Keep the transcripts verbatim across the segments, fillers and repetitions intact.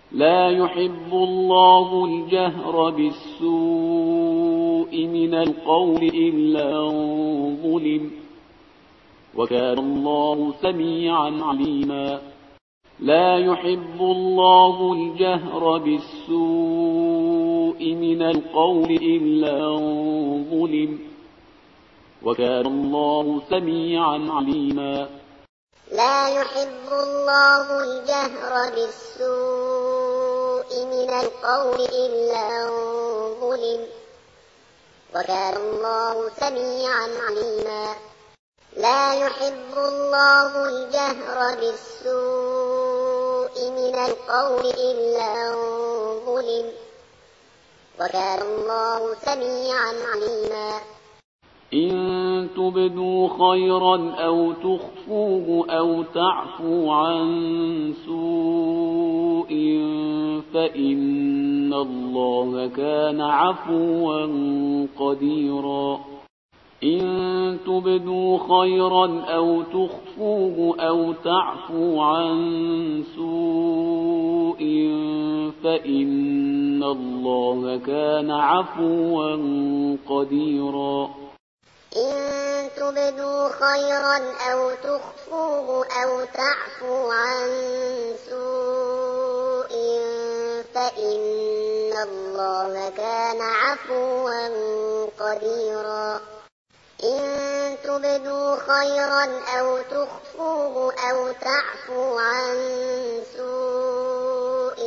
لا يحب الله الجهر بالسوء من القول إلا من ظلم، وكان الله سميعا عليما. لا يحب الله الجهر بالسوء من القول إلا من ظلم، وكان الله سميعا عليما. لا يحب الله الجهر بالسوء من القول إلا من ظلم، وكان الله سميعا عليما. لا يحب الله الجهر بالسوء من القول إلا من ظلم، وكان الله سميعا عليما. إن تبدوا خيرا أو تخفوه أو تعفو عن سوء فإن الله كان عفوا قديرا. إن تبدوا خيرا أو تخفوه أو تعفو عن سوء فإن الله كان عفوا قديرا. إن تبدوا خيرا أو تخفوه أو تعفو عن سوء فإن الله كان عفوا قديرا. إن تبدوا خيرا أو تخفوه أو تعفو عن سوء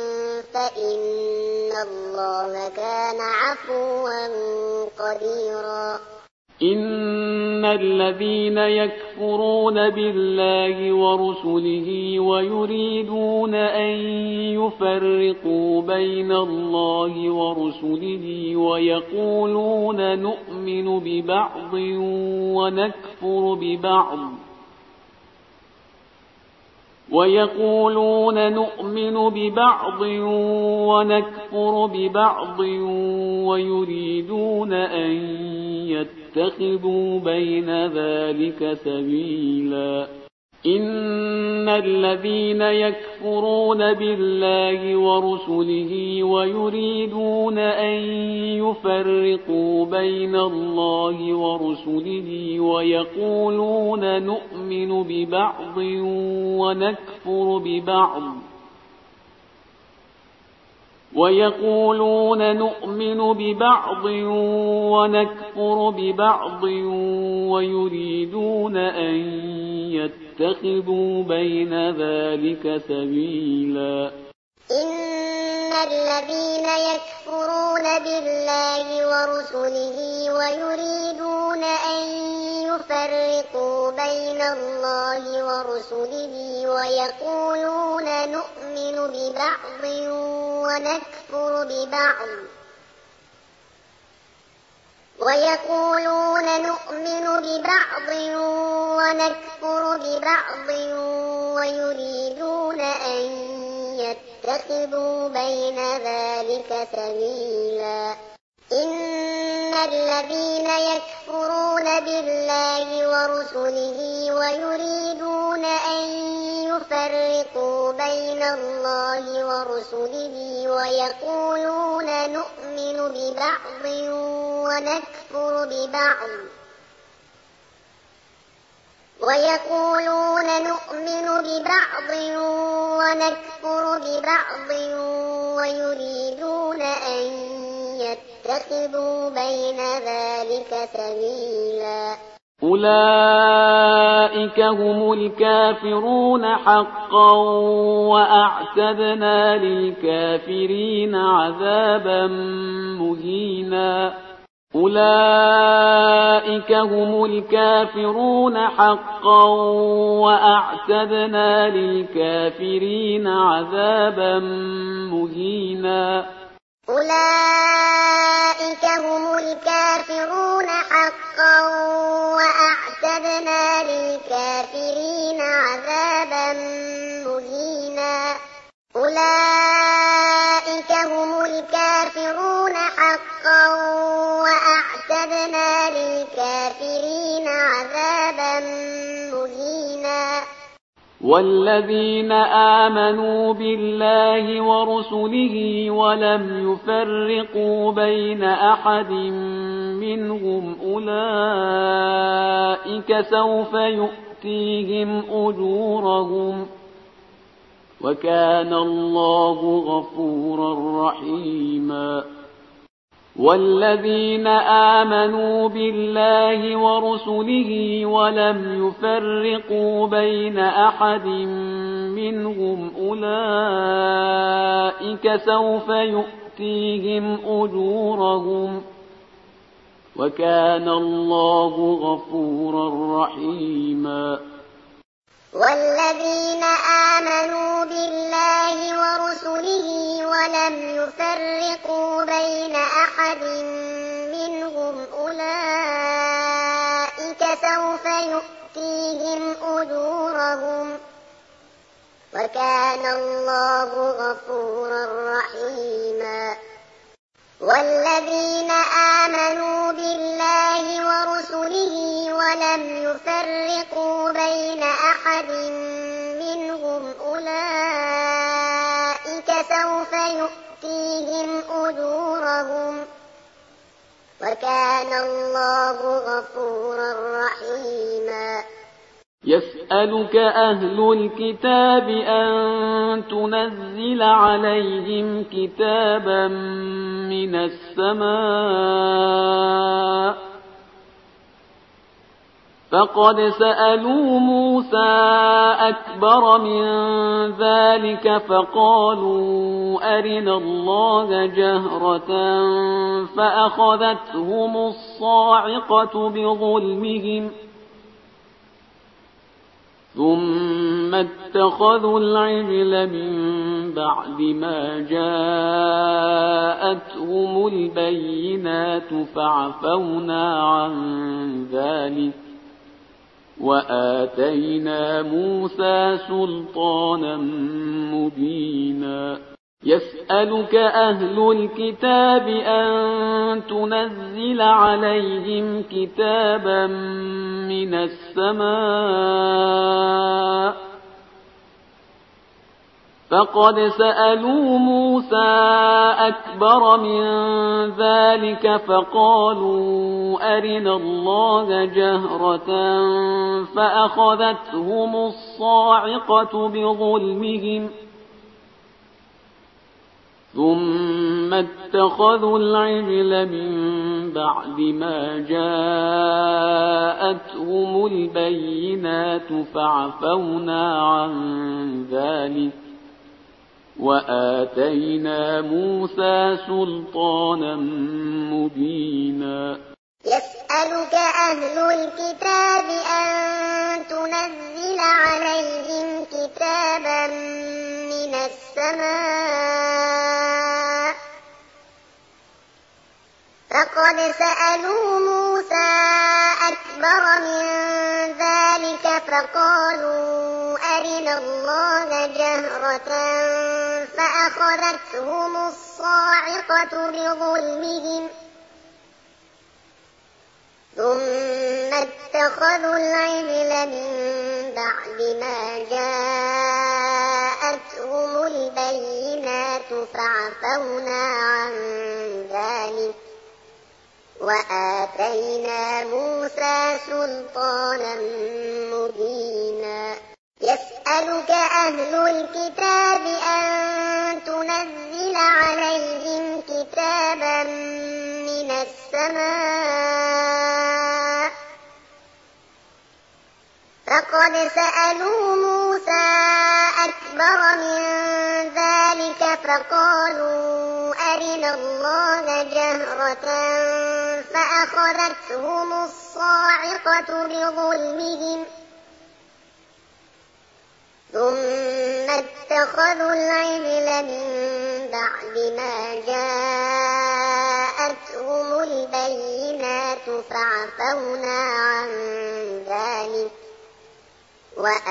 فإن الله كان عفوا قديرا. إن الذين يكفرون بالله ورسله ويريدون أن يفرقوا بين الله ورسله ويقولون نؤمن ببعض ونكفر ببعض ويقولون نؤمن ببعض ونكفر ببعض ويريدون أن يتخذوا بين ذلك سبيلا. إن الذين يكفرون بالله ورسله ويريدون أن يفرقوا بين الله ورسله ويقولون نؤمن ببعض ونكفر ببعض ويقولون نؤمن ببعض ونكفر ببعض ويريدون أن يتخذوا بين ذلك سبيلا. إن الذين يكفرون بالله ورسله ويريدون أن يفرقوا بين الله ورسله ويقولون نؤمن ببعض ونكفر ببعض ويقولون نؤمن ببعض ونكفر ببعض ويريدون أن يتخذوا بين ذلك سبيلا. إن الذين يكفرون بالله ورسله ويريدون أن يفرقوا بين الله ورسله ويقولون نؤمن ببعض ونكفر ببعض ويقولون نؤمن ببعض ونكفر ببعض ويريدون أن يتخذوا بين ذلك سبيلا. أولئك هم الكافرون حقا وأعتدنا للكافرين عذابا مهينا. أولئك هم الكافرون حقا وأعتدنا للكافرين عذابا مهينا. أولئك هم الكافرون حقا وأعتدنا للكافرين عذابا مهينا. أولئك هم الكافرون حقا وأعتدنا للكافرين عذابا مهينا. والذين آمنوا بالله ورسله ولم يفرقوا بين أحد منهم أولئك سوف يؤتيهم أجورهم وكان الله غفورا رحيما والذين آمنوا بالله ورسله ولم يفرقوا بين أحد منهم أولئك سوف يؤتيهم أجورهم وكان الله غفورا رحيما والذين آمنوا بالله ورسله ولم يفرقوا بين أحد منهم أولئك سوف يؤتيهم أجورهم وكان الله غفورا رحيما والذين آمنوا بالله ورسله ولم يفرقوا بين أحد منهم أولئك سوف يؤتيهم أجورهم وكان الله غفورا رحيما يسألك أهل الكتاب أن تنزل عليهم كتابا من السماء فقد سألوا موسى أكبر من ذلك فقالوا أرنا الله جهرة فأخذتهم الصاعقة بظلمهم ثم اتخذوا العجل من بعد ما جاءتهم البينات فعفونا عن ذلك وآتينا موسى سلطانا مبينا يسألك أهل الكتاب أن تنزل عليهم كتابا من السماء فقد سألوا موسى أكبر من ذلك فقالوا أرنا الله جهرة فأخذتهم الصاعقة بظلمهم ثم اتخذوا العجل من بعد ما جاءتهم البينات فعفونا عن ذلك وآتينا موسى سلطانا مبينا يسألك أهل الكتاب أن تنزل عليهم كتابا من السماء فقد سألوا موسى أكبر من ذلك فقالوا أرنا الله جهرة فأخذتهم الصاعقة بظلمهم ثم اتخذوا العجل من بعد ما جاءتهم البينات فعفونا عن ذلك وآتينا موسى سلطانا مبينا يسألك أهل الكتاب أن تنزل عليهم كتابا من السماء فقد سألوا موسى أكبر من ذلك فقالوا أرنا الله جهرة فأخذتهم الصاعقة بظلمهم ثم اتخذوا العجل من بعد ما جاءتهم البينات فعفونا عن ذلك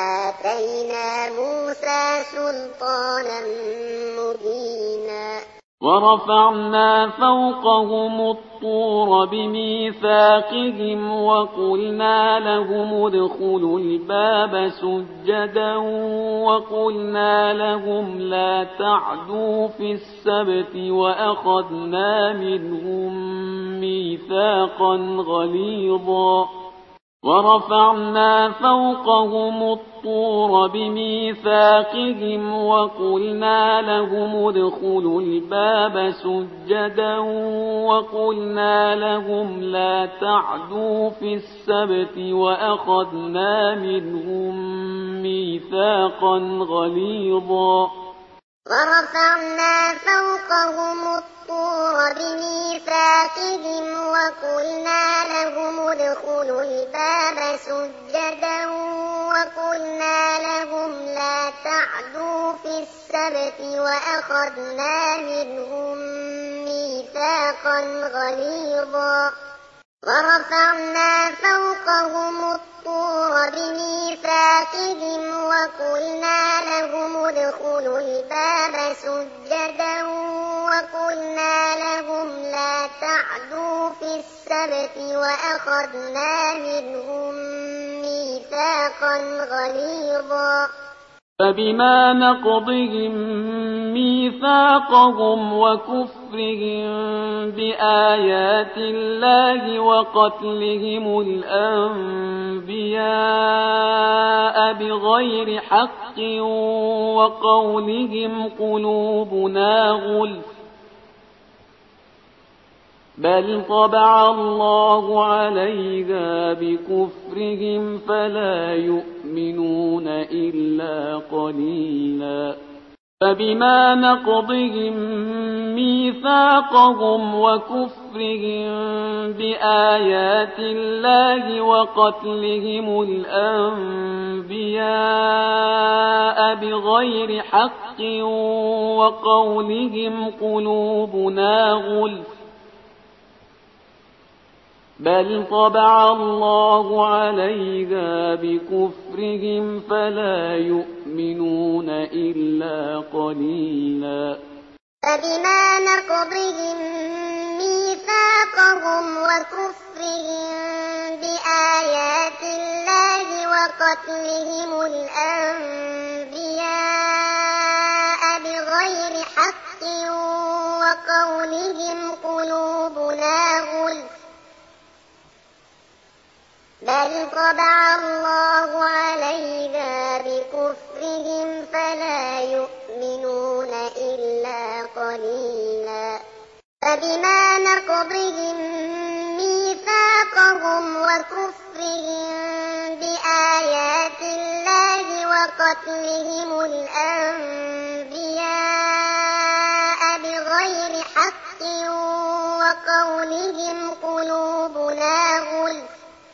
وآتينا موسى سلطانا مبينا ورفعنا فوقهم الطور بميثاقهم وقلنا لهم ادخلوا الباب سجدا وقلنا لهم لا تعدوا في السبت وأخذنا منهم ميثاقا غليظا ورفعنا فوقهم الطور بميثاقهم وقلنا لهم ادخلوا الباب سجدا وقلنا لهم لا تعدوا في السبت وأخذنا منهم ميثاقا غليظا ورفعنا فوقهم الطور بميثاقهم وقلنا لهم ادخلوا الباب سجدا وقلنا لهم لا تعدوا في السبت وأخذنا منهم ميثاقا غليظا ورفعنا فوقهم الطور بميثاقهم وقلنا لهم ادخلوا الباب سجدا وقلنا لهم لا تعدوا في السبت وأخذنا منهم ميثاقا غليظا فبما نقضهم ميثاقهم وكفرهم بآيات الله وقتلهم الأنبياء بغير حق وقولهم قلوبنا غلف بل طبع الله عليها بكفرهم فلا يؤمنون إلا قليلا فبما نقضهم ميثاقهم وكفرهم بآيات الله وقتلهم الأنبياء بغير حق وقولهم قلوبنا غلف بل طبع الله عليها بكفرهم فلا يؤمنون إلا قليلا فبما نقضهم ميثاقهم وكفرهم بآيات الله وقتلهم الأنبياء بغير حق وقولهم قلوبنا غلف بل طبع الله عليها بكفرهم فلا يؤمنون إلا قليلا فبما نقضهم ميثاقهم وكفرهم بآيات الله وقتلهم الأنبياء بغير حق وقولهم قلوبنا غلف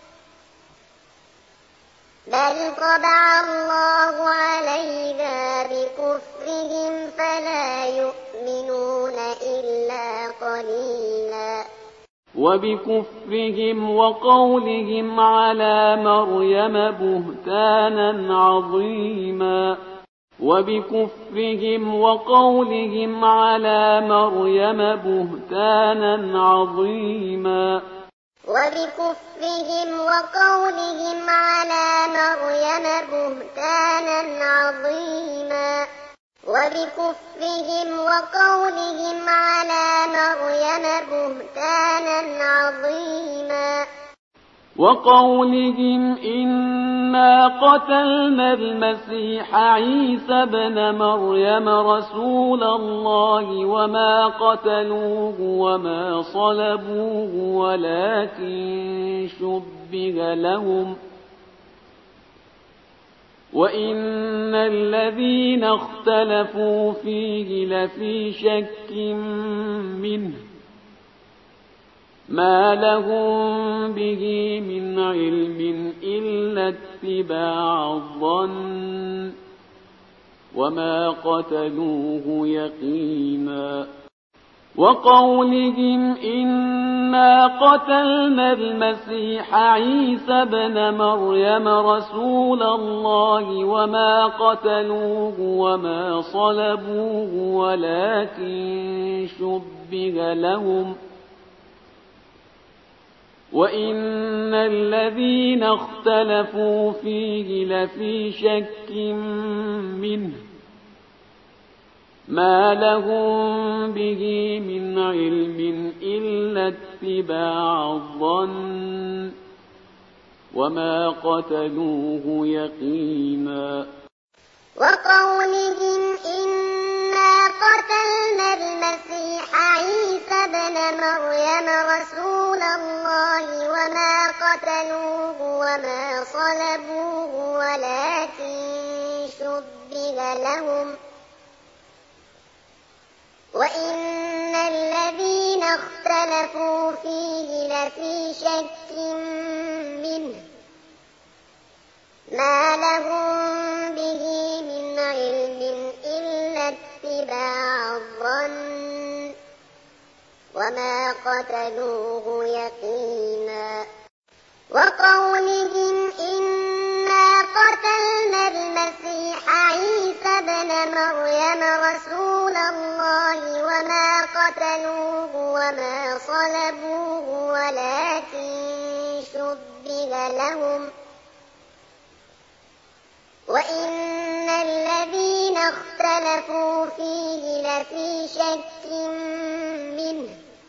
بل طبع الله عليها بكفرهم فلا يؤمنون إلا قليلا وبكفرهم وقولهم على مريم بهتانا عظيما وبكفرهم وقولهم على مريم بهتانا عظيما وبكفرهم وقولهم على مريم بهتانا عظيما وبكفرهم وقولهم على مريم بهتانا عظيما وقولهم إنا قتلنا المسيح عيسى ابن مريم رسول الله وما قتلوه وما صلبوه ولكن شبه لهم وإن الذين اختلفوا فيه لفي شك منه ما لهم به من علم إلا اتباع الظن وما قتلوه يقينا وقولهم إنا قتلنا المسيح عيسى ابن مريم رسول الله وما قتلوه وما صلبوه ولكن شبه لهم وإن الذين اختلفوا فيه لفي شك منه ما لهم به من علم إلا اتباع الظن وما قتلوه يقينا. وقولهم إنا قتلنا المسيح عيسى ابن مريم رسول الله وما قتلوه وما صلبوه ولكن شبه لهم وإن الذين اختلفوا فيه لفي شك منه ما لهم به من علم إلا اتباع الظن وما قتلوه يقينا. وقولهم إنا قتلنا المسيح عيسى ابن مريم رسول الله وما قتلوه وما صلبوه ولكن شبه لهم وإن الذين اختلفوا فيه لفي شك منه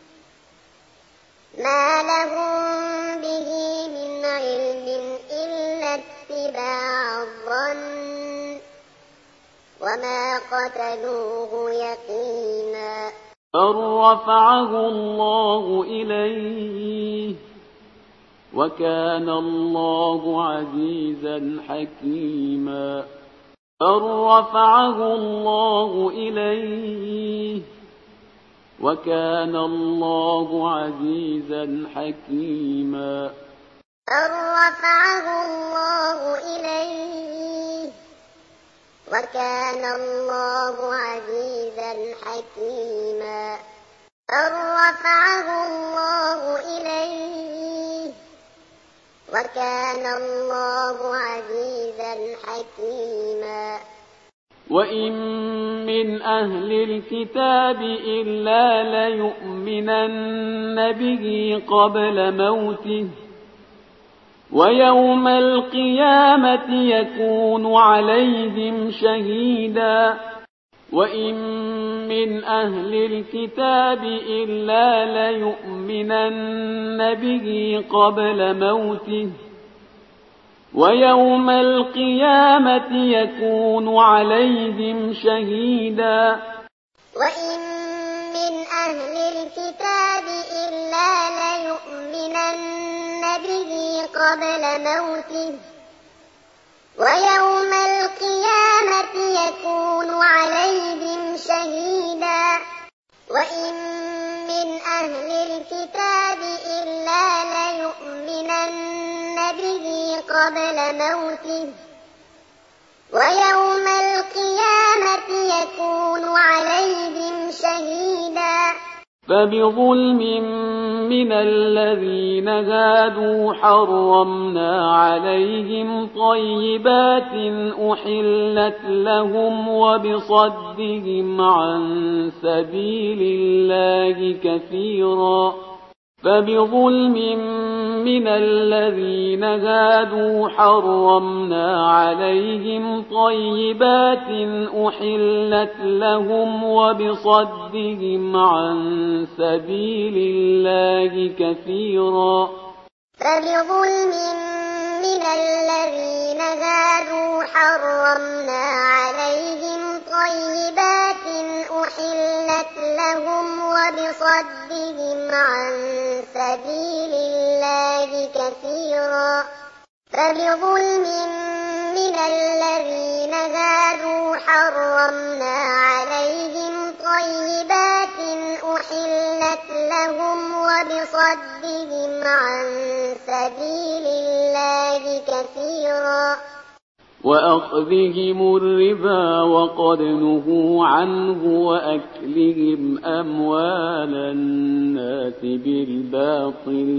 ما لهم به من علم إلا اتباع الظن وما قتلوه يقينا. بل رفعه الله إليه وكان الله عزيزا حكيما. بل رفعه الله إليه وكان الله عزيزا حكيما. بل رفعه الله إليه وكان الله عزيزا حكيما. بل رفعه الله إليه وكان الله عزيزا حكيما. وإن من أهل الكتاب إلا ليؤمنن به قبل موته ويوم القيامة يكون عليهم شهيدا. وإن من أهل الكتاب إلا ليؤمنن به قبل موته ويوم القيامة يكون عليهم شهيدا. وإن من أهل الكتاب إلا ليؤمنن به قبل موته ويوم القيامة يكون عليهم شهيدا. وإن من أهل الكتاب إلا ليؤمنن به قبل موته ويوم القيامة يكون عليهم شهيدا. فبظلم من الذين هادوا حرمنا عليهم طيبات أحلت لهم وبصدهم عن سبيل الله كثيرا. فبظلم من الذين هادوا حرمنا عليهم طيبات أحلت لهم وبصدهم عن سبيل الله كثيرا. فبظلم من الذين هادوا حرمنا عليهم طيبات أحلت لهم وبصدهم عن سبيل الله كثيرا. فبظلم من الذين هادوا حرمنا عليهم طيبات أحلت لهم وبصدهم عن سبيل الله كثيرا. وأخذهم الربا وقد نهوا عنه وأكلهم أموال الناس بالباطل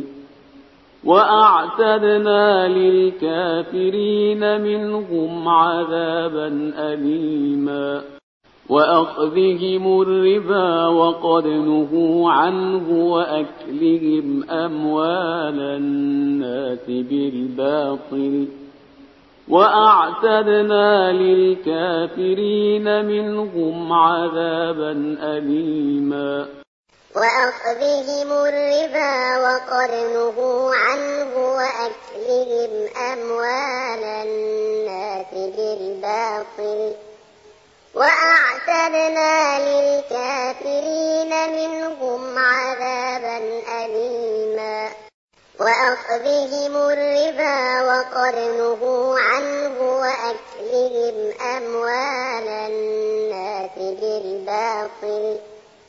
وأعتدنا للكافرين منهم عذابا أليما وأخذهم الربا وقد نهوا عنه وأكلهم أموال الناس بالباطل وأعتدنا للكافرين منهم عذابا أليما وأخذهم الربا وقد نهوا عنه وأكلهم أموال الناس بالباطل وأعتدنا للكافرين منهم عذابا أليما وأخذهم الربا وقد نهوا عنه وأكلهم أموال الناس بالباطل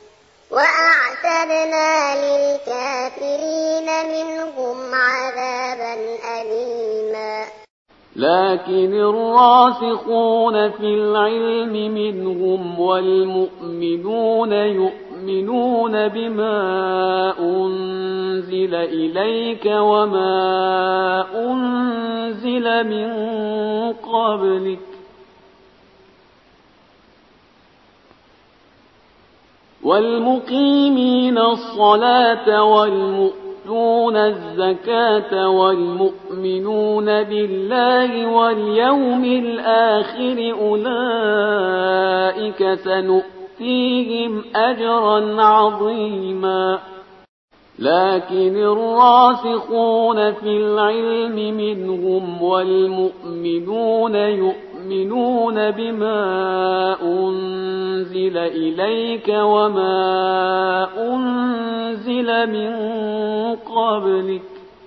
وأعتدنا للكافرين منهم عذابا أليما لكن الراسخون في العلم منهم والمؤمنون يؤمنون بما أنزل إليك وما أنزل من قبلك والمقيمين الصلاة والمؤتون الزكاة والمؤمنون بالله واليوم الآخر أولئك سنؤتيهم أجرا عظيما لكن الراسخون في العلم منهم والمؤمنون يؤمنون بما أنزل إليك وما أنزل من قبلك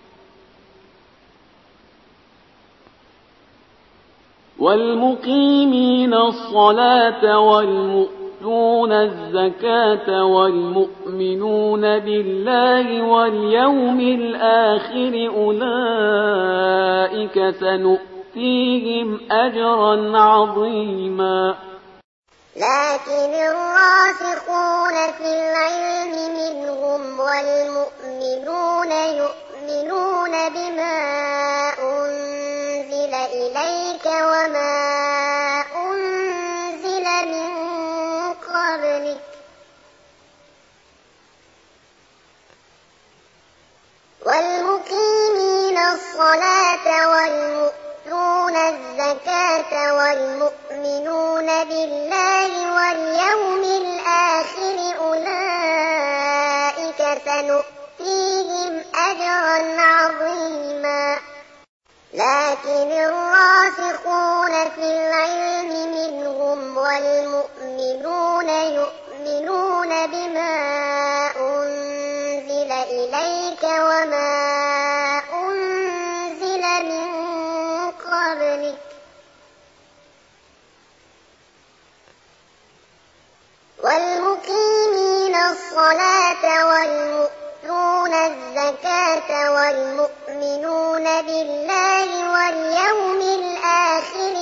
والمقيمين الصلاة والمؤتون الزكاة والمؤمنون بالله واليوم الآخر أولئك سنؤتيهم أجرا عظيما لكن الراسخون في العلم منهم والمؤمنون يؤمنون بما أنزل إليك وما أنزل من قبلك والمقيمين الصلاة والمؤتون الزكاة والمؤمنون بالله واليوم الآخر أولئك سنؤتيهم أجرا عظيما لكن الراسخون في العلم منهم والمؤمنون يؤمنون بما أنزل إليك وما أنزل من قبلك والمقيمين الصلاة والمؤتون الزكاة والمؤمنون بالله واليوم الآخر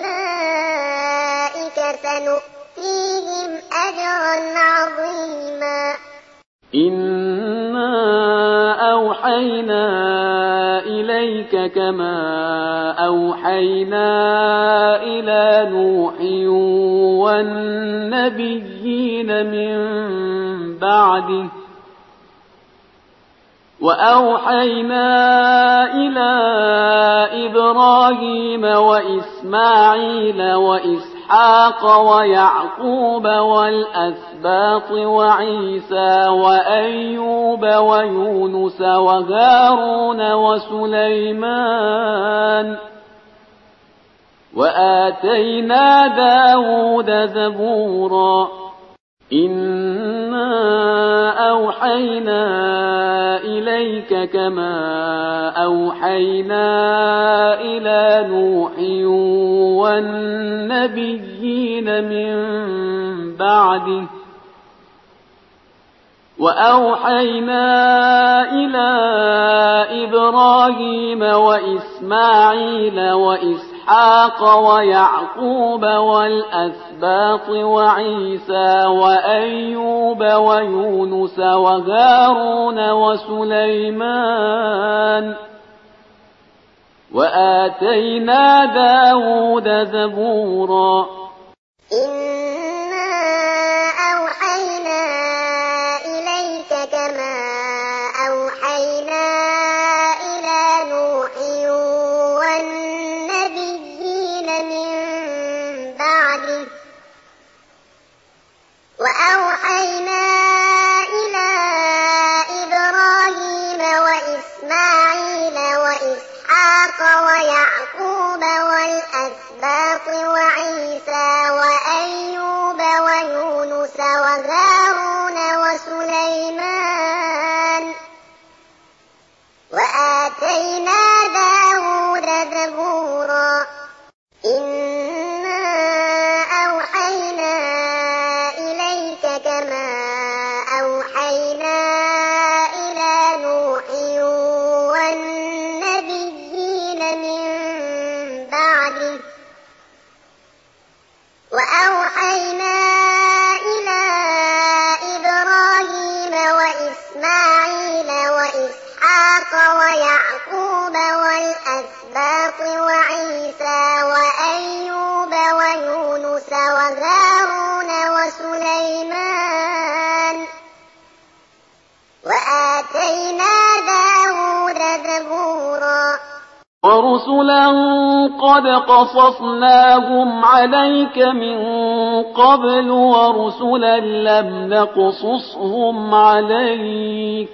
أولئك سنؤتيهم أجرا عظيما إنا أوحينا إليك كما أوحينا إلى نوح والنبيين من بعده وأوحينا إلى إبراهيم وإسماعيل وإسحاق ويعقوب والأسباط وعيسى وأيوب ويونس وهارون وسليمان وآتينا داود زبورا إنا أوحينا إليك كما أوحينا إلى نوح والنبيين من بعده وأوحينا إلى إبراهيم وإسماعيل وإسحاق وإسحاق ويعقوب والأسباط وعيسى وأيوب ويونس وهارون وسليمان وآتينا داود زبورا. إنا أوحينا إليك كما أوحينا إلى نوح والنبيين من بعده وأوحينا إلى إبراهيم وإسماعيل وإسحاق ويعقوب والأسباط وعيسى وأيوب ويونس وهارون وسليمان وآتينا داود زبورا. إنا أوحينا إليك كما أوحينا إلى نوح والنبيين من بعده وأوحينا إلى إبراهيم وإسماعيل وإسحاق ويعقوب والأسباط وعيسى وأيوب ويونس وهارون وسليمان وآتينا داود زبورا. ورسلا قد قصصناهم عليك من قبل ورسلا لم نقصصهم عليك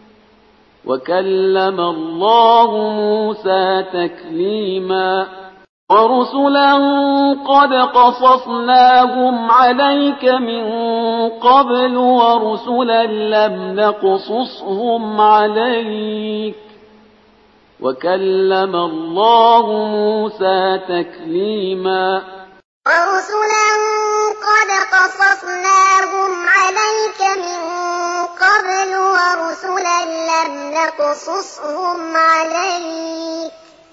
وكلم الله موسى تكليما. ورسلا قد قصصناهم عليك من قبل ورسلا لم نقصصهم عليك وكلم الله موسى تكليما. ورسلا قد قصصناهم عليك من قبل ورسلا لم نقصصهم عليك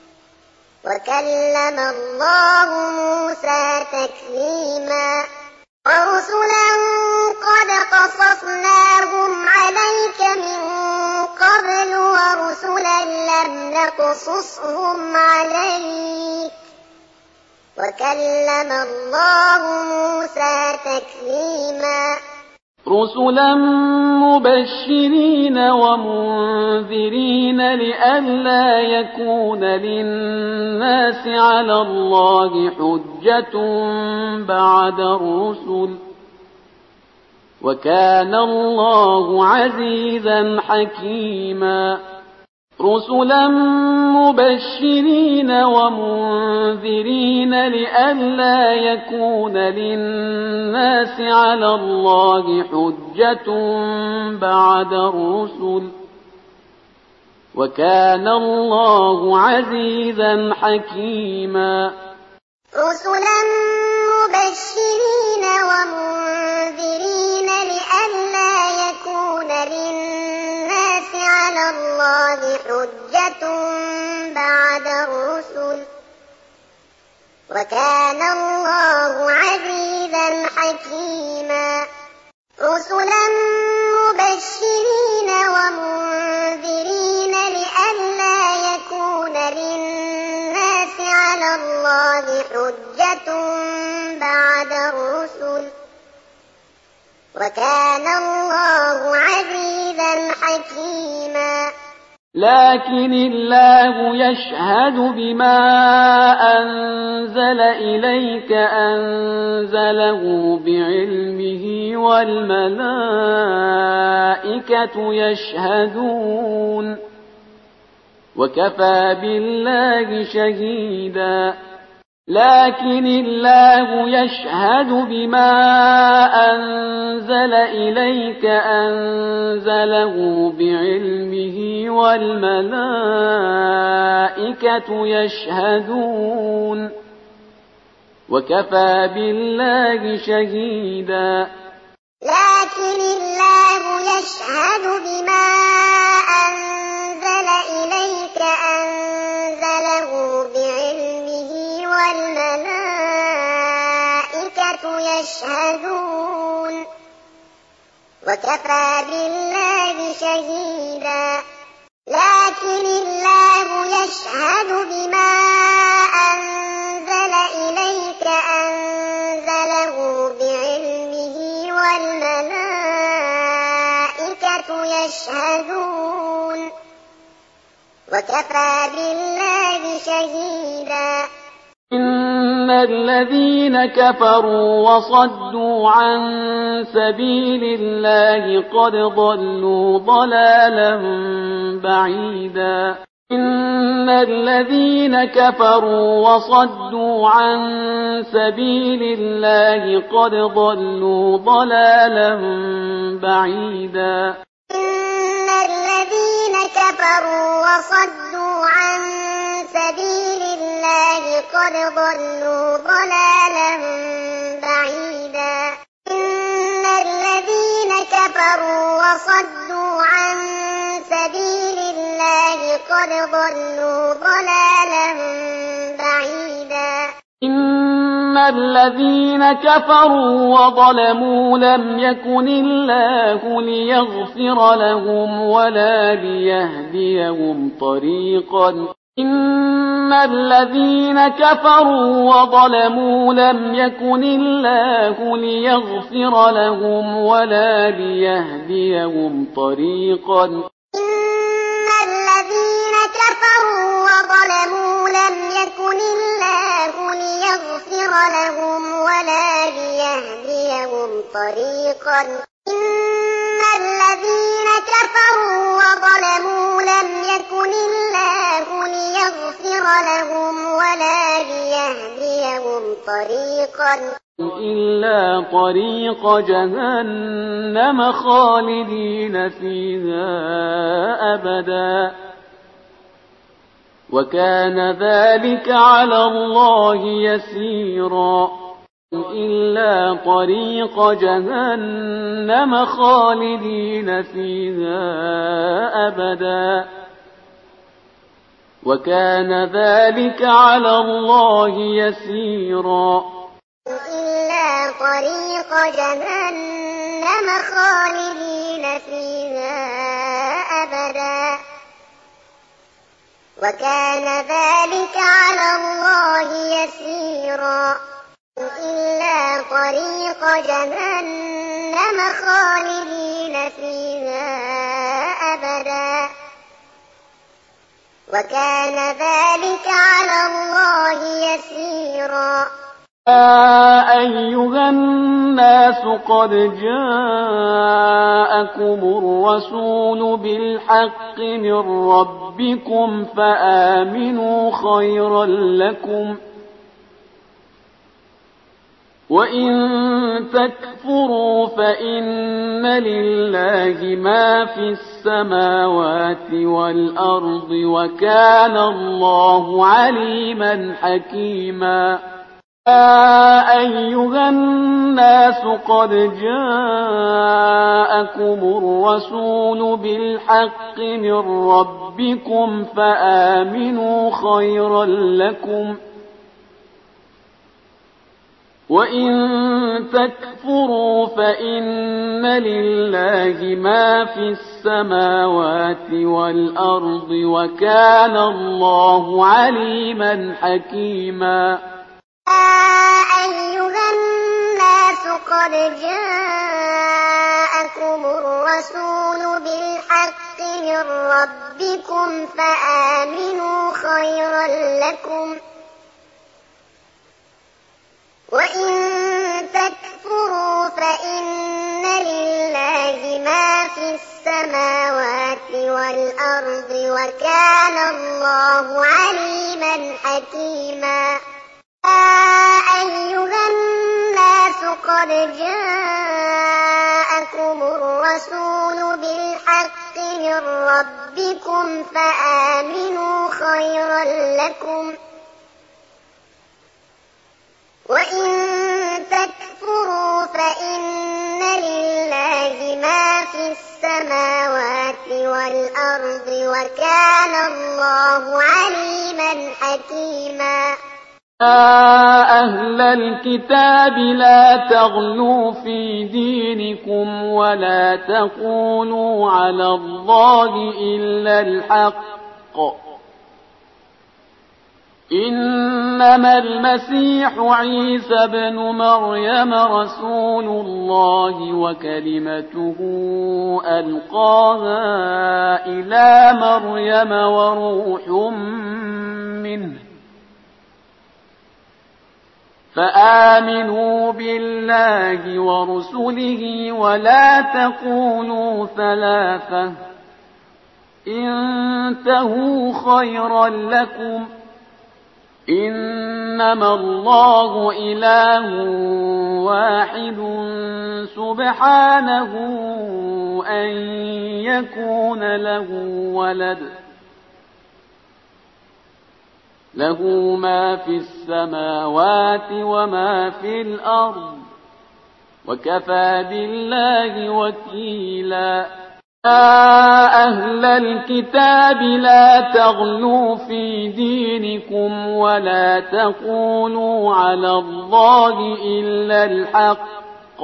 وكلم الله موسى تكليما. ورسلا قد قصصناهم عليك من قبل ورسلا لم نقصصهم عليك وكلم الله موسى تكليما. رسلا مبشرين ومنذرين لئلا يكون للناس على الله حجة بعد الرسل وكان الله عزيزا حكيما. رسلا مبشرين ومنذرين لئلا يكون للناس على الله حجة بعد الرسل وكان الله عزيزا حكيما. رسلا مبشرين ومنذرين لئلا يكون للناس على الله حجة بعد الرسل وكان الله عزيزا حكيما. رسلا مبشرين ومنذرين لئلا يكون للناس على الله حجة بعد الرسل وكان الله عزيزا حكيما. لكن الله يشهد بما أنزل إليك أنزله بعلمه والملائكة يشهدون وكفى بالله شهيدا. لكن الله يشهد بما أنزل إليك أنزله بعلمه والملائكة يشهدون وكفى بالله شهيدا. لكن الله يشهد بما أنزل إليك أنزله بعلمه وكفى بالله شهيدا لكن الله يشهد بما أنزل إليك أنزله بعلمه والملائكة يشهدون وكفى بالله شهيدا إن الذين كفروا وصدوا عن سبيل الله قد ضلوا ضلالا بعيدا إن الذين كفروا وصدوا عن سبيل الله قد ضلوا ضلالا بعيدا إن الذين كفروا وصدوا عن سبيل الله قد ضلوا ضلالا بعيدا إن الذين كفروا وصدوا عن سبيل الله قد ضلوا ضلالا بعيدا إن الذين كفروا وظلموا لم يكن الله ليغفر لهم ولا ليهديهم طريقا إن الذين كفروا وظلموا لم يكن الله ليغفر لهم ولا ليهديهم طريقا إن الذين كفروا وظلموا لم يكن الله ليغفر لهم ولا ليهديهم طريقا إن الذين كفروا وظلموا لم يكن الله ليغفر لهم ولا ليهديهم طريقا إلا طريق جهنم خالدين فيها أبدا وكان ذلك على الله يسيرا إلا طريق جهنم خالدين فيها أبدا وكان ذلك على الله يسيرا إلا طريق جهنم خالدين فيها أبدا وكان ذلك على الله يسيرا إلا طريق جهنم خالدين فيها أبدا وكان ذلك على الله يسيرا يا أيها الناس قد جاءكم الرسول بالحق من ربكم فآمنوا خيرا لكم وإن تكفروا فإن لله ما في السماوات والأرض وكان الله عليما حكيما يا أيها الناس قد جاءكم الرسول بالحق من ربكم فآمنوا خيرا لكم وإن تكفروا فإن لله ما في السماوات والأرض وكان الله عليما حكيما يا أيها الناس قد جاءكم الرسول بالحق من ربكم فآمنوا خيرا لكم وإن تكفروا فإن لله ما في السماوات والأرض وكان الله عليما حكيما يا أيها الناس قد جاءكم الرسول بالحق من ربكم فآمنوا خيرا لكم وإن تكفروا فإن لله ما في السماوات والأرض وكان الله عليما حكيما يا أهل الكتاب لا تغلوا في دينكم ولا تقولوا على الله إلا الحق إنما المسيح عيسى بن مريم رسول الله وكلمته ألقاها إلى مريم وروح منه فآمنوا بالله ورسله ولا تقولوا ثلاثة انتهوا خيرا لكم إنما الله إله واحد سبحانه أن يكون له ولد له ما في السماوات وما في الأرض وكفى بالله وكيلا يا أهل الكتاب لا تغلوا في دينكم ولا تقولوا على الله إلا الحق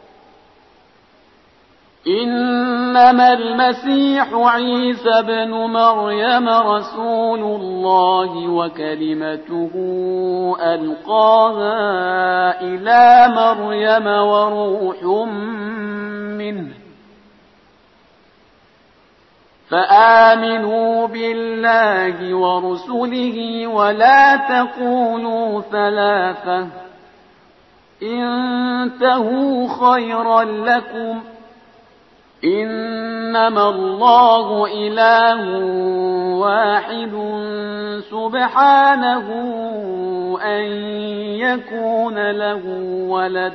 إنما المسيح عيسى بن مريم رسول الله وكلمته ألقاها إلى مريم وروح منه فآمنوا بالله ورسله ولا تقولوا ثلاثة انتهوا خيرا لكم إنما الله إله واحد سبحانه أن يكون له ولد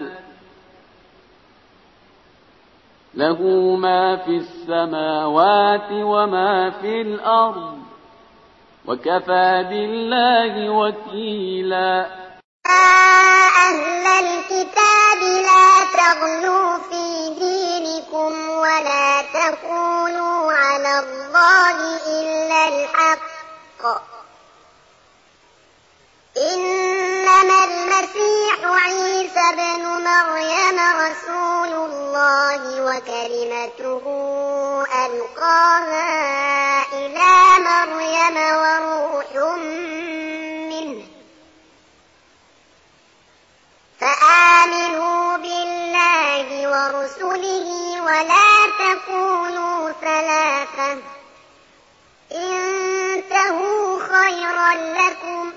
له ما في السماوات وما في الأرض وكفى بالله وكيلا يا أهل الكتاب لا تغلوا في دينكم ولا تقولوا على الله إلا الحق إنما المسيح عيسى بن مريم رسول الله وكلمته ألقاها إلى مريم وروح منه فآمنوا بالله ورسله ولا تقولوا ثلاثة انتهوا خيرا لكم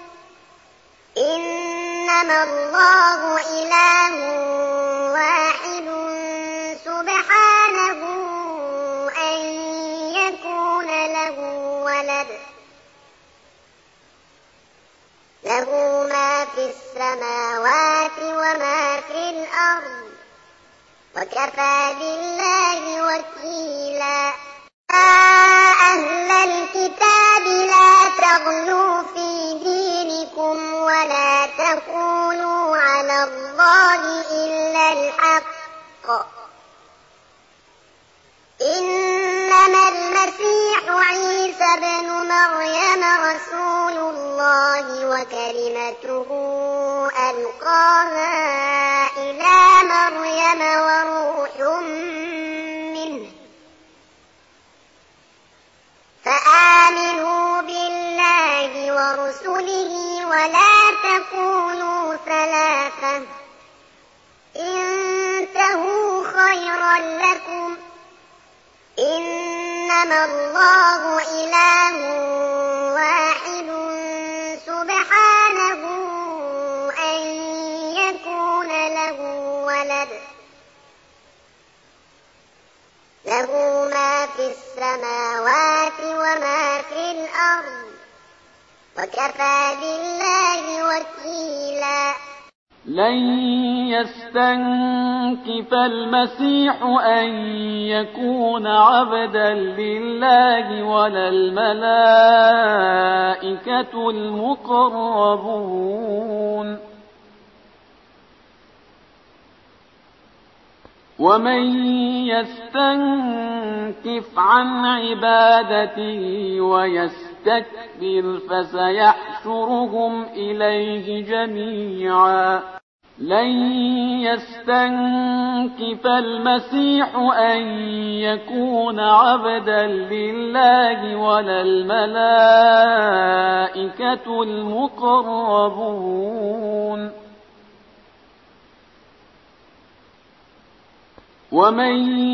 إنما الله إله واحد سبحانه أن يكون له ولد له ما في السماوات وما في الأرض وكفى بالله وكيلا يا أهل الكتاب لا تغلوا في دينكم ولا تقولوا على الله إلا الحق إنما المسيح عيسى بن مريم رسول الله وكلمته ألقاها إلى مريم وروح منه فآمنوا بالله ورسله ولا تقولوا ثلاثة انتهوا خيرا لكم إنما الله إله واحد سبحانه أن يكون له ولد له ما في السماوات وما في الأرض وكفى بالله وكيلا لن يستنكف المسيح أن يكون عبدا لله ولا الملائكة المقربون ومن يستنكف عن عبادته ويستنكف ويستكبر فسيحشرهم إليه جميعا. لن يستنكف المسيح أن يكون عبدا لله ولا الملائكة المقربون، ومن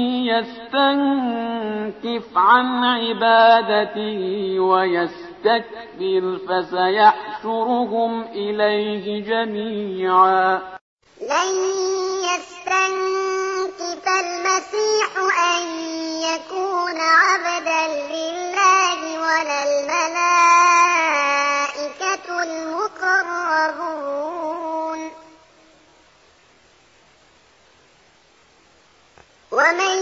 يستنكف عن عبادته ويستكبر فسيحشرهم إليه جميعا. لن يستنكف المسيح أن يكون عبدا لله ولا الملائكة المقربون، ومن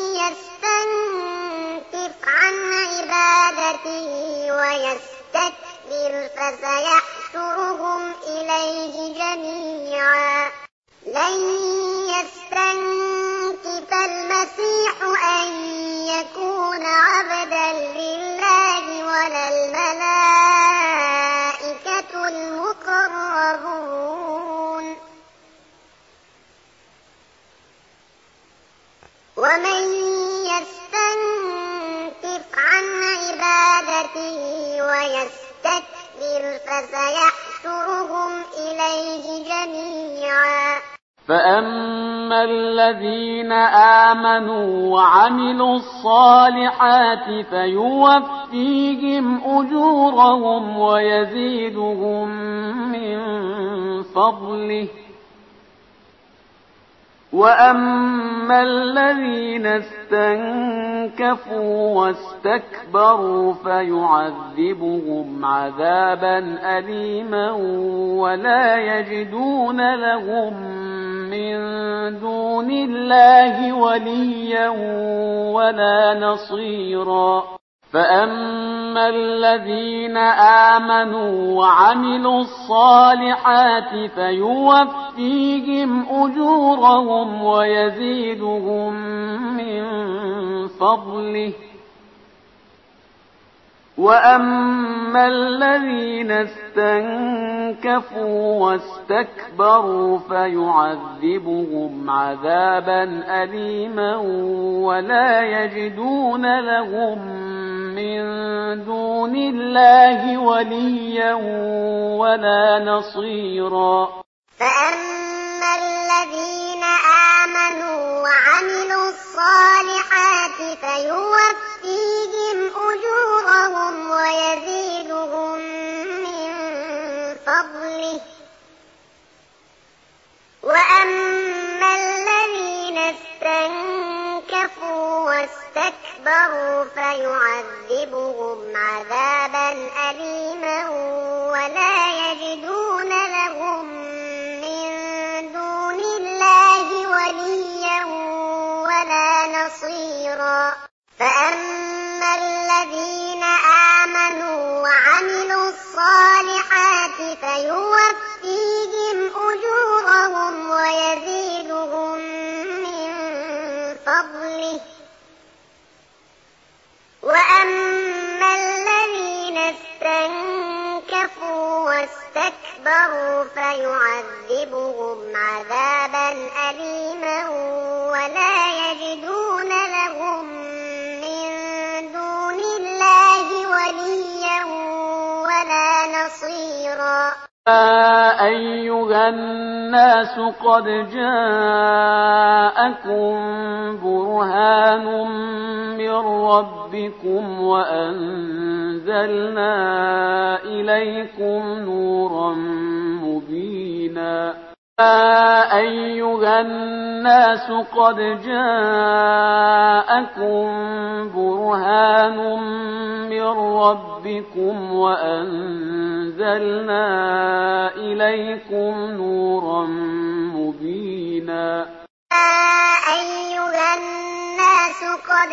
يستنكف عن عبادته ويستكبر فسيحشرهم إليه جميعا. لن يستنكف المسيح أن يكون عبدا لله ولا الملائكة المقربون، ومن يستنكف عن عبادته ويستكبر فسيحشرهم إليه جميعا. فأما الذين آمنوا وعملوا الصالحات فيوفيهم أجورهم ويزيدهم من فضله، وأما الذين استنكفوا واستكبروا فيعذبهم عذابا أليما ولا يجدون لهم من دون الله وليا ولا نصيرا. فأما الذين آمنوا وعملوا الصالحات فيوفيهم أجورهم ويزيدهم من فضله، وأما الذين استنكفوا واستكبروا فيعذبهم عذابا أليما ولا يجدون لهم من دون الله وليا ولا نصيرا. فأما الذين آمنوا وعملوا الصالحات فيوفيهم أجورهم ويزيدهم من فضله، وأما الذين استنكفوا واستكبروا فيعذبهم عذابا أليما ولا يجدون لهم من دون الله وليا ولا نصيرا. فأما الذين آمنوا وعملوا الصالحات فيوفيهم أجورهم ويزيدهم من فضله، وأما الذين استنكفوا واستكبروا فيعذبهم عذابا أليما ولا يجدون لهم من دون الله وليا ولا نصيرا. يا أيها الناس قد جاءكم برهان من ربكم وأنزلنا إليكم نورا مبينا. يا أيها الناس قد جاءكم برهان من ربكم وأنزلنا إليكم نورا مبينا. يا أيها الناس قد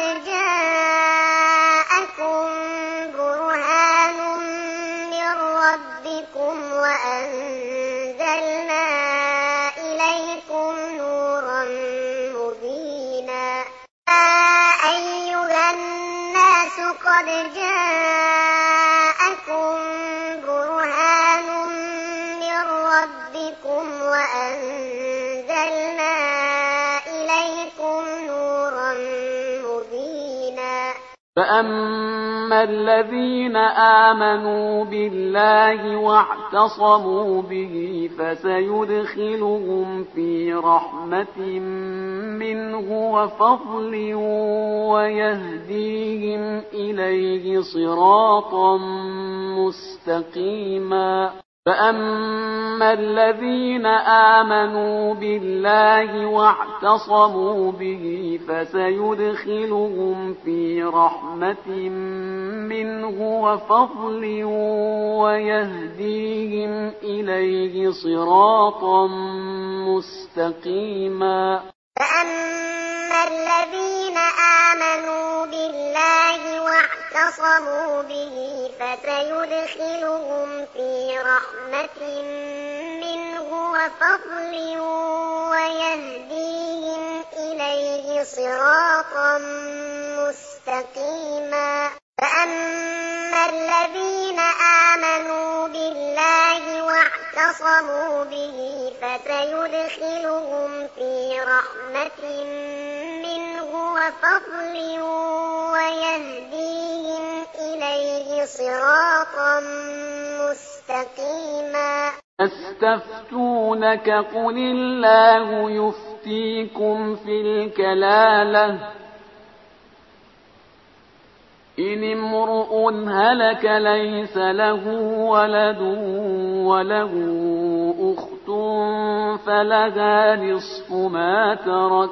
جاءكم برهان من ربكم وأنزلنا إليكم نورا مبينا. يا أيها الناس قد جاءكم فأما الذين آمنوا بالله واعتصموا به فسيدخلهم في رحمة منه وفضل ويهديهم إليه صراطا مستقيما فأما الذين آمنوا بالله واعتصموا به فسيدخلهم في رحمة منه وفضل ويهديهم إليه صراطا مستقيما فأما الذين آمنوا بالله واعتصموا به فسيدخلهم في رحمة منه وفضل ويهديهم إليه صراطا مستقيما فأما الذين آمنوا بالله واعتصموا به فسيدخلهم في رحمة منه وفضل ويهديهم إليه صراطا مستقيما يستفتونك قل الله يفتيكم في الكلالة إن امرؤ هلك ليس له ولد وله أخت فلها نصف ما ترك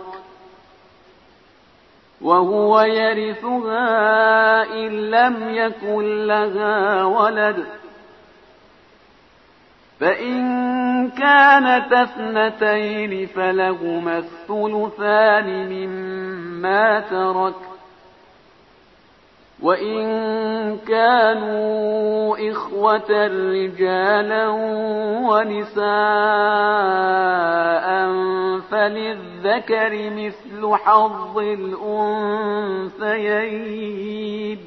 وهو يرثها إن لم يكن لها ولد فإن كانت اثنتين فلهما الثلثان مما ترك وإن كانوا إخوة رجالا ونساء فللذكر مثل حظ الأنثيين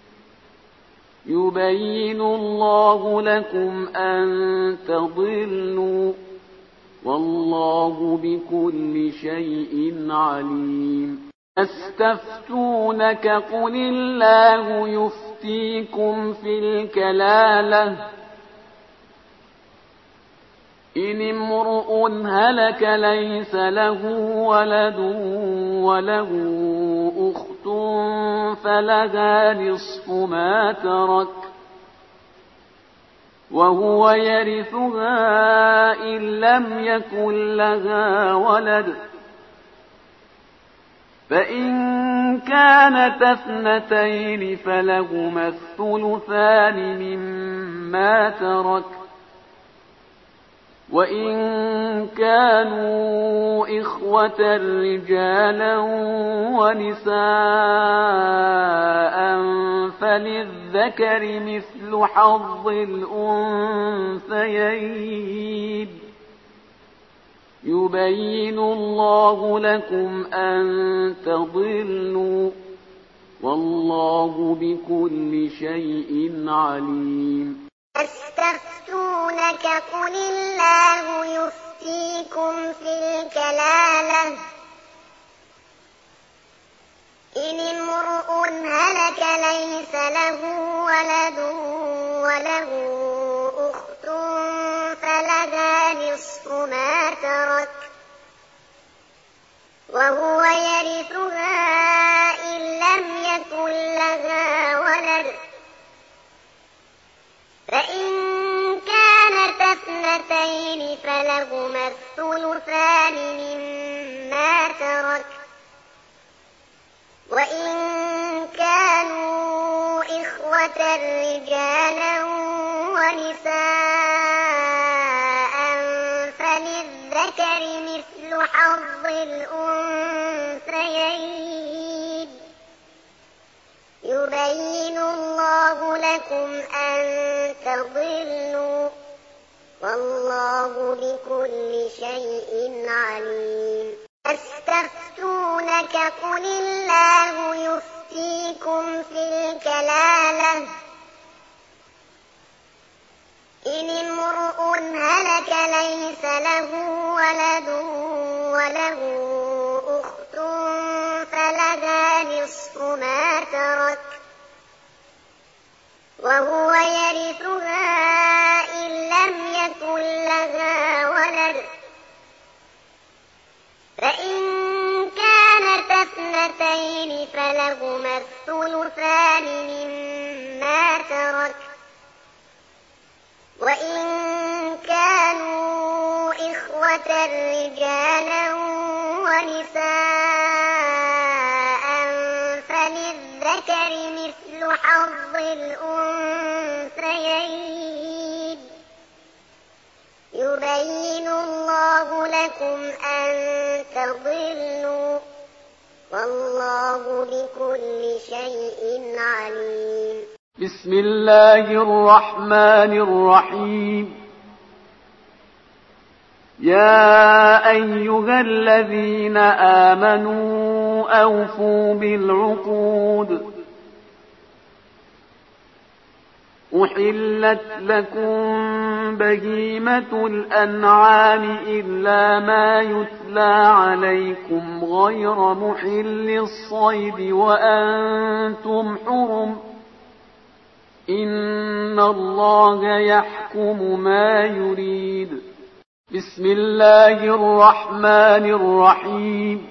يبين الله لكم أن تضلوا والله بكل شيء عليم يستفتونك قل الله يفتيكم في الكلالة إن امرؤ هلك ليس له ولد وله أخت فلها نصف ما ترك وهو يرثها إن لم يكن لها ولد فإن كانت اثنتين فلهما الثلثان مما ترك وإن كانوا إخوة رجالا ونساء فللذكر مثل حظ الأنثيين يبين الله لكم أن تضلوا والله بكل شيء عليم يستفتونك قل الله يفتيكم في الكلالة إن امرؤ هلك ليس له ولد وله أخت فلها نصف ما ترك وهو يرثها إن لم يكن لها ولد فإن كانت اثنتين فلهما الثلثان مما ترك وإن كانوا إخوة رجالا ونساء فللذكر مثل حظ الأنثيين يبين الله لكم أن تضلوا والله بكل شيء عليم يستفتونك قل الله يفتيكم في الكلالة إن امرؤ هلك ليس له ولد وله أخت فلها نصف ما ترك وهو يرثها إن لم يكن لها ولد فإن كانت اثنتين فلهما الثلثان مما ترك وإن كانوا إخوة رجالا ونساء فللذكر مثل حظ الأنثيين يبين الله لكم أن تضلوا والله بكل شيء عليم. بسم الله الرحمن الرحيم. يا أيها الذين آمنوا أوفوا بالعقود أحلت لكم بهيمة الأنعام إلا ما يتلى عليكم غير محل الصيد وأنتم حرم إن الله يحكم ما يريد. بسم الله الرحمن الرحيم.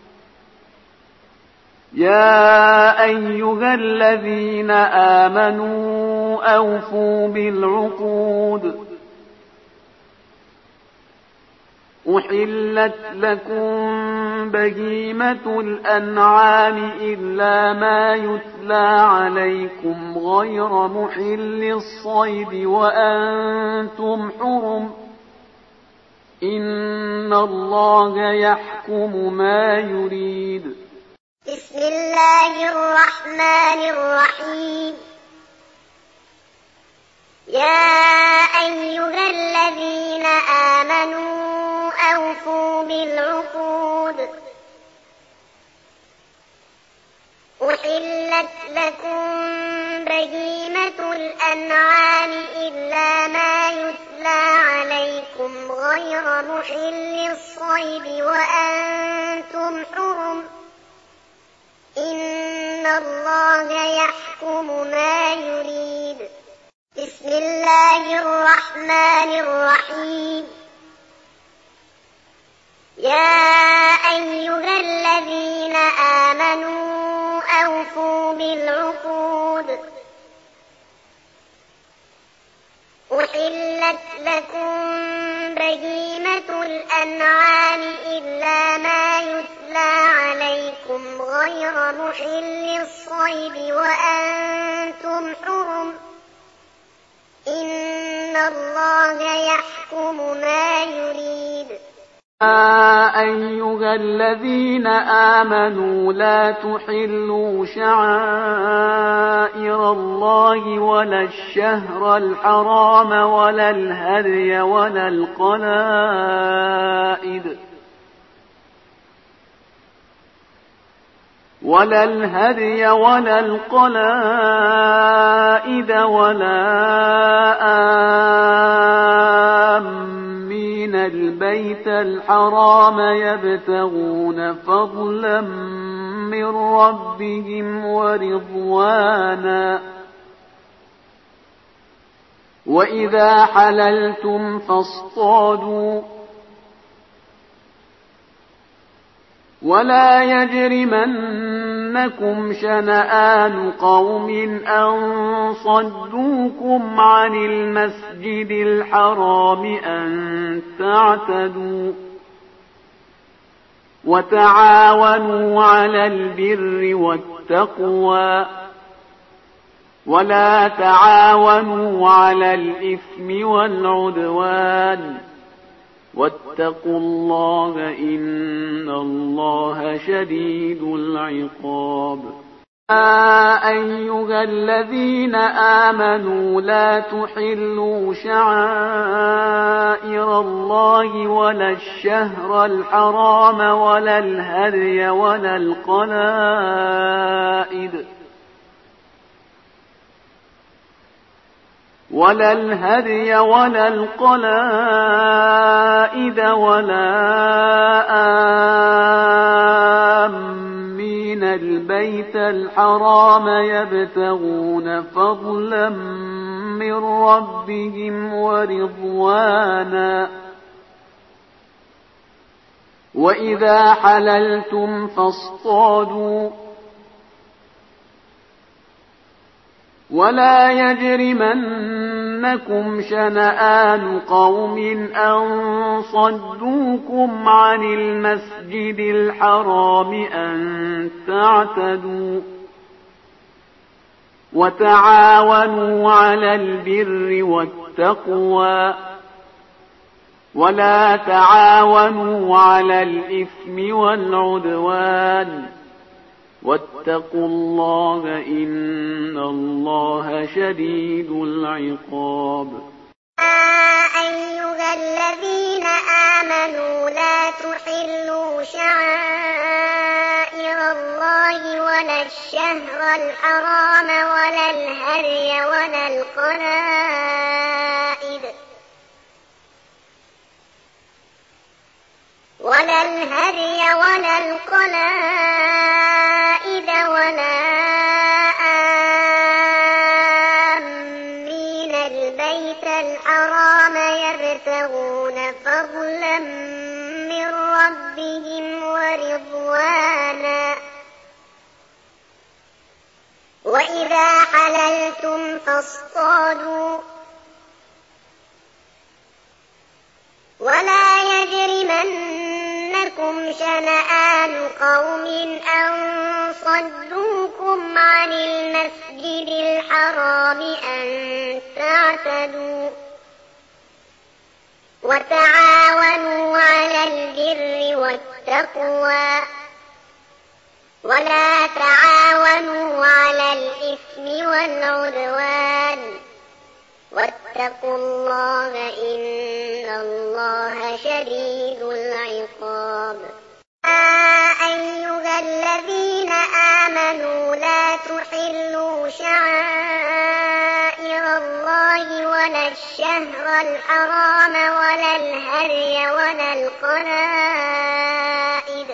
يا أيها الذين آمنوا أوفوا بالعقود أحلت لكم بهيمة الأنعام إلا ما يتلى عليكم غير محل الصيد وأنتم حرم إن الله يحكم ما يريد. بسم الله الرحمن الرحيم. يا أيها الذين آمنوا أوفوا بالعقود أحلت لكم بهيمة الأنعام إلا ما يتلى عليكم غير محل الصيد وأنتم حرم إن الله يحكم ما يريد. بسم الله الرحمن الرحيم. يا أيها الذين آمنوا أوفوا بالعقود أحلت لكم بهيمة الأنعام إلا ما يتلى عليكم غير محل الصيد وأنتم حرم إن الله يحكم ما يريد. يا أيها الذين آمنوا لا تحلوا شعائر الله ولا الشهر الحرام ولا الهدي ولا القلائد ولا الهدي ولا القلائد ولا آمين البيت الحرام يبتغون فضلا من ربهم ورضوانا وإذا حللتم فاصطادوا ولا يجرمنكم شنآن قوم أن صدوكم عن المسجد الحرام أن تعتدوا وتعاونوا على البر والتقوى ولا تعاونوا على الإثم والعدوان واتقوا الله إن الله شديد العقاب. يا أيها الذين آمنوا لا تحلوا شعائر الله ولا الشهر الحرام ولا الهدي ولا القلائد ولا الهدي ولا القلائد ولا آمين آمين البيت الحرام يبتغون فضلا من ربهم ورضوانا وإذا حللتم فاصطادوا ولا يجرمنكم شنآن قوم أن صدوكم عن المسجد الحرام أن تعتدوا وتعاونوا على البر والتقوى ولا تعاونوا على الإثم والعدوان واتقوا الله إن الله شديد العقاب. أيها الذين آمنوا لا تحلوا شعائر الله ولا الشهر الحرام ولا الهدي ولا القلائد ولا الهدي ولا القلائد ولا آمين البيت الحرام يبتغون فضلا من ربهم ورضوانا وإذا حللتم فاصطادوا ولا يجرمنكم شنآن قوم أن صدوكم عن المسجد الحرام أن تعتدوا وتعاونوا على البر والتقوى ولا تعاونوا على الإثم والعدوان واتقوا الله إن الله شديد العقاب. أيها الذين آمنوا لا تحلوا شعائر الله ولا الشهر الحرام ولا الهدي ولا القلائد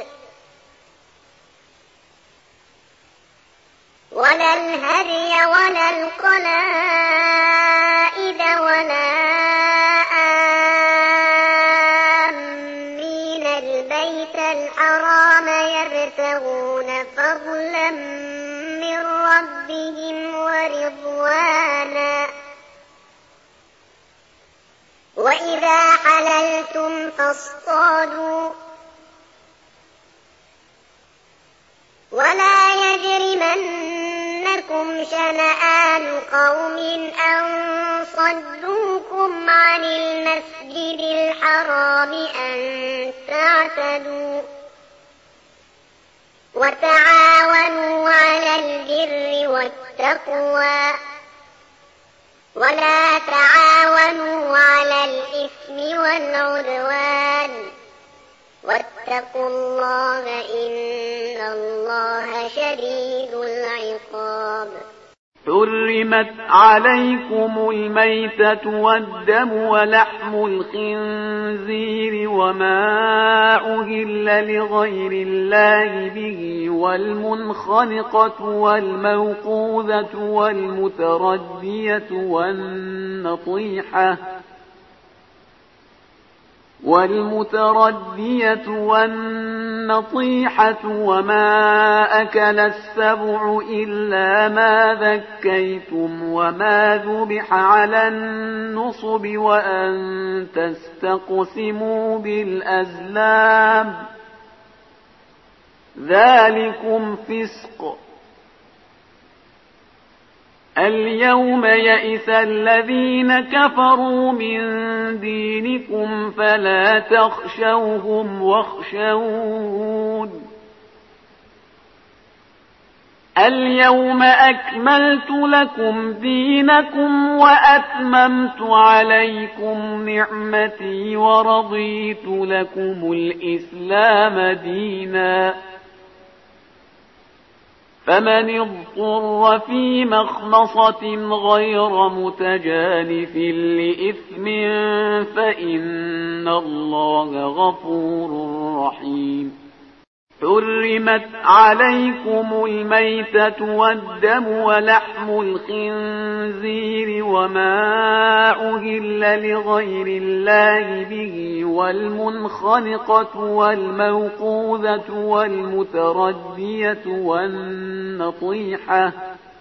ولا الهدي ولا القلائد ولا آمين البيت الحرام يبتغون فضلا من ربهم ورضوانا وإذا حللتم فاصطادوا ولا يجرمنكم شنآن قوم أن صدوكم عن المسجد الحرام أن تعتدوا وتعاونوا على البر والتقوى ولا تعاونوا على الإثم والعدوان واتقوا الله إن الله شديد العقاب. حرمت عليكم الميتة والدم ولحم الخنزير وما أهل لغير الله به والمنخنقة والموقوذة والمتردية والنطيحة والمتردية والنطيحة وما أكل السبع إلا ما ذكيتم وما ذبح على النصب وأن تستقسموا بالأزلام ذلكم فسق. اليوم يئس الذين كفروا من دينكم فلا تخشوهم واخشون اليوم أكملت لكم دينكم وأتممت عليكم نعمتي ورضيت لكم الإسلام دينا فمن اضطر في مخمصة غير متجانف لإثم فإن الله غفور رحيم. حرمت عليكم الميتة والدم ولحم الخنزير وما أهل لغير الله به والمنخنقة والموقوذة والمتردية والنطيحة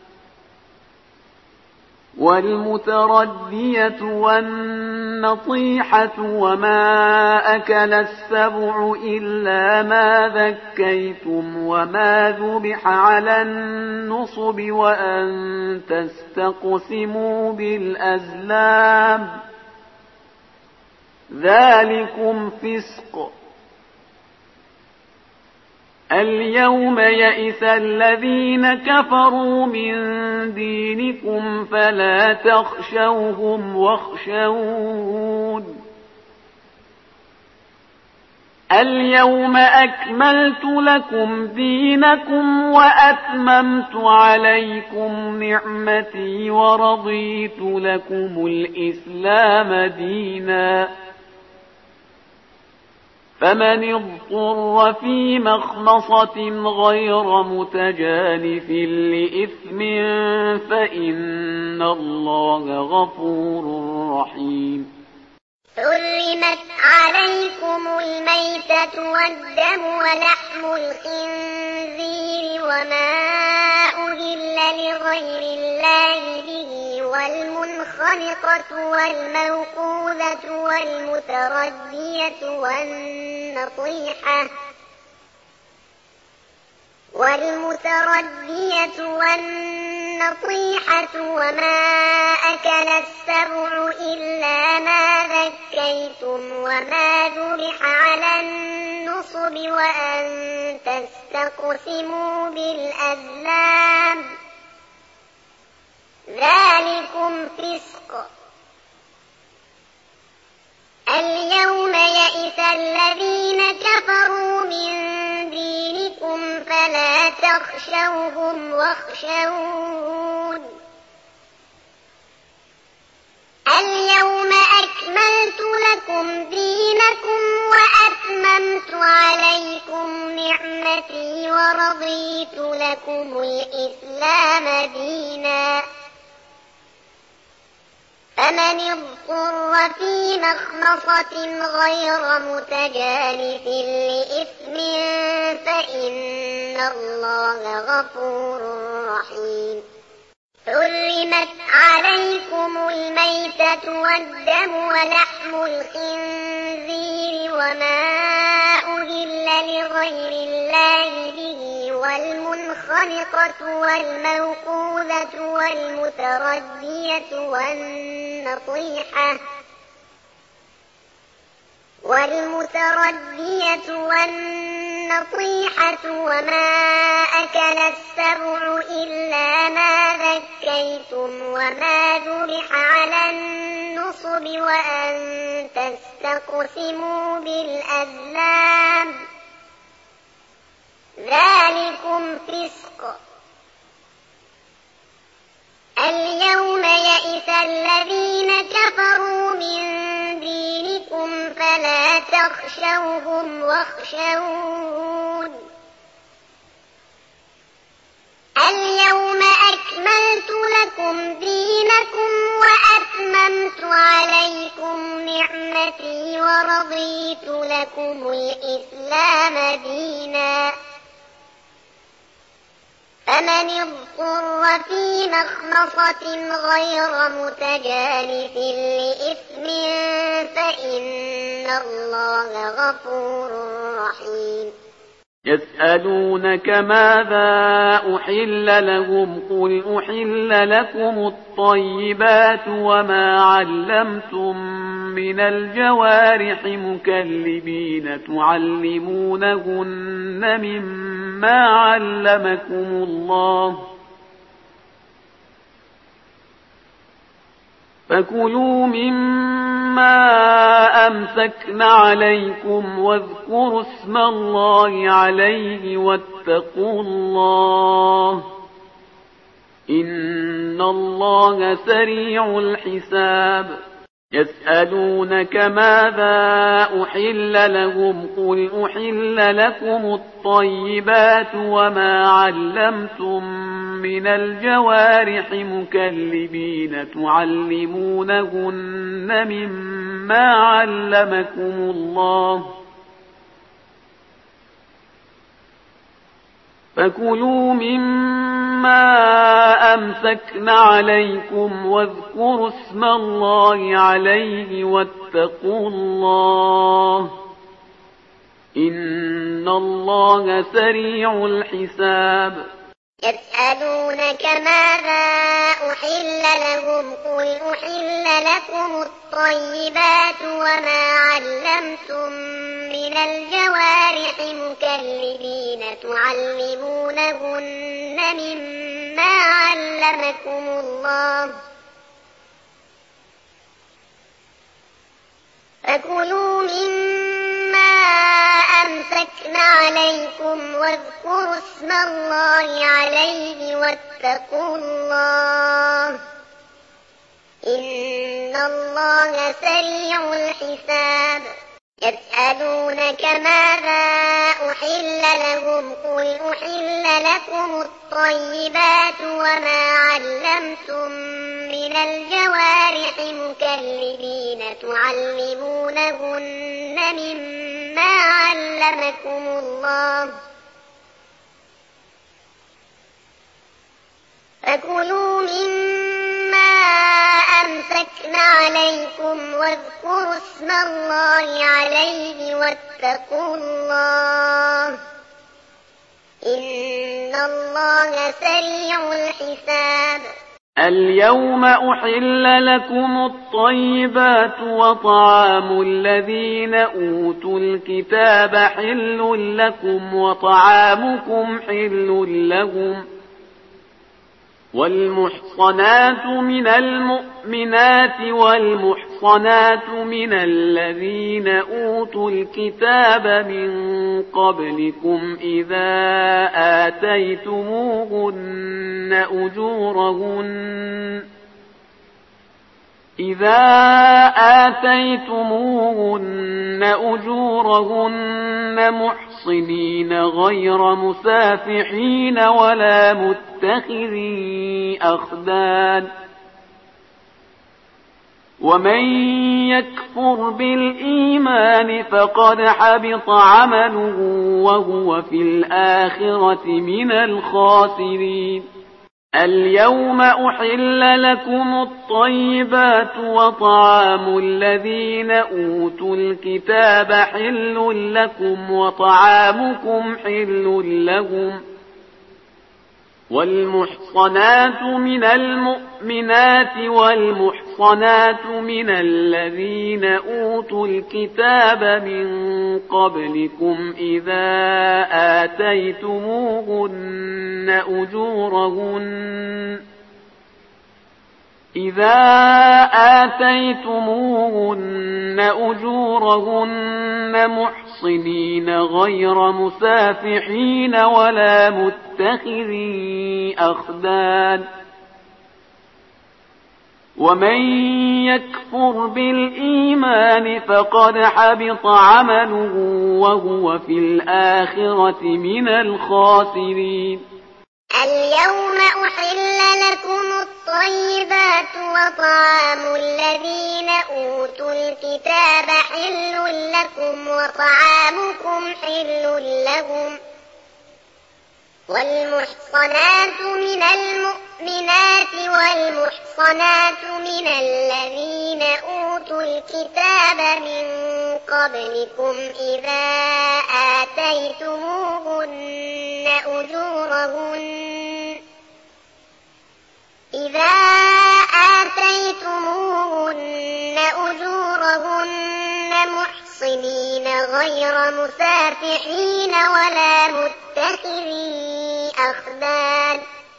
والمتردية والنطيحة وما أكل السبع إلا ما ذكيتم وما ذبح على النصب وأن تستقسموا بالأزلام ذلكم فسق. اليوم يئس الذين كفروا من دينكم فلا تخشوهم واخشون اليوم أكملت لكم دينكم وأتممت عليكم نعمتي ورضيت لكم الإسلام دينا فمن اضطر في مخمصة غير متجانف لإثم فإن الله غفور رحيم. حرمت عليكم الميتة والدم ولحم الخنزير وما أهل لغير الله به والمنخنقة والموقوذة والمتردية والنطيحة والمتردية والنطيحة وما أكل السبع إلا ما ذكيتم وما ذبح على النصب وأن تستقسموا بالأزلام ذلكم فسق. اليوم يئس الذين كفروا من دينكم فلا تخشوهم واخشون اليوم أكملت لكم دينكم وأتممت عليكم نعمتي ورضيت لكم الإسلام دينا فمن اضطر في مخمصة غير متجانف لإثم فإن الله غفور رحيم. حرمت عليكم الميتة والدم ولحم الخنزير وما أهل لغير الله به والمنخنقة والموقوذة والمتردية والنطيحة والمتردية والنطيحة وما أكل السبع إلا ما ذكيتم وما ذبح على النصب وأن تستقسموا بالأزلام ذلكم فسق. اليوم يئس الذين كفروا من دينكم فلا تخشوهم واخشون اليوم أكملت لكم دينكم وأتممت عليكم نعمتي ورضيت لكم الإسلام دينا فمن اضطر في مخمصة غير متجانف لإثم فإن الله غفور رحيم. يسألونك ماذا أحل لهم قل أحل لكم الطيبات وما علمتم من الجوارح مكلبين تعلمونهن مما علمكم الله فكلوا مما أمسكن عليكم واذكروا اسم الله عليه واتقوا الله إن الله سريع الحساب. يسألونك ماذا أحل لهم قل أحل لكم الطيبات وما علمتم من الجوارح مكلبين تعلمونهن مما علمكم الله فكلوا مما أمسكن عليكم واذكروا اسم الله عليه واتقوا الله إن الله سريع الحساب. يسألونك ماذا أحل لهم قل أحل لكم الطيبات وما علمتم من الجوارح مكلبين تعلمونهن مما علمكم الله فكلوا مما أمسكن عليكم واذكروا اسم الله عليه واتقوا الله إن الله سريع الحساب. يسألونك ماذا أحل لهم قل أحل لكم الطيبات وما علمتم من الجوارح مكلبين تعلمونهن مما علمكم الله فكلوا مما أمسكن عليكم واذكروا اسم الله عليه واتقوا الله إن الله سريع الحساب. اليوم أحل لكم الطيبات وطعام الذين أوتوا الكتاب حل لكم وطعامكم حل لهم والمحصنات من المؤمنات والمحصنات من الذين أوتوا الكتاب من قبلكم إذا آتيتموهن أجورهن إذا آتيتموهن أجورهن محصنين غير مسافحين ولا متخذي أخدان ومن يكفر بالإيمان فقد حبط عمله وهو في الآخرة من الخاسرين. اليوم أحل لكم الطيبات وطعام الذين أوتوا الكتاب حل لكم وطعامكم حل لهم والمحصنات من المؤمنات والمحصنات من الذين أوتوا الكتاب من قبلكم إذا آتيتموهن أجورهن إذا آتيتموهن أجورهن محصنين غير مسافحين ولا متخذي أخدان ومن يكفر بالإيمان فقد حبط عمله وهو في الآخرة من الخاسرين. اليوم أحل لكم الطيبات وطعام الذين أوتوا الكتاب حل لكم وطعامكم حل لهم والمحصنات من المؤمنات والمحصنات من الذين أوتوا الكتاب من قبلكم إذا آتيتموهن أجورهن إذا آتيتموهن أجورهن محصنين غير مسافحين ولا متخذي أخدان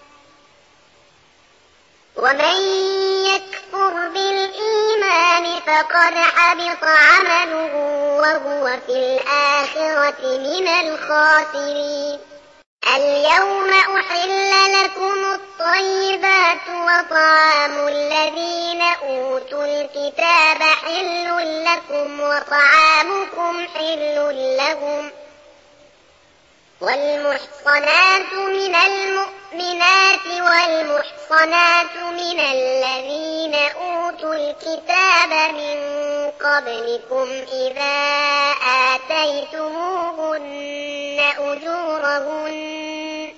ومن يكفر بالإيمان فقد حبط عمله وهو في الآخرة من الخاسرين. اليوم أحل لكم الطيبات وطعام الذين أوتوا الكتاب حل لكم وطعامكم حل لهم والمحصنات من المؤمنات والمحصنات من الذين أوتوا الكتاب من قبلكم إذا آتيتموهن أجورهن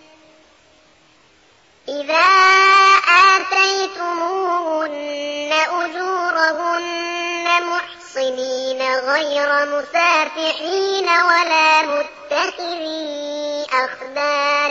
إذا آتيتموهن أجورهن محصنين غير مسافحين ولا متخذي أخدان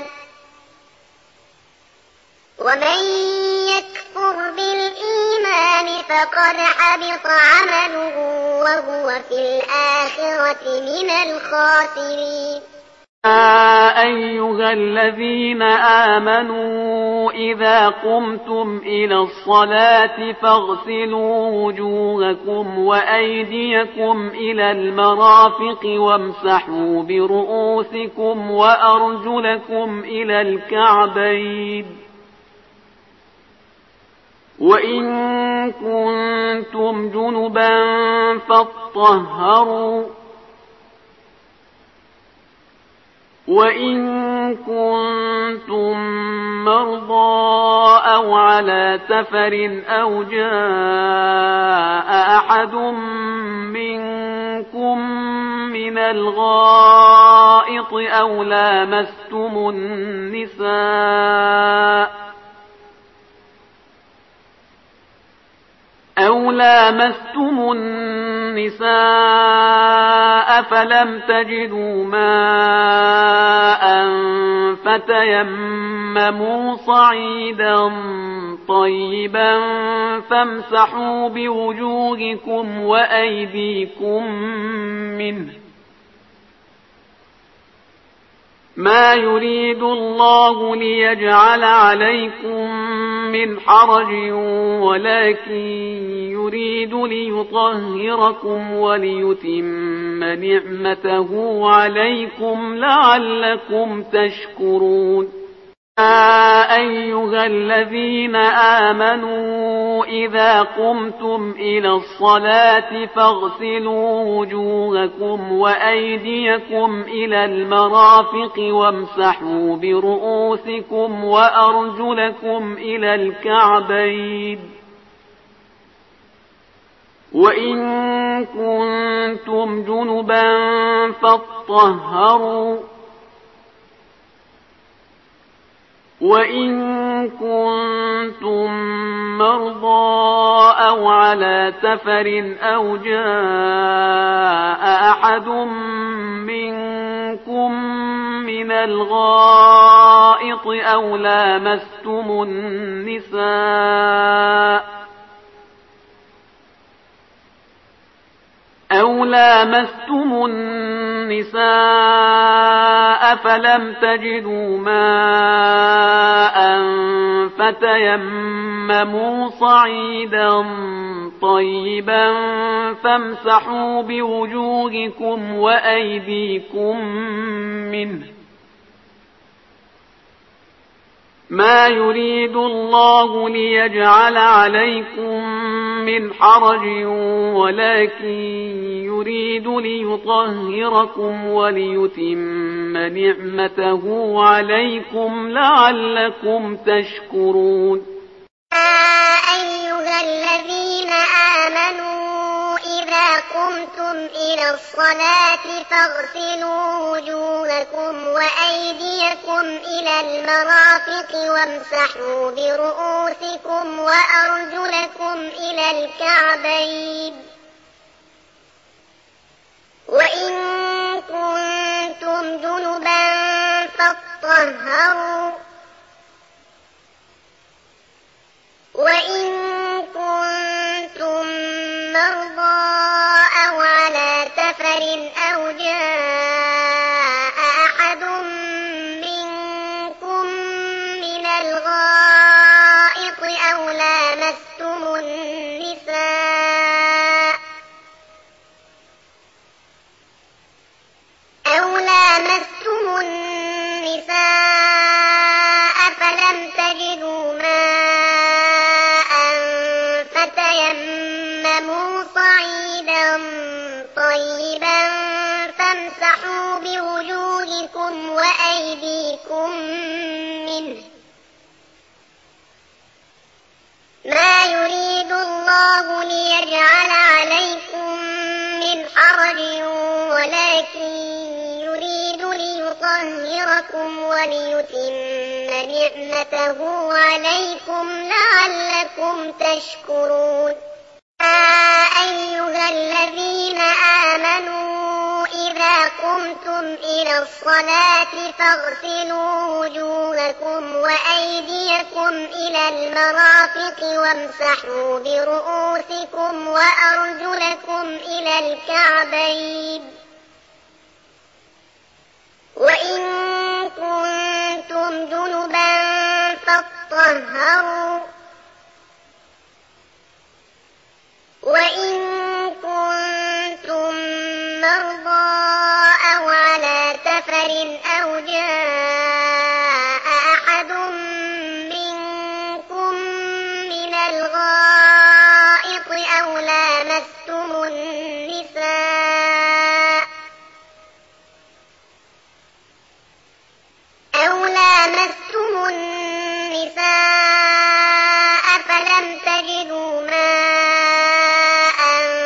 ومن يكفر بالإيمان فقد حبط عمله وهو في الآخرة من الخاسرين. يا أيها الذين آمنوا إذا قمتم إلى الصلاة فاغسلوا وجوهكم وأيديكم إلى المرافق وامسحوا برؤوسكم وأرجلكم إلى الكعبين وإن كنتم جنبا فاطهروا وإن كنتم مرضى أو على سفر أو جاء أحد منكم من الغائط أو لامستم النساء أو لامستم النساء فلم تجدوا ماء فتيمموا صعيدا طيبا فامسحوا بوجوهكم وأيديكم منه ما يريد الله ليجعل عليكم من حرج ولكن يريد ليطهركم وليتم نعمته عليكم لعلكم تشكرون. يا أيها الذين آمنوا إذا قمتم إلى الصلاة فاغسلوا وجوهكم وأيديكم إلى المرافق وامسحوا برؤوسكم وأرجلكم إلى الكعبين وإن كنتم جنبا فاطهروا وإن كنتم مرضى أو على سفر أو جاء أحد منكم من الغائط أو لامستم النساء أو لامستم النساء فلم تجدوا ماء فتيمموا صعيدا طيبا فامسحوا بوجوهكم وأيديكم منه ما يريد الله ليجعل عليكم من حرج ولكن يريد ليطهركم وليتم نعمته عليكم لعلكم تشكرون. يا أيها الذين آمنوا إذا قمتم إلى الصلاة فاغسلوا وجوهكم وأيديكم إلى المرافق وامسحوا برؤوسكم وأرجلكم إلى الكعبين وإن كنتم جنبا فاطهروا وإن كنتم مرضى أو على سفر أو جاء أحد منكم من الغائط أو لامستم النساء أو لامستم النساء فلم تجدوا ماء ليطهركم وليتم نعمته عليكم لعلكم تشكرون. يا أيها الذين آمنوا إذا قمتم إلى الصلاة فاغسلوا وجوهكم وأيديكم إلى المرافق وامسحوا برؤوسكم وأرجلكم إلى الكعبين، وإن كنتم جنبا فاطهروا، وإن كنتم مرضى أو على سفر أو جاء أحد منكم من الغائط أو لامستم النساء أو لامستم النساء فلم تجدوا ماء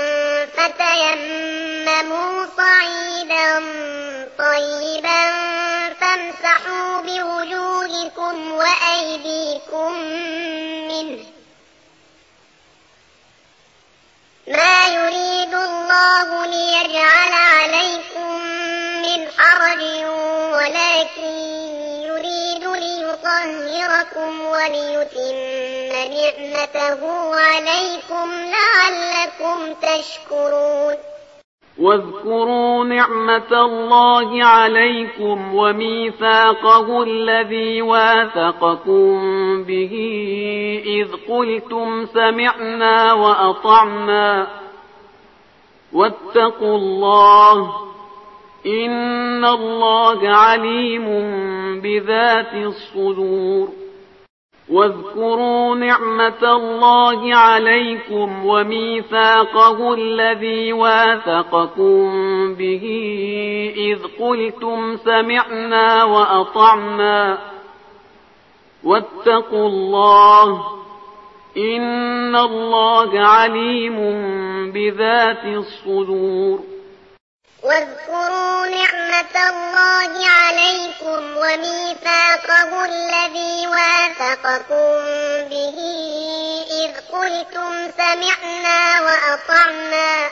فتيمموا صعيدا طيبا فامسحوا بوجوهكم وأيديكم منه، ما يريد الله ليجعل عليكم من حرج ولكن يريد ليطهركم وليتم نعمته عليكم لعلكم تشكرون. واذكروا نعمة الله عليكم وميثاقه الذي واثقكم به إذ قلتم سمعنا وأطعنا واتقوا الله إن الله عليم بذات الصدور. واذكروا نعمة الله عليكم وميثاقه الذي واثقكم به إذ قلتم سمعنا وأطعنا واتقوا الله إن الله عليم بذات الصدور. واذكروا نعمة الله عليكم وميثاقه الذي واثقكم به إذ قلتم سمعنا وأطعنا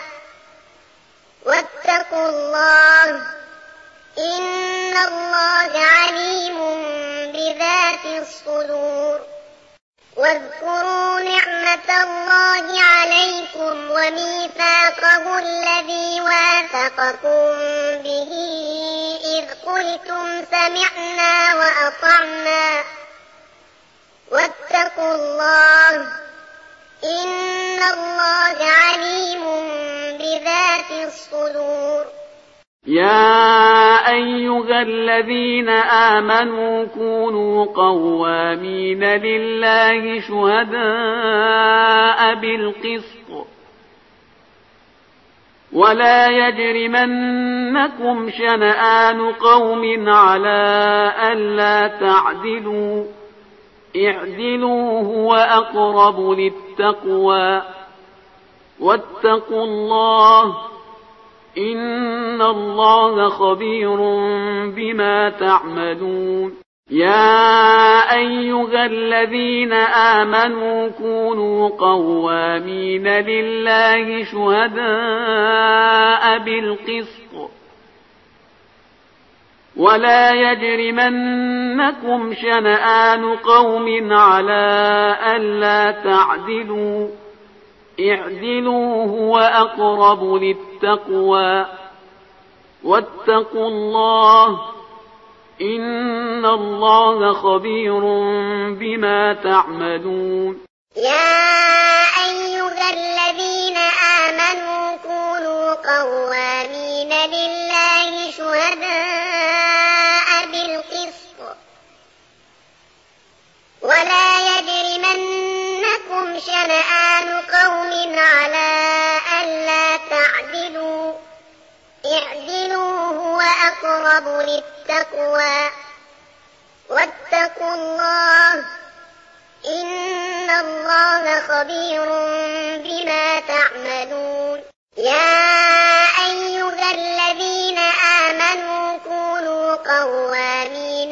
واتقوا الله إن الله عليم بذات الصدور. واذكروا نعمة الله عليكم وميثاقه الذي واثقكم به إذ قلتم سمعنا وأطعنا واتقوا الله إن الله عليم بذات الصدور. يا أيها الذين آمنوا كونوا قوامين لله شهداء بالقسط ولا يجرمنكم شنآن قوم على ألا تعدلوا اعدلوا هو أقرب للتقوى واتقوا الله إن الله خبير بما تعملون. يا أيها الذين آمنوا كونوا قوامين لله شهداء بالقسط ولا يجرمنكم شنآن قوم على ألا تعدلوا اعدلوا هو أقرب للتقوى واتقوا الله إن الله خبير بما تعملون. يا أيها الذين آمنوا كونوا قوامين لله شهداء بالقسط ولا يجرمنكم شنآن قوم على ألا تعدلوا اعدلوا هو أقرب للتقوى واتقوا الله إن الله خبير بما تعملون. يا أيها الذين آمنوا كونوا قوامين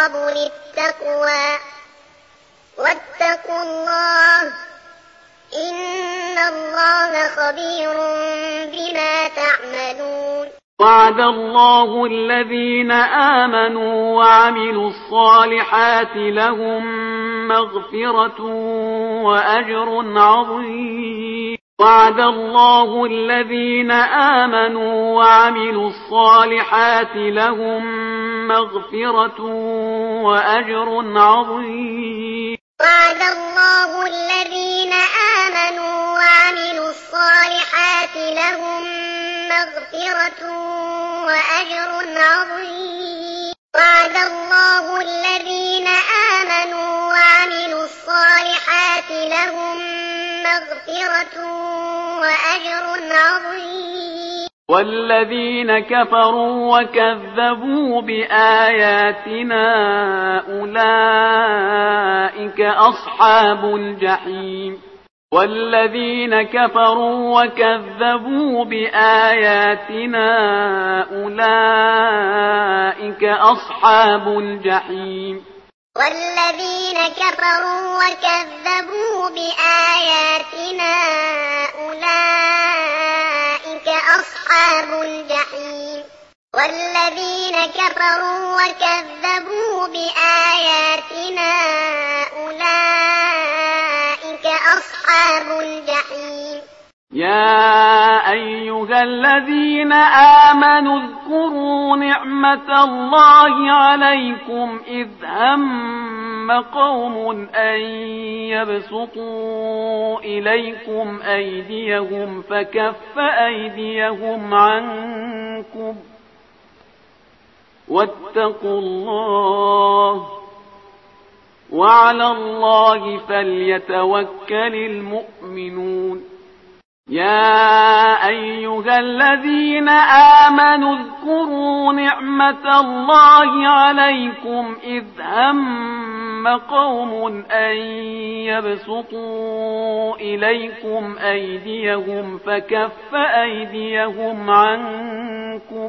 أقرب للتقوى واتقوا الله إن الله خبير بما تعملون. وعد الله الذين آمنوا وعملوا الصالحات لهم مغفرة وأجر عظيم. وعد الله الذين آمنوا وعملوا الصالحات لهم مغفرة وأجر عظيم. وعد الله الذين آمنوا وعملوا الصالحات لهم مغفرة وأجر عظيم. وعد الله الذين آمنوا وعملوا الصالحات لهم مغفرة وأجر عظيم. والذين كفروا وكذبوا بآياتنا أولئك أصحاب الجحيم. والذين كفروا وكذبوا بآياتنا أولئك أصحاب الجحيم. والذين كفروا وكذبوا بآياتنا أولئك أصحاب الجحيم. والذين كفروا وكذبوا بآياتنا أولئك أصحاب الجحيم. يا أيها الذين آمنوا اذكروا نعمة الله عليكم إذ هم قوم أن يبسطوا إليكم أيديهم فكف أيديهم عنكم واتقوا الله وعلى الله فليتوكل المؤمنون. يا أيها الذين آمنوا اذكروا نعمة الله عليكم إذ هم قوم أن يبسطوا إليكم أيديهم فكف أيديهم عنكم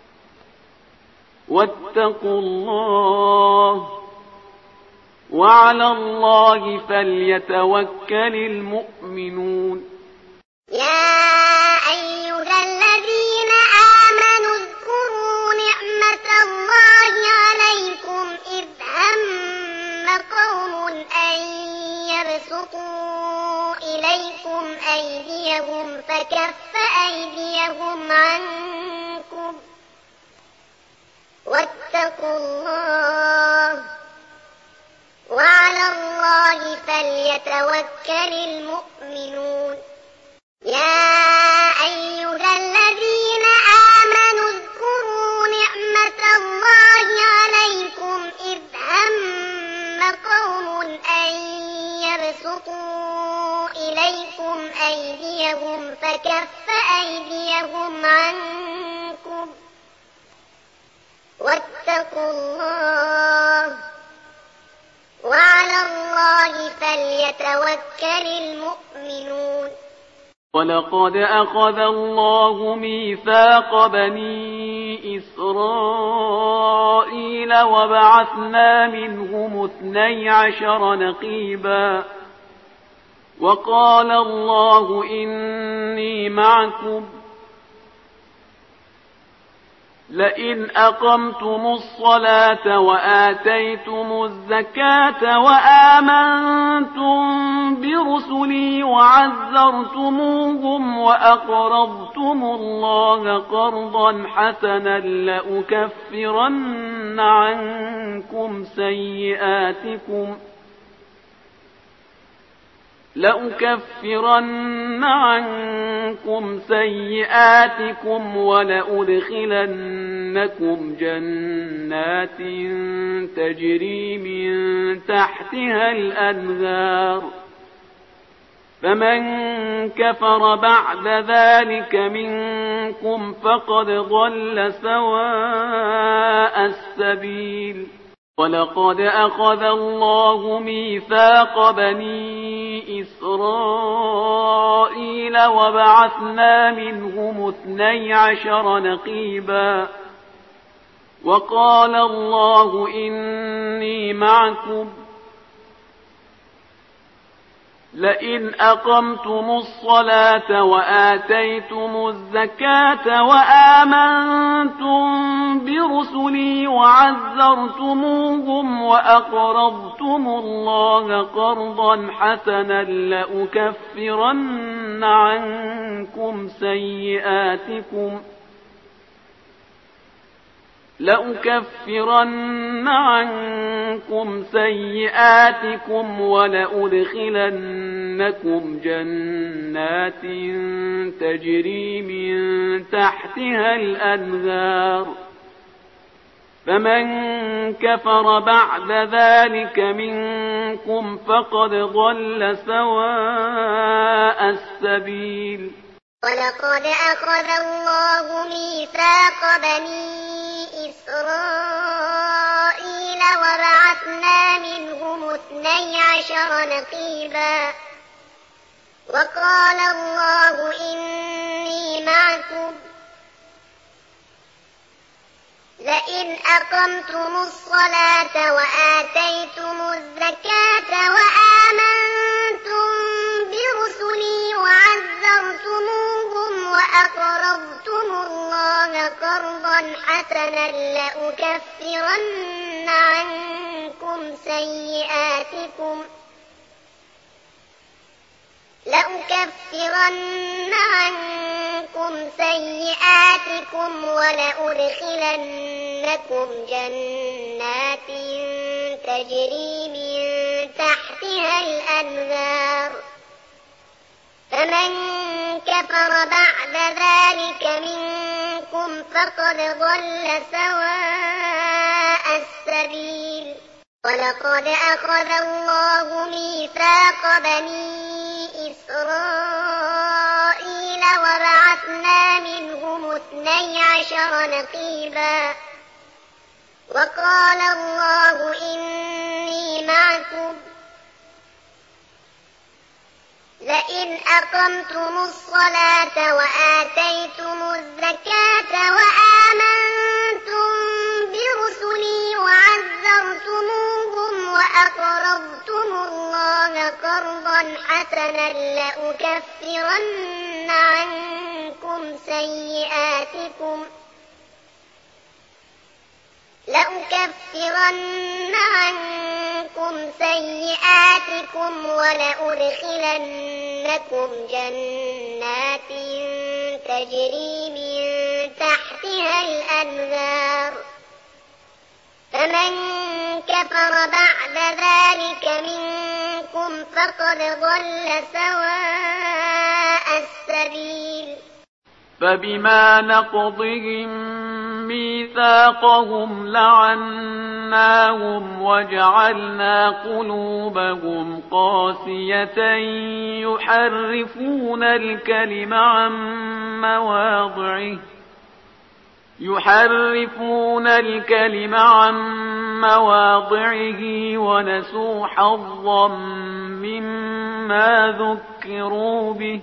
واتقوا الله وعلى الله فليتوكل المؤمنون. يا أيها الذين آمنوا اذكروا نعمة الله عليكم إذ هم قوم أن يبسطوا إليكم أيديهم فكف أيديهم عنكم واتقوا الله وعلى الله فليتوكل المؤمنون. يا أيها الذين آمنوا اذكروا نعمة الله عليكم إذ هم قوم أن يبسطوا إليكم أيديهم فكف أيديهم عنكم واتقوا الله وعلى الله فليتوكل المؤمنون. ولقد أخذ الله ميثاق بني إسرائيل وبعثنا منهم اثني عشر نقيبا وقال الله إني معكم لئن أقمتم الصلاة وآتيتم الزكاة وآمنتم برسلي وعزرتموهم وأقرضتم الله قرضا حسنا لأكفرن عنكم سيئاتكم لأكفرن عنكم سيئاتكم ولأدخلنكم جنات تجري من تحتها الأنهار فمن كفر بعد ذلك منكم فقد ضل سواء السبيل. ولقد أخذ الله ميثاق بني إسرائيل وبعثنا منهم اثني عشر نقيبا وقال الله إني معكم لئن أقمتم الصلاة وآتيتم الزكاة وآمنتم برسلي وعزرتموهم وأقرضتم الله قرضا حسنا لأكفرن عنكم سيئاتكم لأكفرن عنكم سيئاتكم ولأدخلنكم جنات تجري من تحتها الأنهار فمن كفر بعد ذلك منكم فقد ضل سواء السبيل. ولقد أخذ الله ميثاق بني إسرائيل وبعثنا منهم اثني عشر نقيبا وقال الله إني معكم لئن أقمتم الصلاة وآتيتم الزكاة وآمنتم برسلي وعزرتموهم وأقرضتم الله قرضا حسنا لأكفرن عنكم سيئاتكم لأكفرن عنكم سيئاتكم ولأدخلنكم جنات تجري من تحتها الأنهار فمن كفر بعد ذلك منكم فقد ضل سواء السبيل. ولقد أخذ الله ميثاق بني إسرائيل وبعثنا منهم اثني عشر نقيبا وقال الله إني معكم لئن أقمتم الصلاة وآتيتم الزكاة وآمنتم برسلي وعزرتموهم وأقرضتم الله قرضا حسنا لأكفرن عنكم سيئاتكم لأكفرن عنكم سيئاتكم ولأدخلنكم جنات تجري من تحتها الأنهار فمن كفر بعد ذلك منكم فقد ضل سواء السبيل. فبما نقضهم ميثاقهم لعناهم وجعلنا قلوبهم قاسية يحرفون الكلم عن مواضعه يحرفون الكلم عن مواضعه ونسوا حظا مما ذكروا به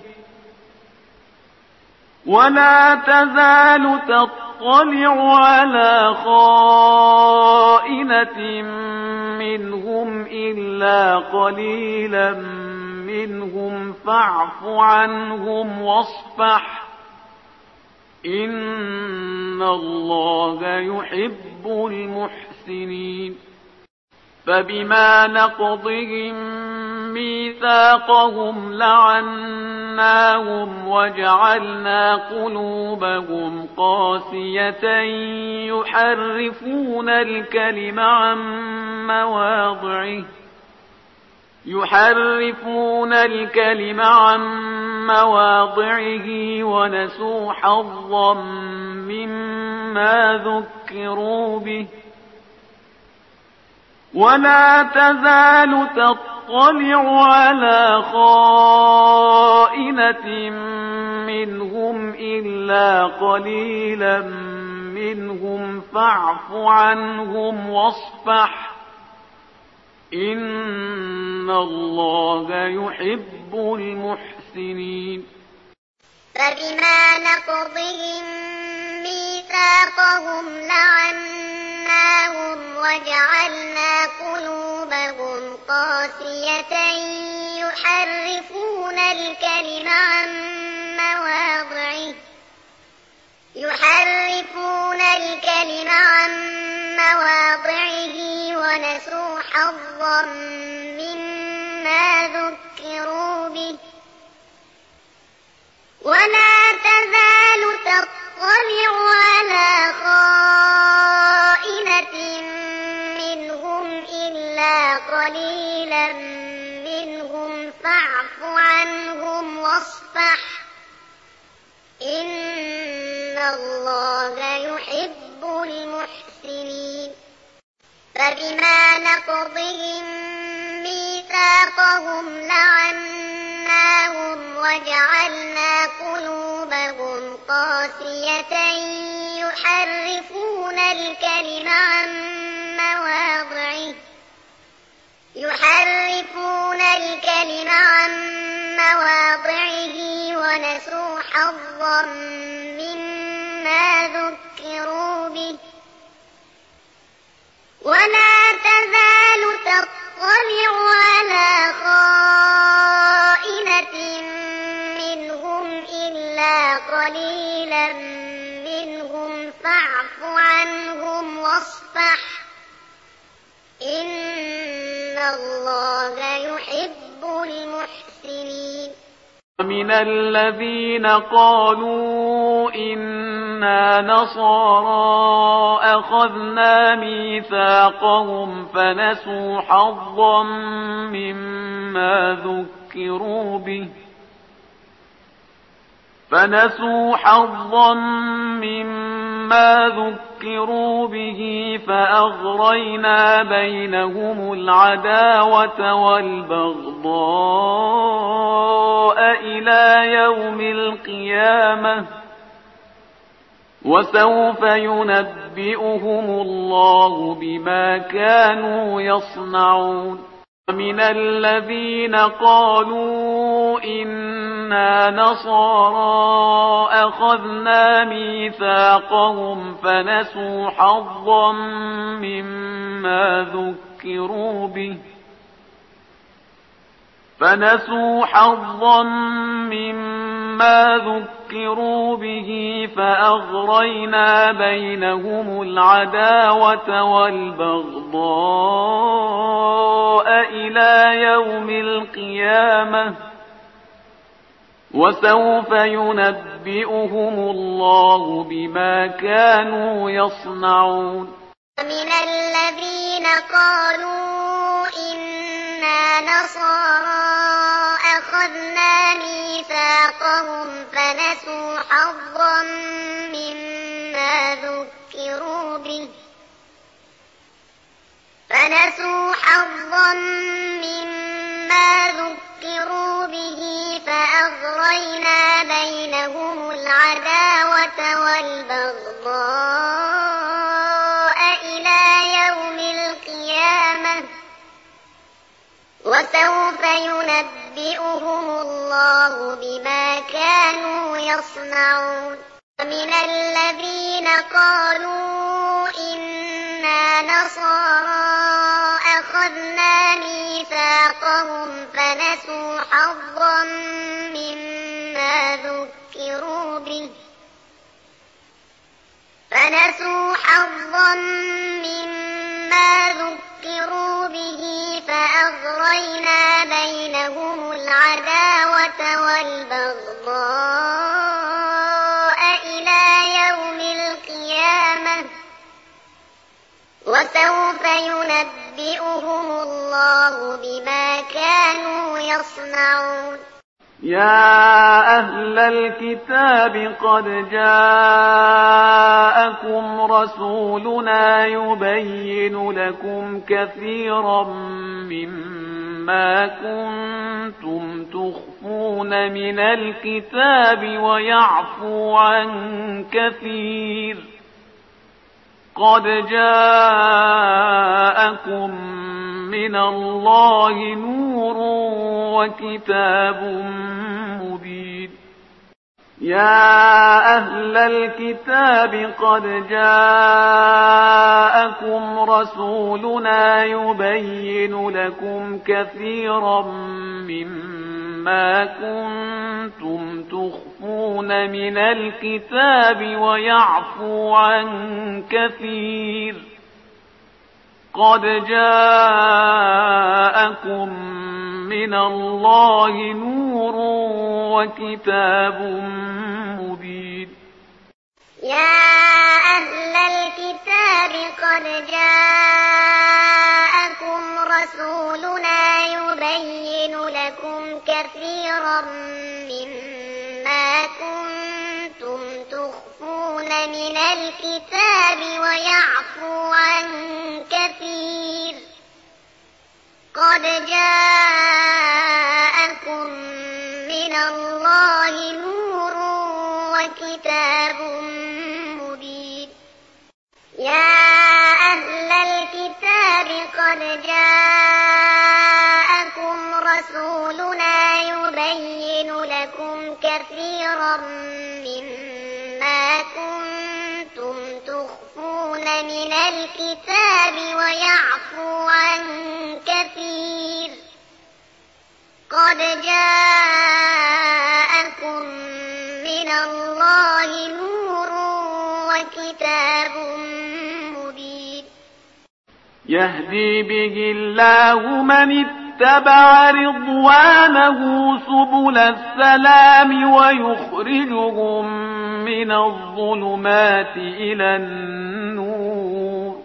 ولا تزال تطلع على خائنة منهم إلا قليلا منهم فاعف عنهم واصفح إن الله يحب المحسنين. فبما نقضهم ميثاقهم لعناهم وجعلنا قلوبهم قاسية يحرفون الكلم عن مواضعه يحرفون الكلم عن مواضعه ونسوا حظا مما ذكروا به ولا تزال تطلع على خائنة منهم إلا قليلا منهم فاعف عنهم واصفح إن الله يحب المحسنين. فبما نقضهم ميثاقهم ميثاقهم لعناهم وجعلنا قلوبهم قاسية يحرفون الكلم عن مواضعه يحرفون الكلم عن مواضعه ونسوا حظا مما ذكروا به ولا تزال تطلع على خائنة منهم إلا قليلا منهم فاعف عنهم واصفح إن الله يحب المحسنين فبما نقضهم ميثاقهم لعناهم وجعلنا قلوبهم قاسية يحرفون الكلم عن مواضعه يحرفون الكلم عن مواضعه ونسوا حظا مما ذكروا به ولا تزال تطلع على خائنة منهم إلا قليلا منهم فاعف عنهم واصفح إن الله يحب المحسنين ومن الذين قالوا إنا نصارى أخذنا ميثاقهم فنسوا حظا مما ذكروا به فنسوا حظا مما ذكروا به فأغرينا بينهم العداوة والبغضاء إلى يوم القيامة وسوف ينبئهم الله بما كانوا يصنعون ومن الذين قالوا إنا نصارى أخذنا ميثاقهم فنسوا حظا مما ذكروا به فنسوا حظا مما ذكروا به فأغرينا بينهم العداوة والبغضاء إلى يوم القيامة وسوف ينبئهم الله بما كانوا يصنعون ومن الذين قالوا إنا نصارى أخذنا ميثاقهم فنسوا حظا مما ذكروا به فنسوا حظا مما ذكروا به فأغرينا بينهم العداوة والبغضاء إلى يوم القيامة وسوف ينبئهم الله بما كانوا يصنعون ومن الذين قالوا إنا نصارى أخذنا ميثاقهم فنسوا حظا مما ذكروا به فنسوا حظا مما ذكروا به فأغرينا بينهم العداوة والبغضاء إلى يوم القيامة وسوف ينبئهم الله بما كانوا يصنعون يا أهل الكتاب قد جاءكم رسولنا يبين لكم كثيرا مما كنتم تخفون من الكتاب ويعفو عن كثير قد جاءكم من الله نور وكتاب مبين يا أهل الكتاب قد جاءكم رسولنا يبين لكم كثيرا مما كنتم تخفون من الكتاب ويعفو عن كثير قد جاءكم من الله نور وكتاب مبين. يا أهل الكتاب قد جاءكم رسولنا يبين لكم كثيرا مما كنتم تخفون من الكتاب ويعفو عن كثير قد جاءكم من الله نور وكتاب مبين. يا أهل الكتاب قد جاءكم رسولنا يبين لكم كثيرا مما كنتم تخفون من الكتاب ويعفو عن كثير قد جاءكم من الله نور وكتاب مبين. يهدي به الله من اتبع رضوانه سبل السلام ويخرجهم من الظلمات إلى النور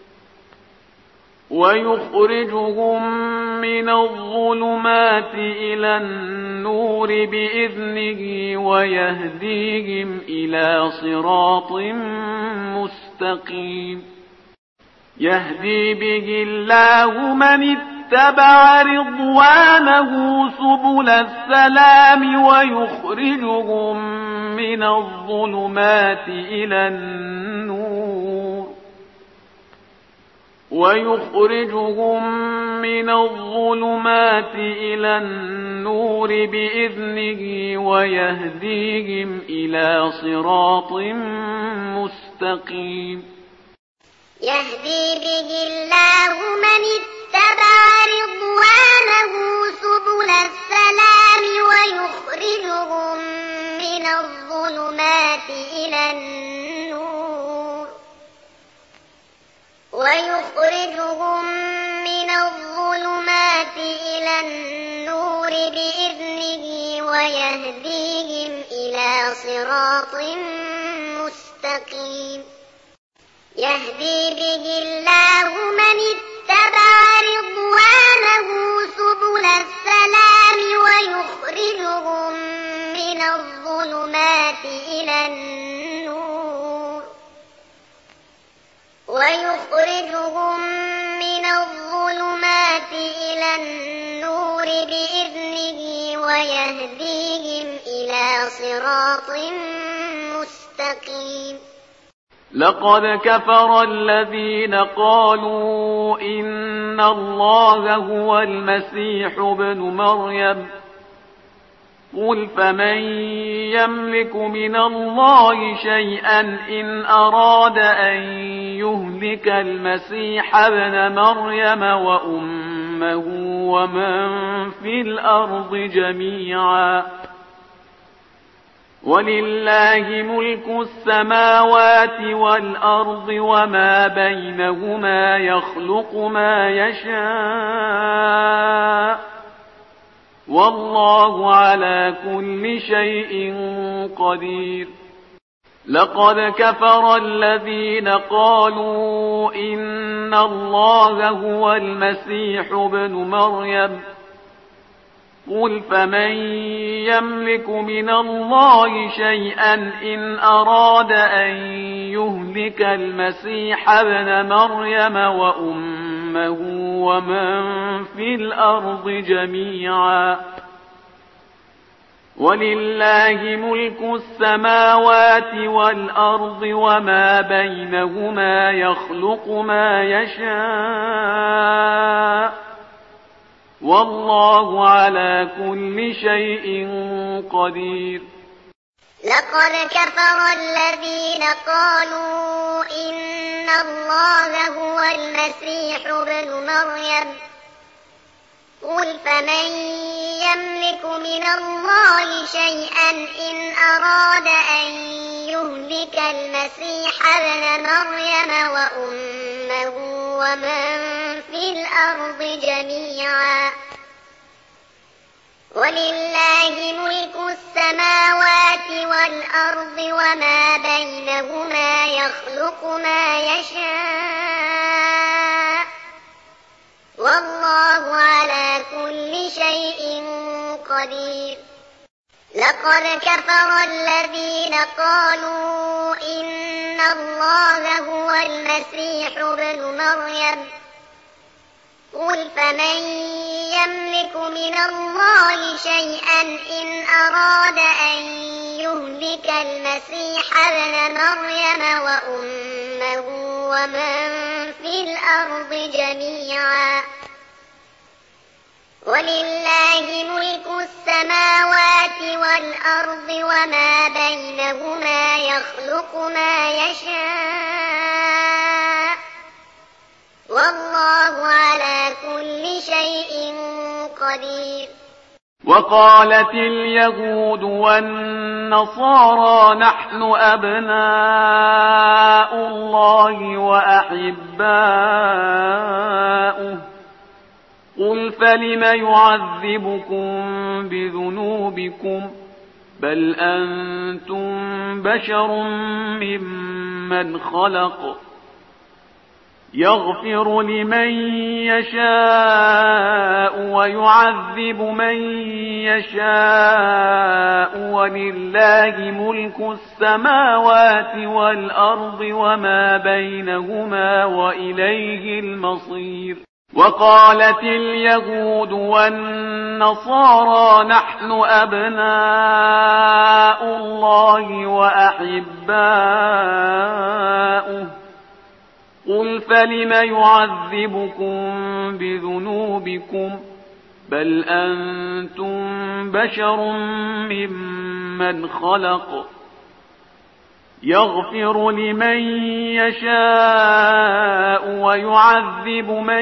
ويخرجهم من الظلمات إلى النور بإذنه ويهديهم إلى صراط مستقيم. يهدي به الله من اتبع رضوانه سبل السلام ويخرجهم من الظلمات إلى النور ويخرجهم من الظلمات إلى النور بإذنه ويهديهم إلى صراط مستقيم. يهدي به الله من اتبع رضوانه سبل السلام ويخرجهم من الظلمات إلى النور ويخرجهم من الظلمات إلى النور بإذنه ويهديهم إلى صراط مستقيم. يهدي به الله من اتبع رضوانه سبل السلام ويخرجهم من الظلمات إلى النور ويخرجهم من الظلمات إلى النور بإذنه ويهديهم إلى صراط مستقيم. لقد كفر الذين قالوا إن الله هو المسيح ابن مريم قل فمن يملك من الله شيئا إن أراد أن يهلك المسيح ابن مريم وأمه ومن في الأرض جميعا ولله ملك السماوات والأرض وما بينهما يخلق ما يشاء والله على كل شيء قدير. لقد كفر الذين قالوا إن الله هو المسيح ابن مريم قل فمن يملك من الله شيئا إن أراد أن يهلك المسيح ابن مريم وأمه ومن في الأرض جميعا ولله ملك السماوات والأرض وما بينهما يخلق ما يشاء والله على كل شيء قدير. لقد كفر الذين قالوا إن الله هو المسيح ابن مريم قل فمن يملك من الله شيئا إن أراد أن يهلك المسيح ابن مريم وأمه ومن في الأرض جميعا ولله ملك السماوات والأرض وما بينهما يخلق ما يشاء والله على كل شيء قدير لقد كفر الذين قالوا إن الله هو المسيح ابن مريم قل فمن يملك من الله شيئا إن أراد أن يهلك المسيح ابن مريم وأمه ومن في الأرض جميعا ولله ملك السماوات والأرض وما بينهما يخلق ما يشاء والله على كل شيء قدير وقالت اليهود والنصارى نحن أبناء الله وأحباؤه قل فلم يعذبكم بذنوبكم بل أنتم بشر ممن خلق يغفر لمن يشاء ويعذب من يشاء ولله ملك السماوات والأرض وما بينهما وإليه المصير وقالت اليهود والنصارى نحن أبناء الله وأحباؤه قل فلم يعذبكم بذنوبكم بل أنتم بشر ممن خلق يغفر لمن يشاء ويعذب من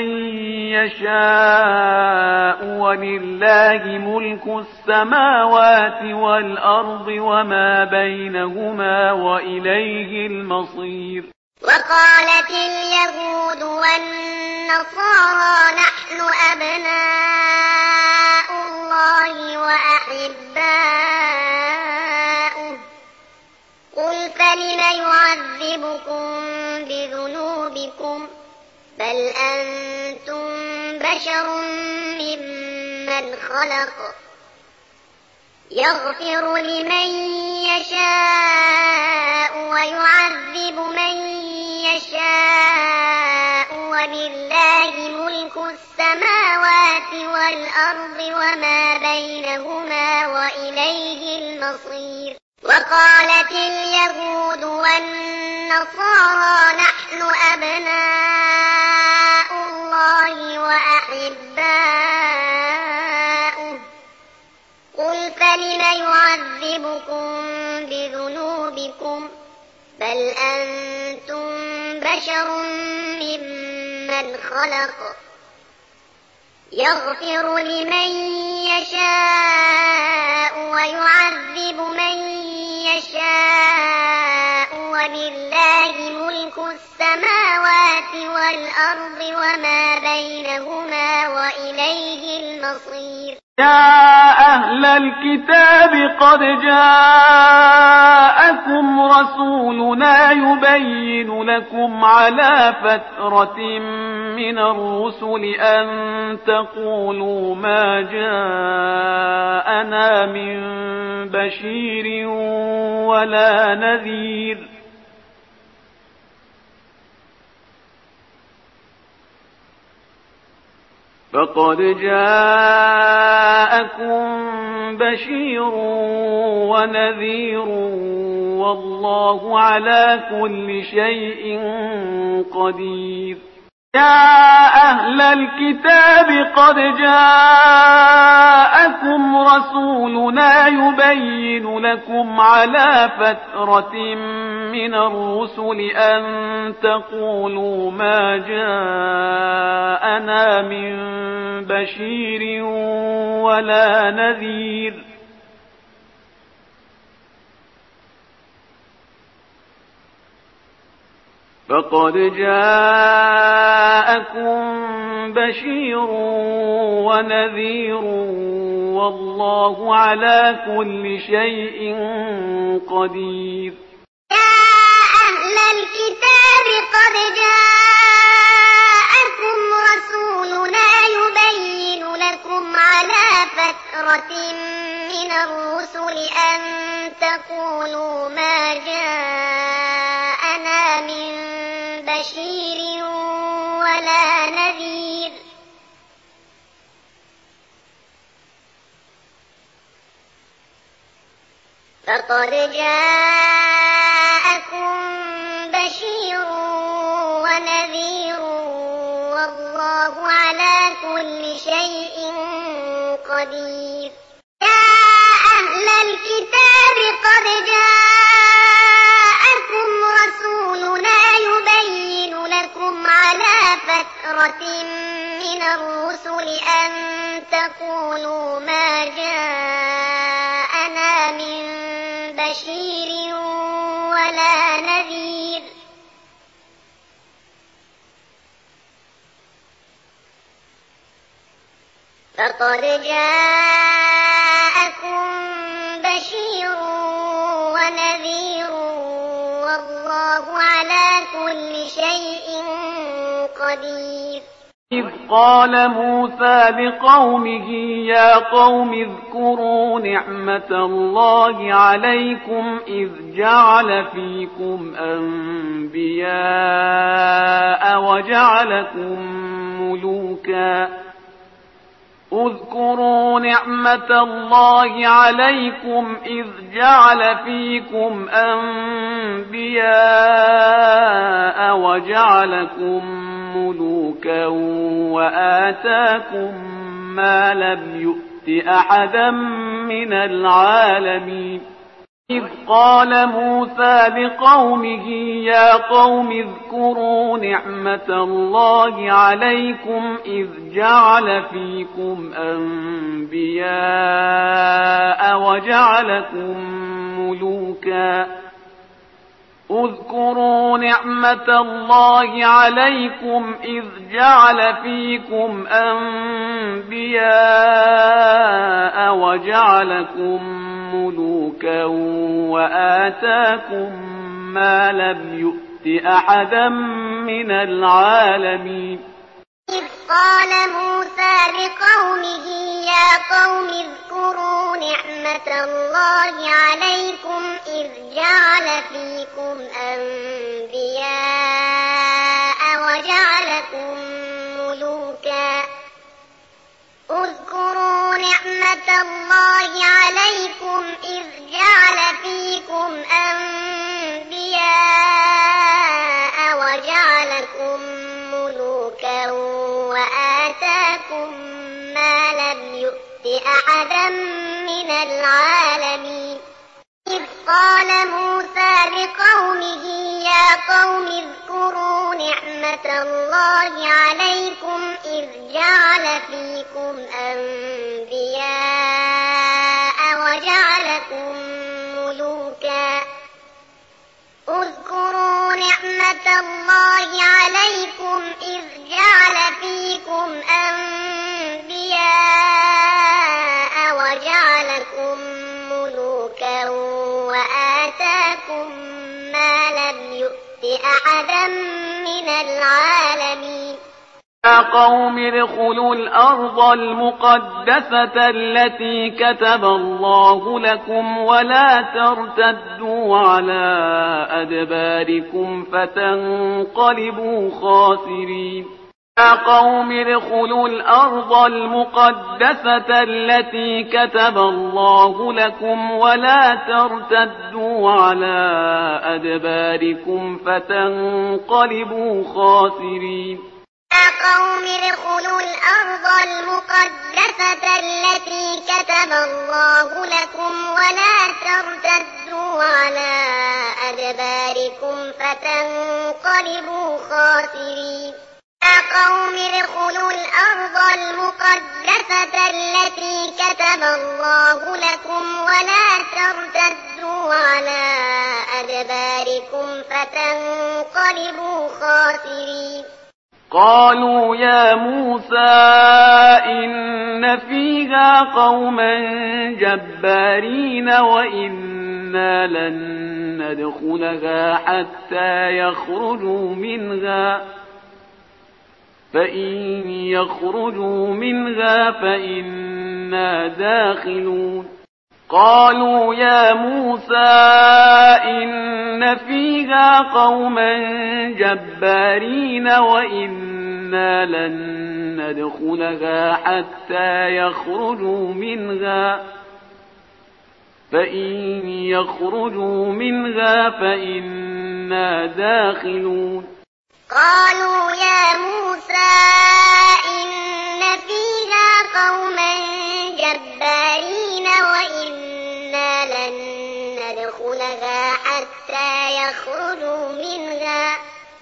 يشاء ولله ملك السماوات والأرض وما بينهما وإليه المصير وقالت اليهود والنصارى نحن أبناء الله وأحباؤه قل فلم يعذبكم بذنوبكم بل أنتم بشر ممن خلق يغفر لمن يشاء ويعذب من يشاء ولله ملك السماوات والأرض وما بينهما وإليه المصير وقالت اليهود والنصارى نحن أبناء الله وأحباؤه قل فلم يعذبكم بذنوبكم بل أنتم بشر ممن خلق يغفر لمن يشاء ويعذب من يشاء ولله ملك السماوات والأرض وما بينهما وإليه المصير يا أهل الكتاب قد جاءكم رسولنا يبين لكم على فترة من الرسل أن تقولوا ما جاءنا من بشير ولا نذير فقد جاءكم بشير ونذير والله على كل شيء قدير يا أهل الكتاب قد جاءكم رسولنا يبين لكم على فترة من الرسل أن تقولوا ما جاءنا من بشير ولا نذير فقد جاءكم بشير ونذير والله على كل شيء قدير. يا أهل الكتاب قد جاءكم رسولنا يبين لكم على فترة من الرسل أن تقولوا ما جاءنا من بشير ولا نذير فقد جاءكم بشير ونذير والله على كل شيء قدير. يا أهل الكتاب قد جاءكم رسولنا يبين لكم على فترة من الرسل أن تقولوا ما جاءنا من بشير ولا نذير فقد جاءكم بشير ونذير والله على كل شيء قدير. إذ قال موسى لقومه يا قوم اذكروا نعمة الله عليكم إذ جعل فيكم أنبياء وجعلكم ملوكا اذكروا نعمة الله عليكم إذ جعل فيكم أنبياء وجعلكم ملوكا وآتاكم ما لم يؤت أحدا من العالمين. إذ قال موسى لقومه يا قوم اذكروا نعمة الله عليكم إذ جعل فيكم أنبياء وجعلكم ملوكا اذكروا نعمة الله عليكم إذ جعل فيكم أنبياء وجعلكم ملوكا وآتاكم ما لم يؤت أحدا من العالمين. إذ قال موسى لقومه يا قوم اذكروا نعمة الله عليكم إذ جعل فيكم أنبياء وجعلكم ملوكا اذكروا نعمة الله عليكم إذ جعل فيكم أنبياء وجعلكم ملوكا وآتاكم ما لم يؤت أحدا من العالمين. إذ قال موسى لقومه يا قوم اذكروا نعمة الله عليكم إذ جعل فيكم أنبياء وجعلكم ملوكا اذكروا نعمة الله عليكم إذ جعل فيكم أنبياء وجعلكم ملوكا وآتاكم ما لم يؤت أحدا من العالمين. يا قوم ادخلوا الأرض المقدسة التي كتب الله لكم ولا ترتدوا على أدباركم فتنقلبوا خاسرين. يا قوم ادخلوا الأرض المقدسة التي كتب الله لكم ولا ترتدوا على أدباركم فتنقلبوا خاسرين. قوم ادخلوا الأرض المقدسة التي كتب الله لكم ولا ترتدوا على أدباركم فتنقلبوا خاسرين قوم ادخلوا الأرض المقدسة التي كتب الله لكم ولا ترتدوا على أدباركم فتنقلبوا خاسرين قالوا يا موسى إن فيها قوما جبارين وإنا لن ندخلها حتى يخرجوا منها فإن يخرجوا منها فإنا داخلون قالوا يا موسى إن فيها قوما جبارين وإنا لن ندخلها حتى يخرجوا منها فإن يخرجوا منها فإنا داخلون قالوا يا موسى إن فيها قوما جبارين وإنا لن ندخلها حتى يخرجوا منها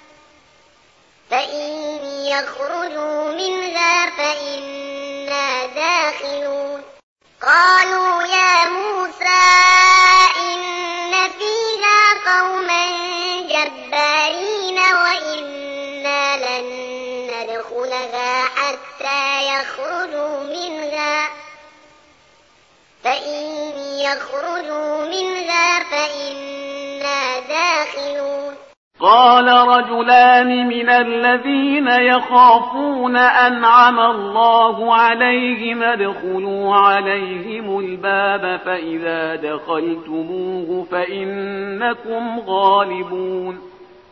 فإن يخرجوا منها فإنا داخلون قالوا يا موسى إن فيها قوما جبارين وإنا لن ندخلها حتى يخرجوا منها فإن يخرجوا منها فإنا داخلون قال رجلان من الذين يخافون أنعم الله عليهم ادخلوا عليهم الباب فإذا دخلتموه فإنكم غالبون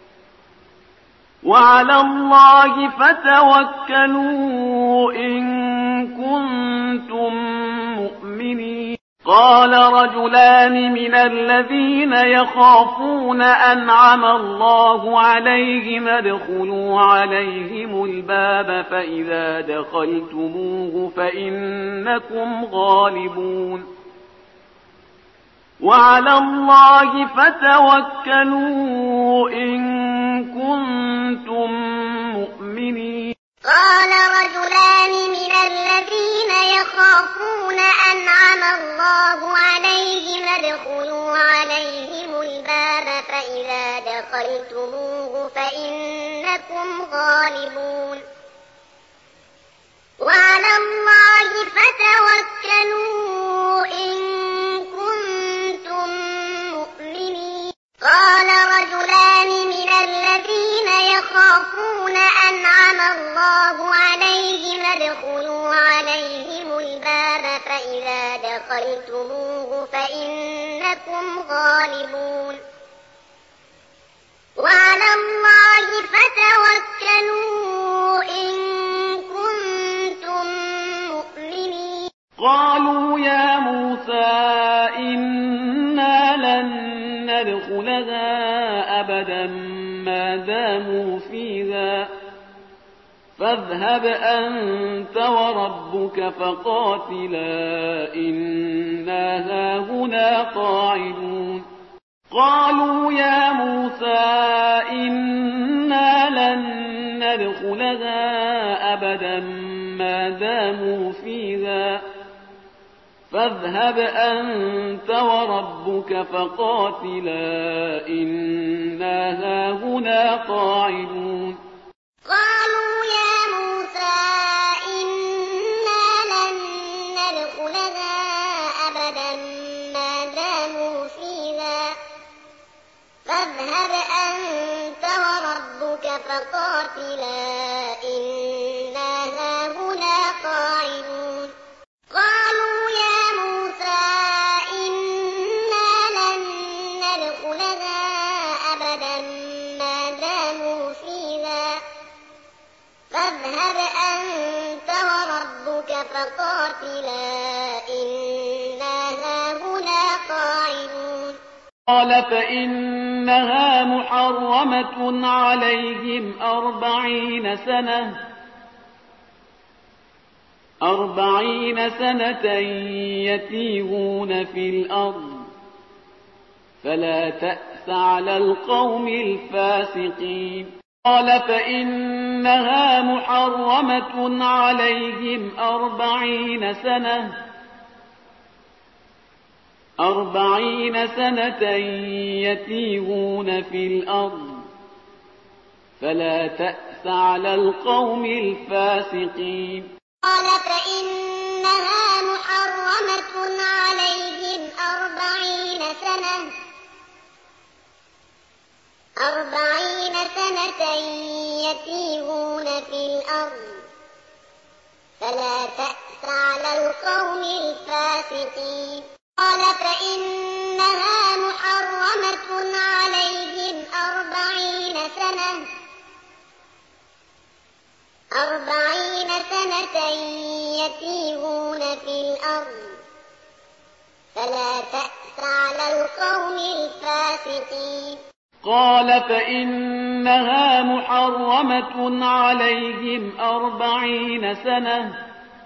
وعلى الله فتوكلوا إن كنتم مؤمنين قال رجلان من الذين يخافون أنعم الله عليهم ادخلوا عليهم الباب فإذا دخلتموه فإنكم غالبون وعلى الله فتوكلوا إن كنتم مؤمنين قال رجلان من الذين يخافون أنعم الله عليهم ادخلوا عليهم الباب فإذا دخلتموه فإنكم غالبون وعلى الله فتوكلوا إن كنتم مؤمنين قال رجلان من الذين يخافون أنعم الله عليهم ادخلوا عليهم الباب فإذا دخلتموه فإنكم غالبون وعلى الله فتوكلوا إن كنتم مؤمنين قالوا يا موسى إنا لن ندخلها أبدا ما داموا فيها فاذهب أنت وربك فقاتلا إنا هاهنا قاعدون قالوا يا موسى إنا لن ندخلها أبدا ما داموا فيها فاذهب أنت وربك فقاتلا إنا هاهنا قاعدون قالوا يا موسى إنا لن ندخلها أبدا ما داموا فيها فاذهب أنت وربك فقاتلا إنا هاهنا قاعدون قالوا يا موسى إنا لن ندخلها أبدا ما داموا فيها فاذهب أنت وربك فقاتلا إنا هاهنا قاعدون قال فإنها محرمة عليهم أربعين سنة أربعين سنة يتيهون في الأرض فلا تأس على القوم الفاسقين قال فإنها محرمة عليهم أربعين سنة أربعين سنة يتيهون في الأرض فلا تأس على القوم الفاسقين قال فإنها محرمة عليهم أربعين سنة أربعين سنة يتيهون في الأرض فلا تأس على القوم الفاسقين قال فإنها محرمة عليهم أربعين سنة أربعين سنة يتيهون في الأرض فلا تأس على القوم الفاسقين قال فإنها محرمة عليهم أربعين سنة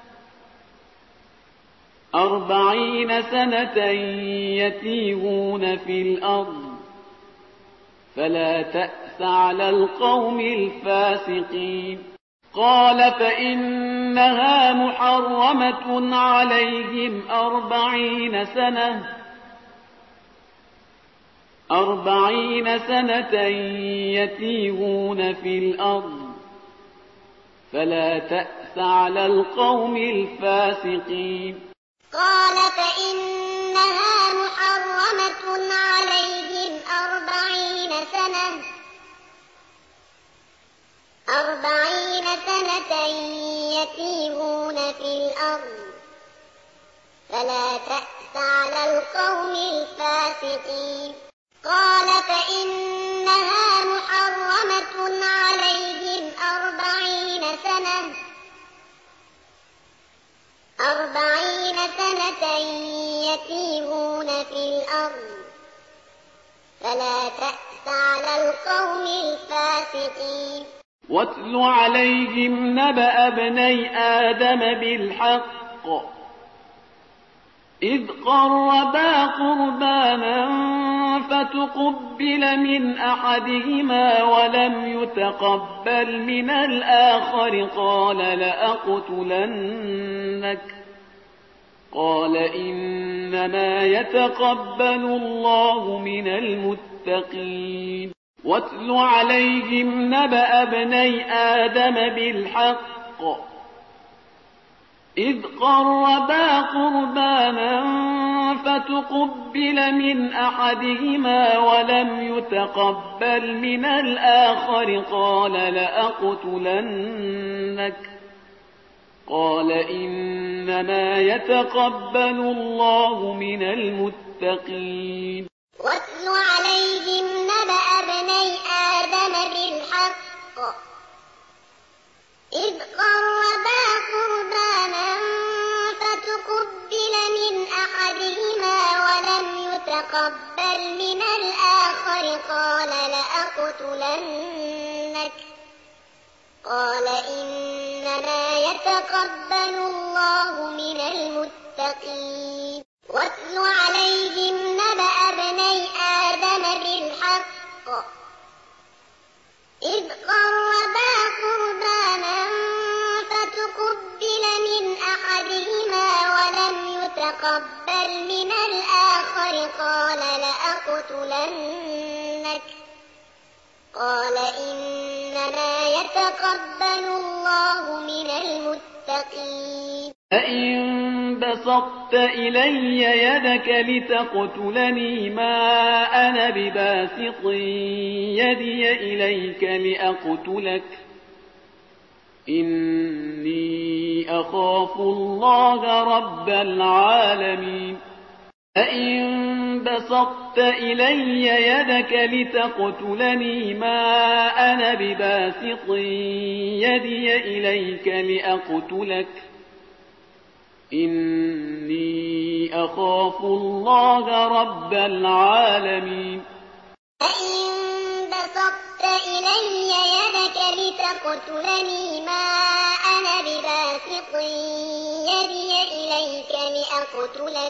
أربعين سنة يتيهون في الأرض فلا تأس على القوم الفاسقين قال فإنها محرمة عليهم أربعين سنة أربعين سنة يتيهون في الأرض فلا تأس على القوم الفاسقين قال فإنها محرمة عليهم أربعين سنة أربعين سنة يتيهون في الأرض فلا تأس على القوم الفاسقين قال فإنها محرمة عليهم أربعين سنة أربعين سنة يتيهون في الأرض فلا تأس على القوم الفاسقين واتل عليهم نبأ ابني آدم بالحق إذ قربا قربانا فتقبل من أحدهما ولم يتقبل من الآخر قال لأقتلنك قال إنما يتقبل الله من المتقين واتل عليهم نبأ ابني آدم بالحق إذ قربا قربانا فتقبل من أحدهما ولم يتقبل من الآخر قال لأقتلنك قال إنما يتقبل الله من المتقين واتل عليهم نبأ ابني آدم بالحق إذ قربا قربانا فتقبل من أحدهما ولم يتقبل من الآخر قال لأقتلنك قال إنما يتقبل الله من المتقين واتل عليهم نبأ ابني آدم بالحق إذ قربا قربانا فتقبل من أحدهما ولم يتقبل من الآخر قال لأقتلنك قال إنما يتقبل الله من المتقين فإن بسطت إلي يدك لتقتلني ما أنا بباسط يدي إليك لأقتلك إني أخاف الله رب العالمين فإن بسطت إلي يدك لتقتلني ما أنا بباسط يدي إليك لأقتلك إني أخاف الله رب العالمين فإن بسطت إلي يدك لتقتلني ما أنا بباسط لأقتلك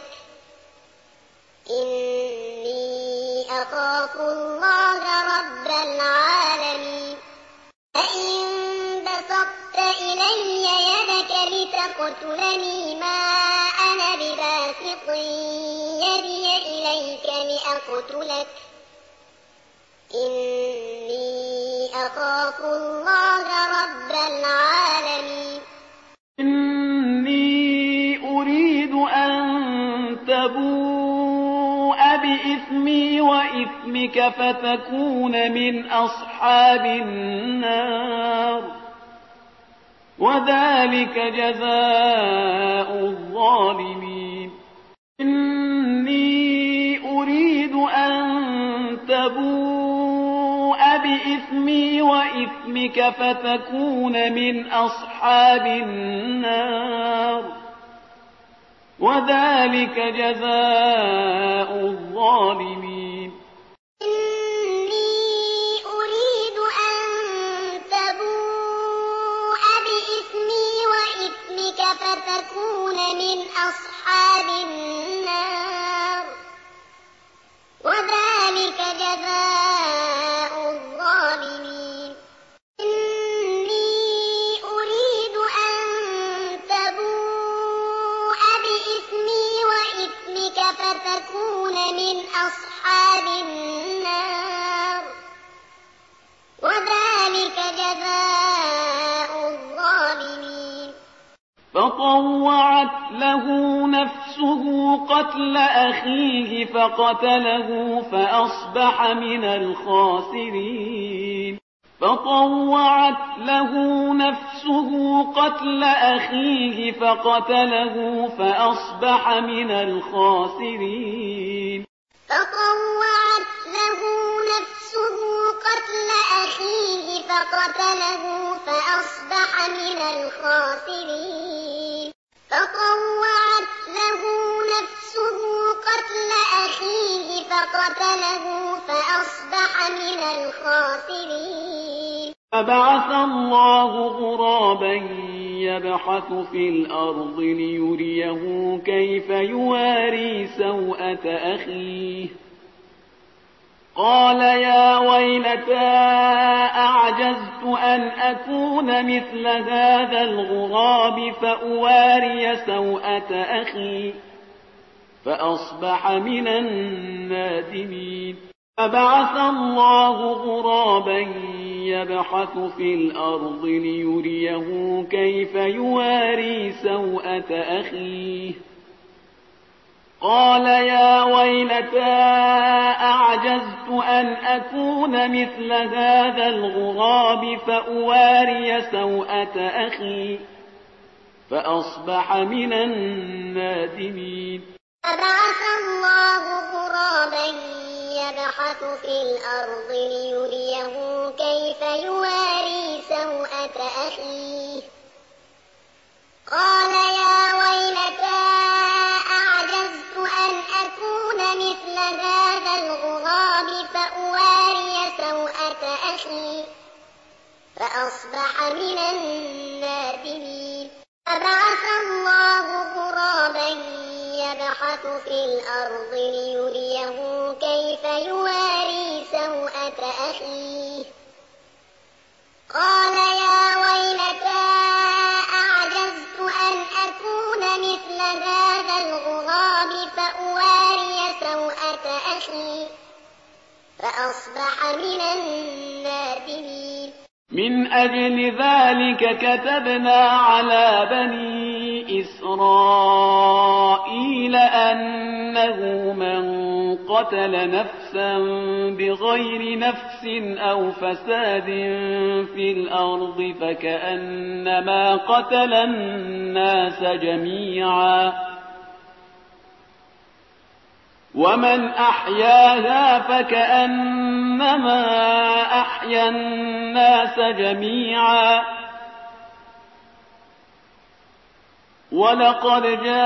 إني أخاف الله رب العالمين فإن بسطت إلي يدك لتقتلني ما أنا بباسط يدي إليك لأقتلك إني أخاف الله رب العالمين إني أريد أن تبوء بإثمي وإثمك فتكون من أصحاب النار وذلك جزاء الظالمين إني أريد أن تبوء بإثمي وإثمك فتكون من أصحاب النار وذلك جزاء الظالمين إني أريد أن تبوء بإثمي وإثمك فتكون من أصحاب النار وذلك جزاء الظالمين إني أريد أن تبوء بإثمي وإثمك فتكون من أصحاب النار وذلك جزاء الظالمين فطوعت له نفسه قتل أخيه فقتله فأصبح من الخاسرين فطوعت له نفسه قتل أخيه فقتله فأصبح من الخاسرين فطوعت له نفسه قتل أخيه فقتله فأصبح من الخاسرين فطوعت له نفسه قتل أخيه فقتله فأصبح من الخاسرين فبعث الله غرابا يبحث في الأرض ليريه كيف يواري سوءة أخيه قال يا ويلتى أعجزت أن أكون مثل هذا الغراب فأواري سوءة أخي فأصبح من النادمين فبعث الله غرابا يبحث في الأرض ليريه كيف يواري سوءة أخيه قال يا ويلتى أعجزت أن أكون مثل هذا الغراب فأواري سوءة أخي فأصبح من النادمين فبعث الله غرابا يبحث في الأرض ليريه كيف يواري سوءة أخيه قال يا ويلتى أعجزت أن أكون مثل هذا الغراب فأواري سوءة أخي فأصبح من النادمين فبعث الله غرابا يبحث في الأرض ليريه كيف يواري سوءة أخيه قال يا ويلتى أعجزت أن أكون مثل هذا الغراب فأواري سوءة أخي فأصبح من النادمين من أجل ذلك كتبنا على بني إسرائيل أنه من قتل نفسا بغير نفس أو فساد في الأرض فكأنما قتل الناس جميعا ومن أحياها فكأنما أحيا الناس جميعا ولقد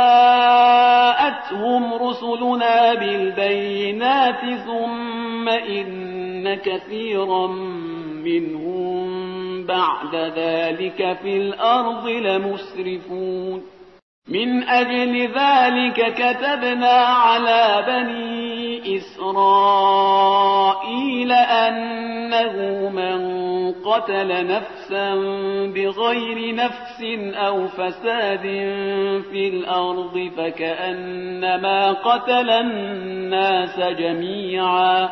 جاءتهم رسلنا بالبينات ثم إن كثيرا منهم بعد ذلك في الأرض لمسرفون من أجل ذلك كتبنا على بني إسرائيل أنه من قتل نفسا بغير نفس أو فساد في الأرض فكأنما قتل الناس جميعا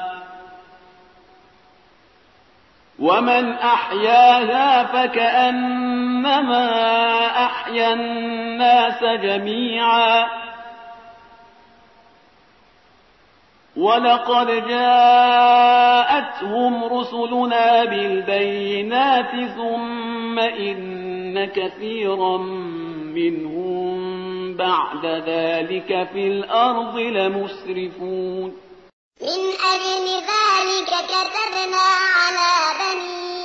ومن أحياها فكأنما أحيا الناس جميعا ولقد جاءتهم رسلنا بالبينات ثم إن كثيرا منهم بعد ذلك في الأرض لمسرفون من أجل ذلك كتبنا على بني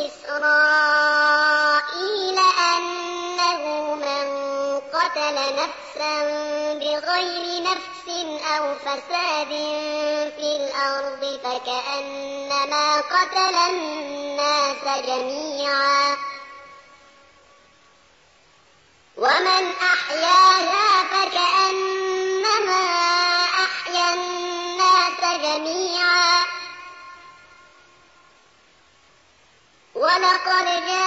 إسرائيل أنه من قتل نفسا بغير نفس أو فساد في الأرض فكأنما قتل الناس جميعا ومن أحياها فكأنما أحيا الناس جميعا ولقد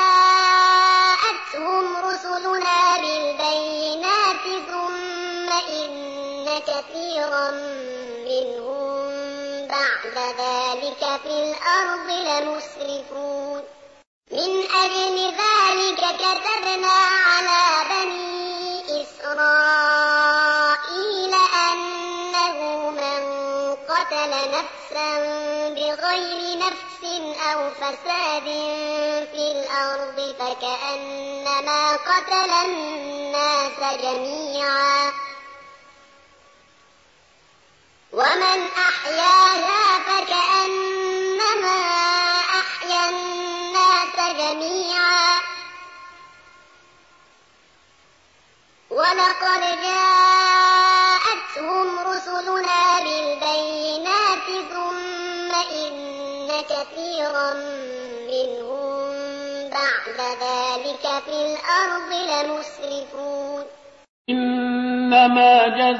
جاءتهم رسلنا بالبينات ثم إن كثيرا منهم بعد ذلك في الأرض لمسرفون من أجل ذلك كتبنا على بني إسرائيل أنه من قتل نفسا بغير نفس أو فساد في الأرض فكأنما قتل الناس جميعا ومن أحياها فكأنما أحيا الناس جميعا ولقد جاءتهم رسلنا بالبينات ثم إن كثيرا منهم بعد ذلك في الأرض لمسرفون إنما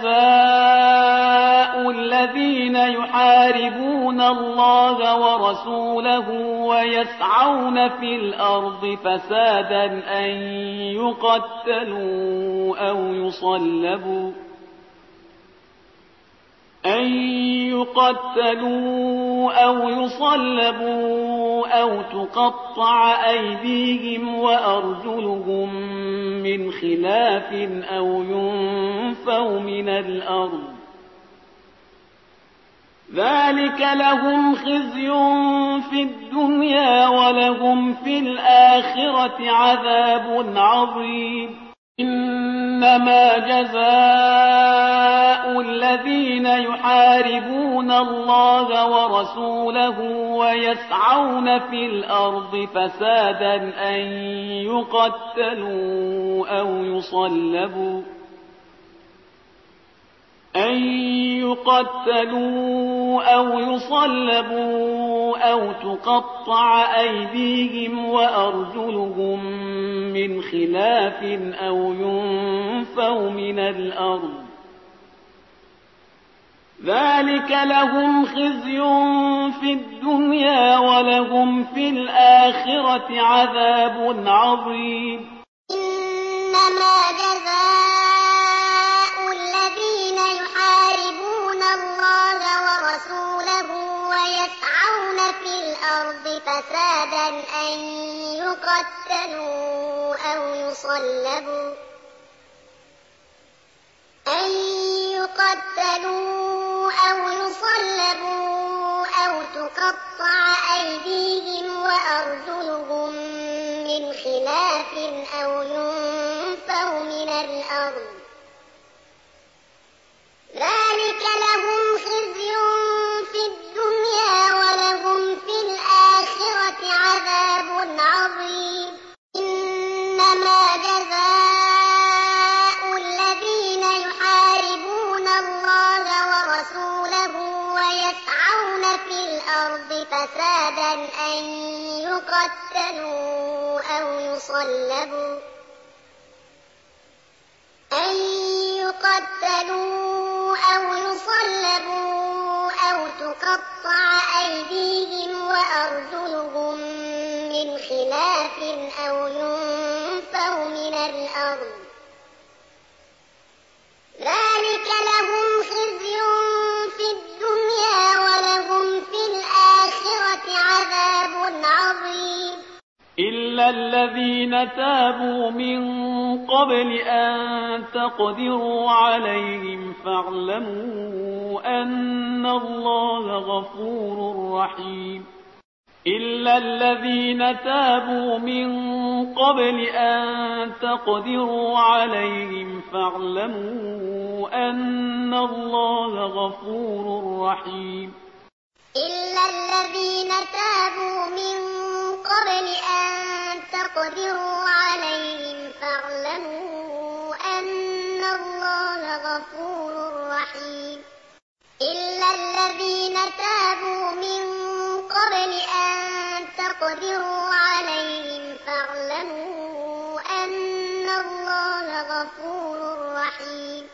جزاء الذين يحاربون الله ورسوله ويسعون في الأرض فسادا أن يقتلوا أو يصلبوا أن يقتلوا أو يصلبوا أو تقطع أيديهم وأرجلهم من خلاف أو ينفوا من الأرض ذلك لهم خزي في الدنيا ولهم في الآخرة عذاب عظيم إنما جزاء الذين يحاربون الله ورسوله ويسعون في الأرض فسادا أن يقتلوا أو يصلبوا أن يقتلوا أو يصلبوا أو تقطع أيديهم وأرجلهم من خلاف أو ينفوا من الأرض ذلك لهم خزي في الدنيا ولهم في الآخرة عذاب عظيم إنما جزاء الذين يحاربون الله ورسوله ويسعون في الأرض فسادا أن يقتلوا أو يصلبوا أن يقتلوا أو يصلبوا أو تقطع أيديهم وأرجلهم من خلاف أو ينفوا من الأرض ذلك لهم خزي في الدنيا ولهم في الآخرة عذاب عظيم إنما جزاء الذين يحاربون الله ورسوله ويسعون في الأرض فسادا أن يقتلوا أو يصلبوا أن تقطع أيديهم وأرجلهم من خلاف أو ينفوا من الأرض ذلك لهم خزي في الدنيا ولهم في الآخرة عذاب عظيم إلا الذين تابوا من قبل أن تقدروا عليهم فاعلموا أن الله غفور رحيم إلا الذين تابوا من قبل أن تقدروا عليهم فاعلموا أن الله غفور رحيم إلا الذين تابوا من قبل أن تقدروا عليهم فاعلموا أن الله غفور رحيم إلا الذين تابوا من قبل أن تقدروا عليهم فاعلموا أن الله غفور رحيم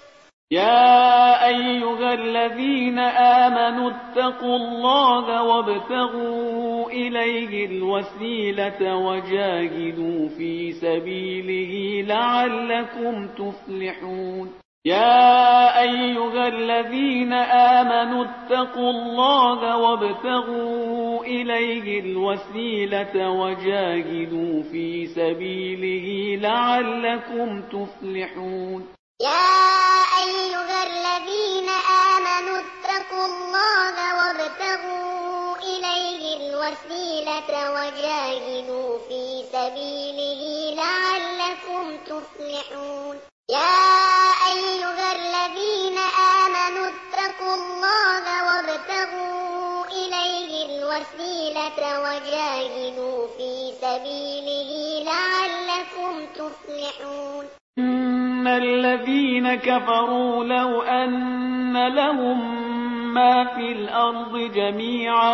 يا أيها الذين آمنوا اتقوا الله وابتغوا إليه الوسيلة وجاهدوا في سبيله لعلكم تفلحون يا أيها الذين آمنوا اتقوا الله وابتغوا إليه الوسيلة وجاهدوا في سبيله لعلكم تفلحون يا أيها الذين آمنوا اتقوا الله وابتغوا إليه الوسيلة وجاهدوا في سبيله لعلكم تفلحون يا أيها الذين آمنوا اتقوا الله وابتغوا إليه الوسيلة وجاهدوا في سبيله لعلكم تفلحون إن الذين كفروا لو أن لهم ما في الأرض جميعا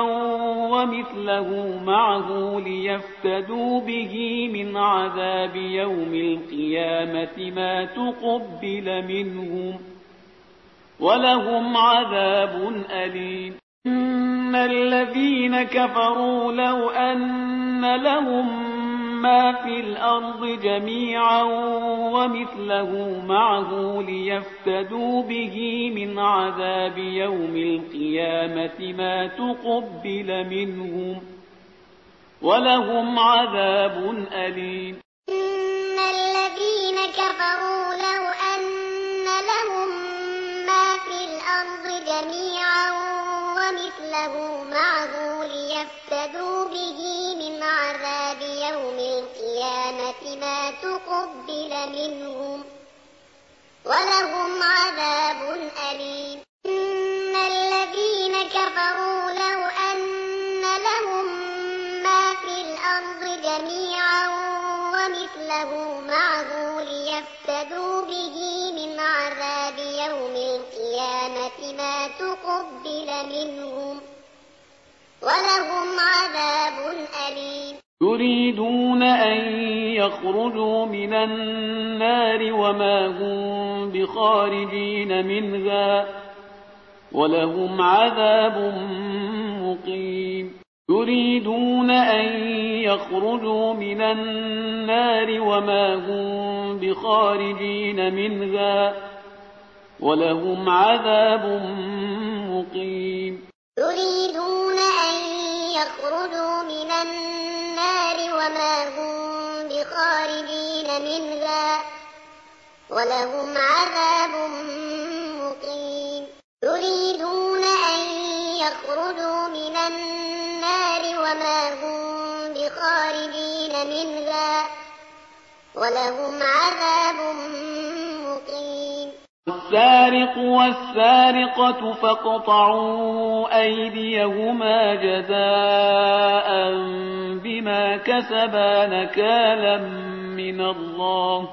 ومثله معه ليفتدوا به من عذاب يوم القيامة ما تقبل منهم ولهم عذاب أليم إن الذين كفروا لو أن لهم ما في الأرض جميعا ومثله معه ليفتدوا به من عذاب يوم القيامة ما تقبل منهم ولهم عذاب أليم إن الذين كفروا لو أن لهم ما في الأرض جميعا ومثله معه ليفتدوا به من عذاب يوم القيامة ما تقبل منهم ولهم عذاب أليم إن الذين كفروا لو أن لهم ما في الأرض جميعا ومثله معه ليفتدوا به من عذاب يوم القيامة ما تقبل منهم ولهم عذاب أليم يريدون أن يخرجوا من النار وما هم بخارجين منها ولهم عذاب مقيم يريدون أن يخرجوا من النار وما هم بخارجين منها ولهم عذاب مقيم يريدون أن يخرجوا من النار وما هم بخارجين منها ولهم عذاب مقيم يريدون أن يخرجوا من النار وما هم بخارجين منها ولهم عذاب مقيم السارق والسارقة فاقطعوا أيديهما جزاء بما كسبا نكالا من الله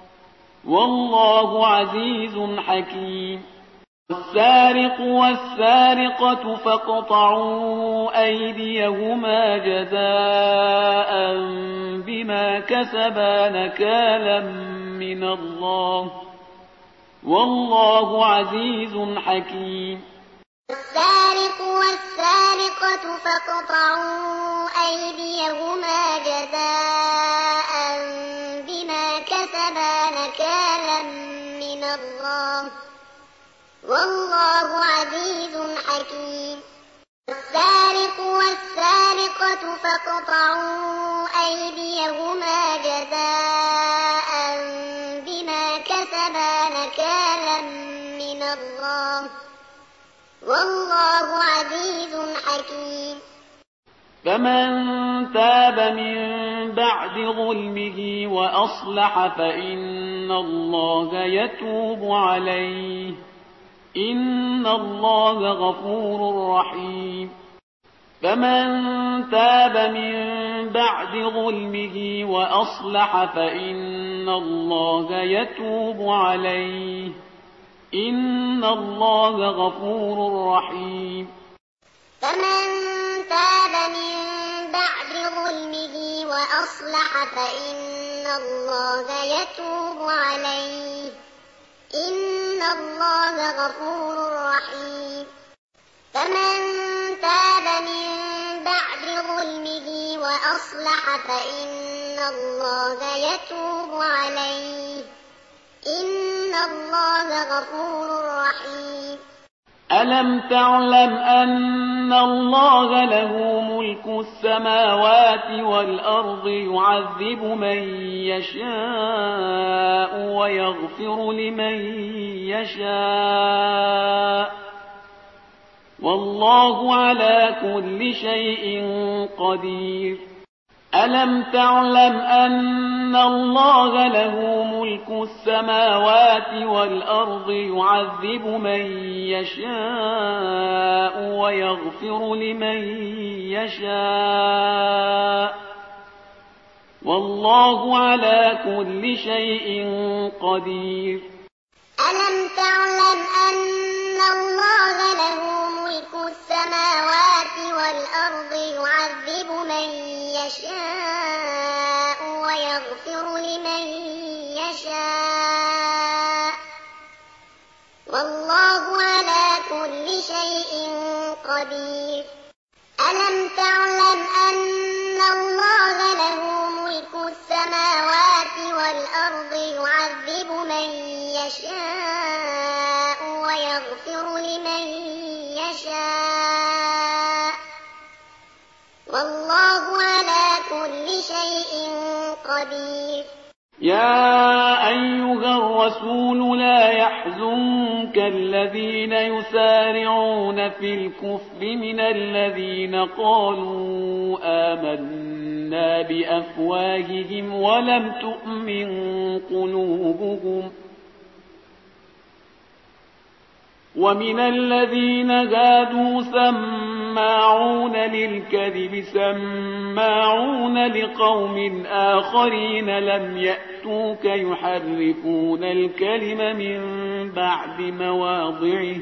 والله عزيز حكيم السارق والسارقة فاقطعوا أيديهما جزاء بما كسبا نكالا من الله والله عزيز حكيم السارق والسارقة فاقطعوا أيديهما جزاء بما كسبا نكالا من الله والله عزيز حكيم والسارق والسارقة فاقطعوا أيديهما جزاء بما كسبا نكالا من الله والله عزيز حكيم فمن تاب من بعد ظلمه وأصلح فإن الله يتوب عليه إن الله غفور رحيم فمن تاب من بعد ظلمه وأصلح فإن الله يتوب عليه إن الله غفور رحيم فمن تاب من بعد ظلمه وأصلح فإن الله يتوب عليه إن الله غفور رحيم فمن تاب من بعد ظلمه وأصلح فإن الله يتوب عليه إن الله غفور رحيم ألم تعلم أن الله له ملك السماوات والأرض يعذب من يشاء ويغفر لمن يشاء والله على كل شيء قدير ألم تعلم أن الله له ملك السماوات والأرض يعذب من يشاء ويغفر لمن يشاء والله على كل شيء قدير ألم تعلم أن الله له ملك السماوات والأرض يعذب من يشاء ويغفر لمن يشاء والله على كل شيء قدير ألم تعلم أن الله له ملك السماوات والأرض يعذب من يشاء ويغفر لمن يشاء والله على كل شيء قدير يا أيها الرسول لا يحزنك الذين يسارعون في الكفر من الذين قالوا آمنا بأفواههم ولم تؤمن قلوبهم ومن الذين هادوا سماعون للكذب سماعون لقوم آخرين لم يأتوك يحرفون الكلم من بعد مواضعه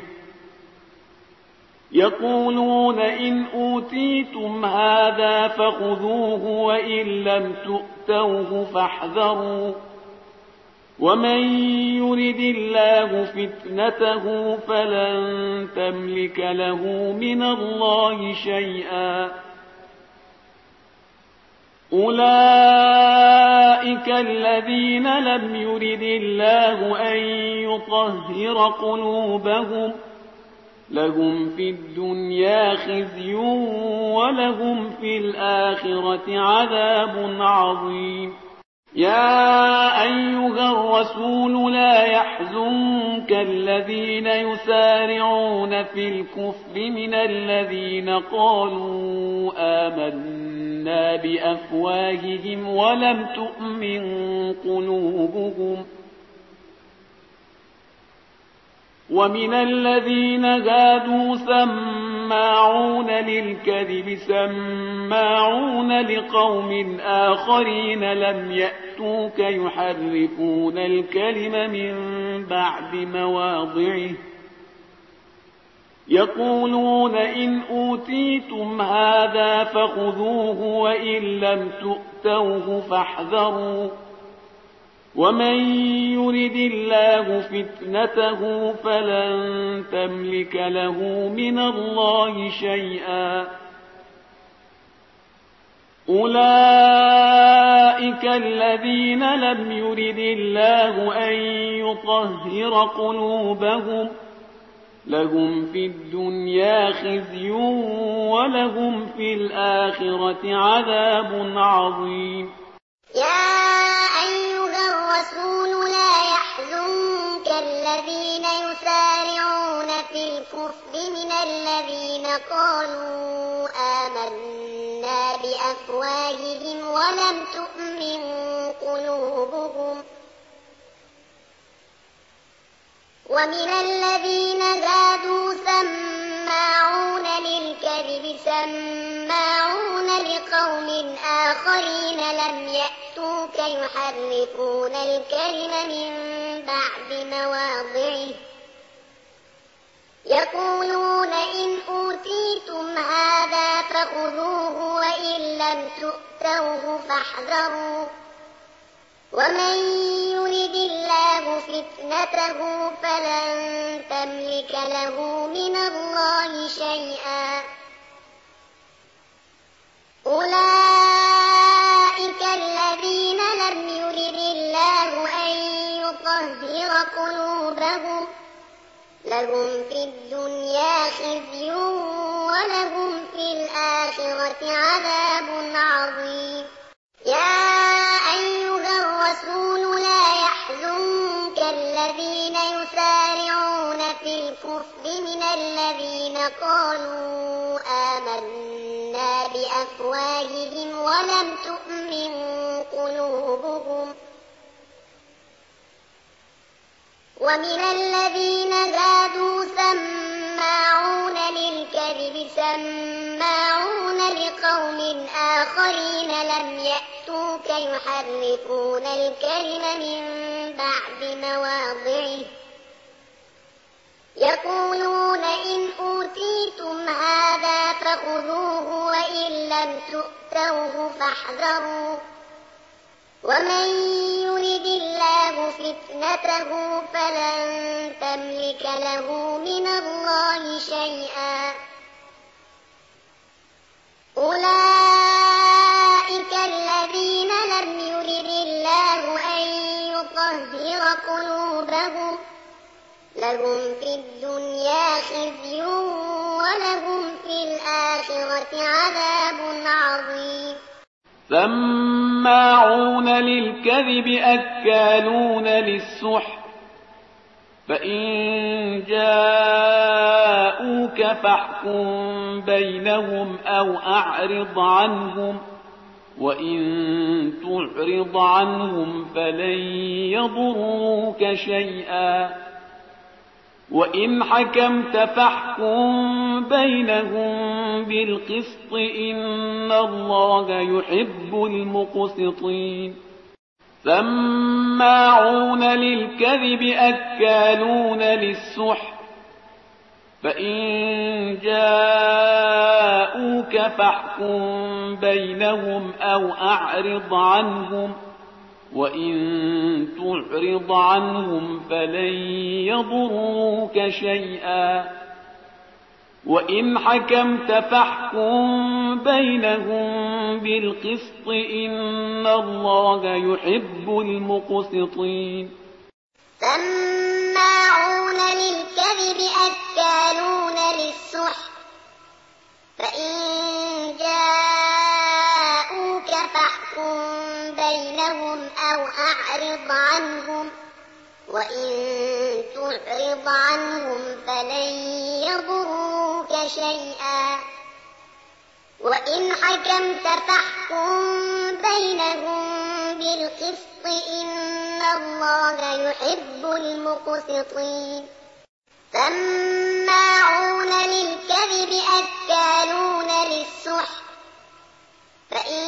يقولون إن أوتيتم هذا فخذوه وإن لم تؤتوه فاحذروا ومن يرد الله فتنته فلن تملك له من الله شيئا أولئك الذين لم يرد الله أن يطهر قلوبهم لهم في الدنيا خزي ولهم في الآخرة عذاب عظيم يا أيها الرسول لا يحزنك الذين يسارعون في الكفر من الذين قالوا آمنا بأفواههم ولم تؤمن قلوبهم ومن الذين هادوا سماعون للكذب سماعون لقوم آخرين لم يأتوك يحرفون الكلم من بعد مواضعه يقولون إن أوتيتم هذا فخذوه وإن لم تؤتوه فاحذروا ومن يرد الله فتنته فلن تملك له من الله شيئا أولئك الذين لم يرد الله أن يطهر قلوبهم لهم في الدنيا خزي ولهم في الآخرة عذاب عظيم. يا أيها الرسول لا يحزنك الذين يسارعون في الكفر من الذين قالوا آمنا بأفواههم ولم تؤمن قلوبهم ومن الذين زادوا سماعون للكذب سماعون لقوم آخرين لم يأتوك يحرفون الكلم من بعد مواضعه يقولون إن أوتيتم هذا فخذوه وإن لم تؤتوه فاحذروا ومن يرد الله فتنته فلن تملك له من الله شيئا أولئك الذين لم يرد الله أن يطهر قلوبهم لهم في الدنيا خزي ولهم في الآخرة عذاب عظيم. يا أيها الرسول لا يحزنك الذين يسارعون في الكفر من الذين قالوا آمنا بأفواههم ولم تؤمن قلوبهم ومن الذين زادوا سماعون للكذب سماعون لقوم آخرين لم يأتوك يحرفون الكلم من بعد مواضعه يقولون إن أوتيتم هذا فخذوه وإن لم تؤتوه فاحذروا ومن يرد الله فتنته فلن تملك له من الله شيئا أولئك الذين لم يرد الله أن يطهر قلوبهم لهم في الدنيا خزي ولهم في الآخرة عذاب عظيم. سماعون للكذب أكالون للسحت فإن جاءوك فاحكم بينهم أو أعرض عنهم وإن تعرض عنهم فلن يضروك شيئا وإن حكمت فاحكم بينهم بالقسط إن الله يحب المقسطين. سماعون للكذب أكالون للسحت فإن جاءوك فاحكم بينهم أو أعرض عنهم وإن تعرض عنهم فلن يضروك شيئا وإن حكمت فاحكم بينهم بالقسط إن الله يحب المقسطين. سماعون للكذب أكالون للسحت فإن جاءوك فاحكم بينهم أو أعرض عنهم وإن تعرض عنهم فلن يضروك شيئا وإن حكمت فاحكم بينهم بالقسط إن الله يحب المقسطين. سماعون للكذب أكالون للسحت فإن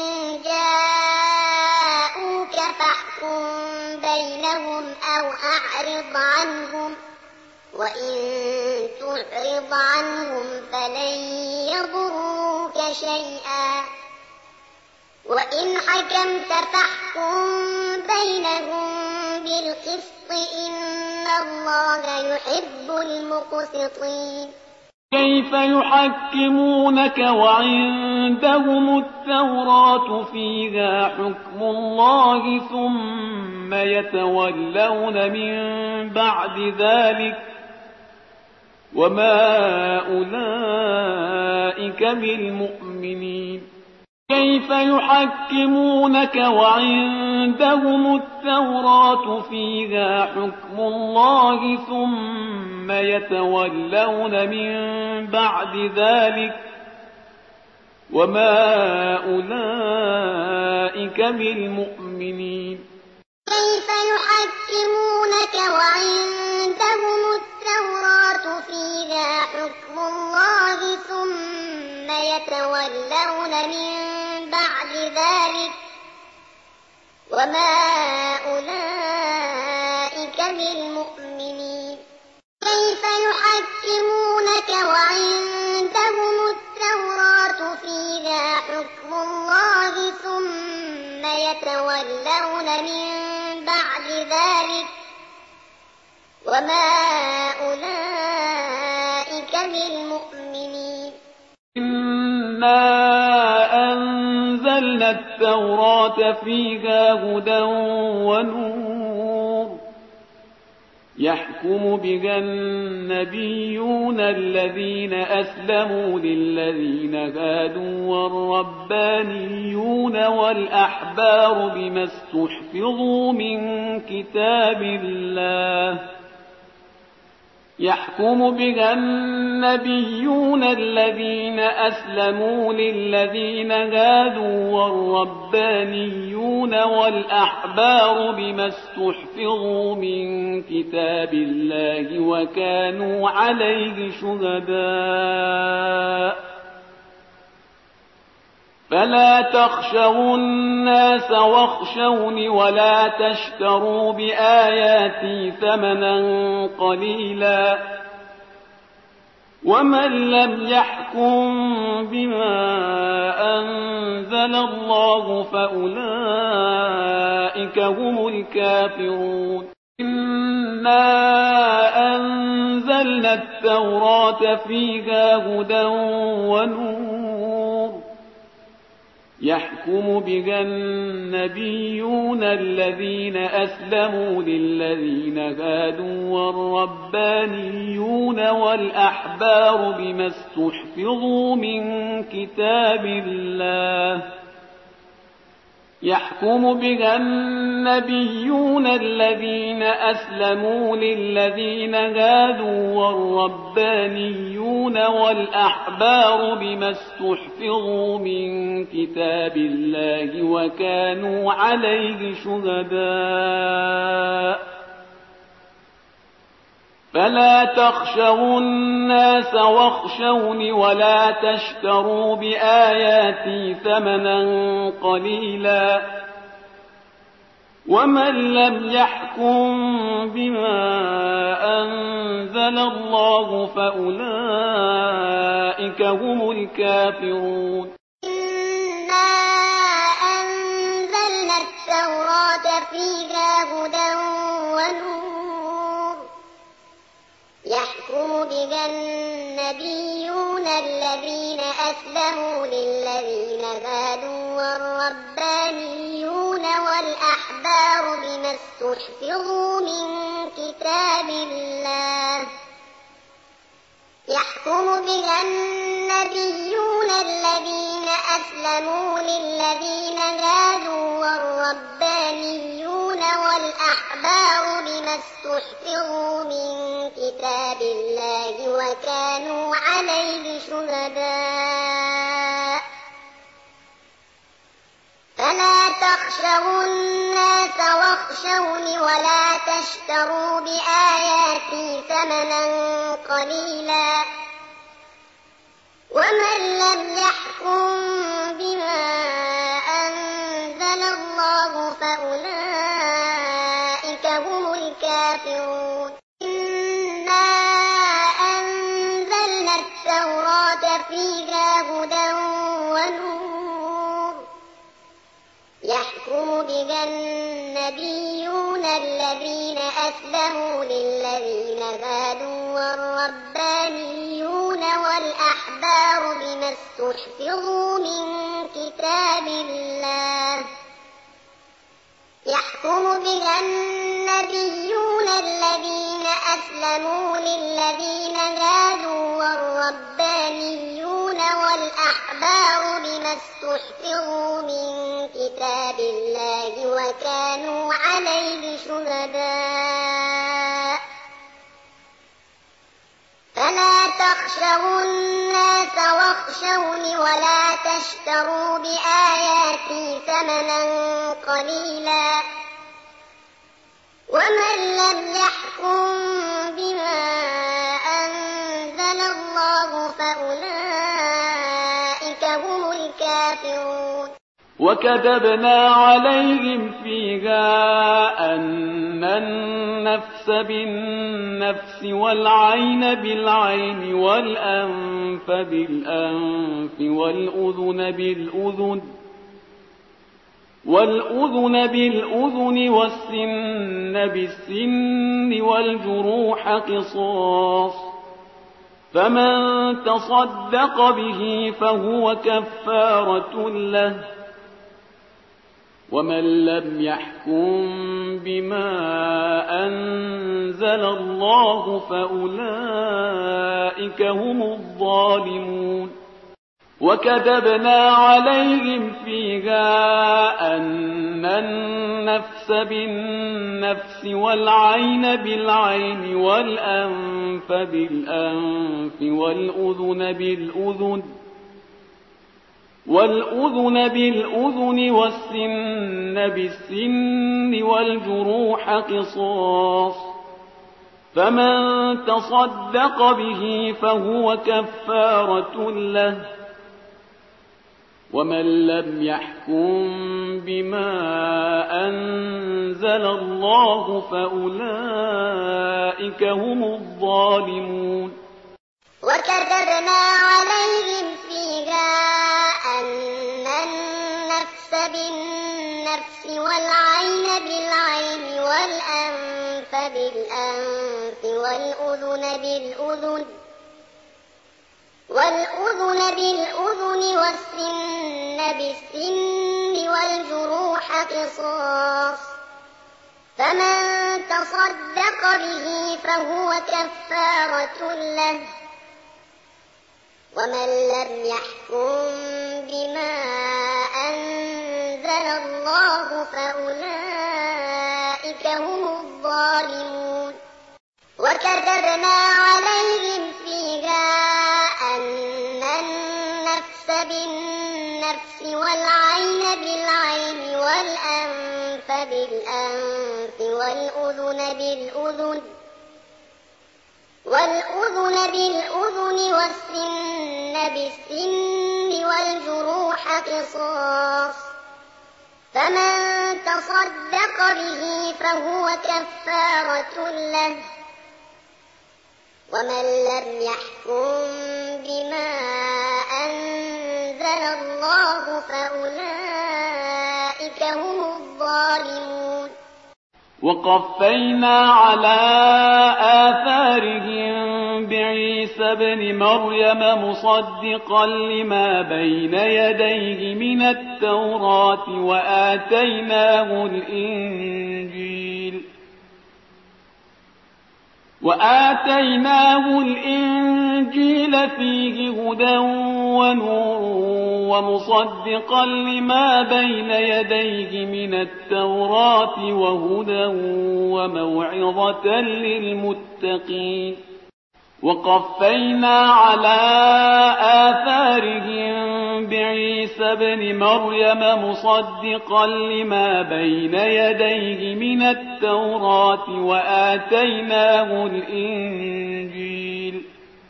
جاءوك فاحكم بينهم أو أعرض عنهم وإن تعرض عنهم فلن يضروك شيئا وإن حكمت فاحكم بينهم بالقسط إن الله يحب المقسطين كيف يحكمونك وعندهم التوراة فيها حكم الله ثم يتولون من بعد ذلك وما أولئك بالمؤمنين كيف يحكمونك وعندهم التوراة فيها حكم الله ثم يتولون من بعد ذلك وما أولئك بالمؤمنين كيف يحكمونك وعندهم التوراة فيها حكم الله ثم يتولون من بعد ذلك وما أولئك بالمؤمنين كيف يحكمونك وعندهم التوراة فيها حكم الله ثم يتولون من بعد ذلك وما أولئك بالمؤمنين إنا أنزلنا التوراة فيها هدى ونور يحكم بها النبيون الذين أسلموا للذين هادوا والربانيون والأحبار بما استحفظوا من كتاب الله يحكم بها النبيون الذين أسلموا للذين هادوا والربانيون والأحبار بما استحفظوا من كتاب الله وكانوا عليه شهداء فلا تخشوا الناس واخشوني ولا تشتروا بآياتي ثمنا قليلا ومن لم يحكم بما أنزل الله فأولئك هم الكافرون إنا أنزلنا التوراة فيها هدى ونور يحكم بها النبيون الذين أسلموا للذين هادوا والربانيون والأحبار بما استحفظوا من كتاب الله يحكم بها النبيون الذين أسلموا للذين هادوا والربانيون والأحبار بما استحفظوا من كتاب الله وكانوا عليه شهداء فلا تخشوا الناس واخشوني ولا تشتروا بآياتي ثمنا قليلا ومن لم يحكم بما أنزل الله فأولئك هم الكافرون إنا أنزلنا التوراة فيها هدى ونور يحكم بها النبيون الذين أسلموا للذين هادوا والربانيون والأحبار بما استحفظوا من كتاب الله يحكم بها النبيون الذين أسلموا للذين هادوا والربانيون والأحبار بما استحفظوا من كتاب الله وكانوا عليه شهداء فلا تخشوا الناس واخشوني ولا تشتروا بآياتي ثمنا قليلا ومن لم يحكم بما أنزل الله فأولئك هم الكافرون إنا أنزلنا التوراة فيها هدى ونور بها النبيون الذين أسلموا للذين هادوا والربانيون والأحبار بما استحفظوا من كتاب الله يحكم بها النبيون الذين أسلموا للذين هادوا والربانيون والأحبار بما استحفظوا من كتاب الله وكانوا عليه شهداء فلا تخشوا الناس واخشوني ولا تشتروا بآياتي ثمنا قليلا ومن لم يحكم بما أنزل الله فأولئك هم الكافرون. وكتبنا عليهم فيها أن النفس بالنفس والعين بالعين والأنف بالأنف والأذن بالأذن والأذن بالأذن والسن بالسن والجروح قصاص فمن تصدق به فهو كفارة له ومن لم يحكم بما أنزل الله فأولئك هم الظالمون. وكتبنا عليهم فيها أن النفس بالنفس والعين بالعين والأنف بالأنف والأذن بالأذن والأذن بالأذن والسن بالسن والجروح قصاص فمن تصدق به فهو كفارة له ومن لم يحكم بما أنزل الله فأولئك هم الظالمون. وكتبنا عليهم فيها أن النفس بالنفس والعين بالعين والأنف بالأنف والأذن بالأذن والأذن بالأذن والسن بالسن والجروح قصاص فمن تصدق به فهو كفارة له ومن لم يحكم بما أنزل الله فأولئك هم الظالمون. وكتبنا عليهم فيها أن النفس بالنفس والعين بالعين والأنف بالأنف والأذن بالأذن والأذن بالأذن والسن بالسن والجروح قصاص فمن تصدق به فهو كفارة له ومن لم يحكم بما أنزل الله فأولئك هم الظالمون. وقفينا على آثارهم بعيسى ابن مريم مصدقا لما بين يديه من التوراة وآتيناه الإنجيل وآتيناه الإنجيل فيه هدى ونور ومصدقا لما بين يديه من التوراة وهدى وموعظة للمتقين. وقفينا على آثارهم بعيسى ابن مريم مصدقا لما بين يديه من التوراة وآتيناه الإنجيل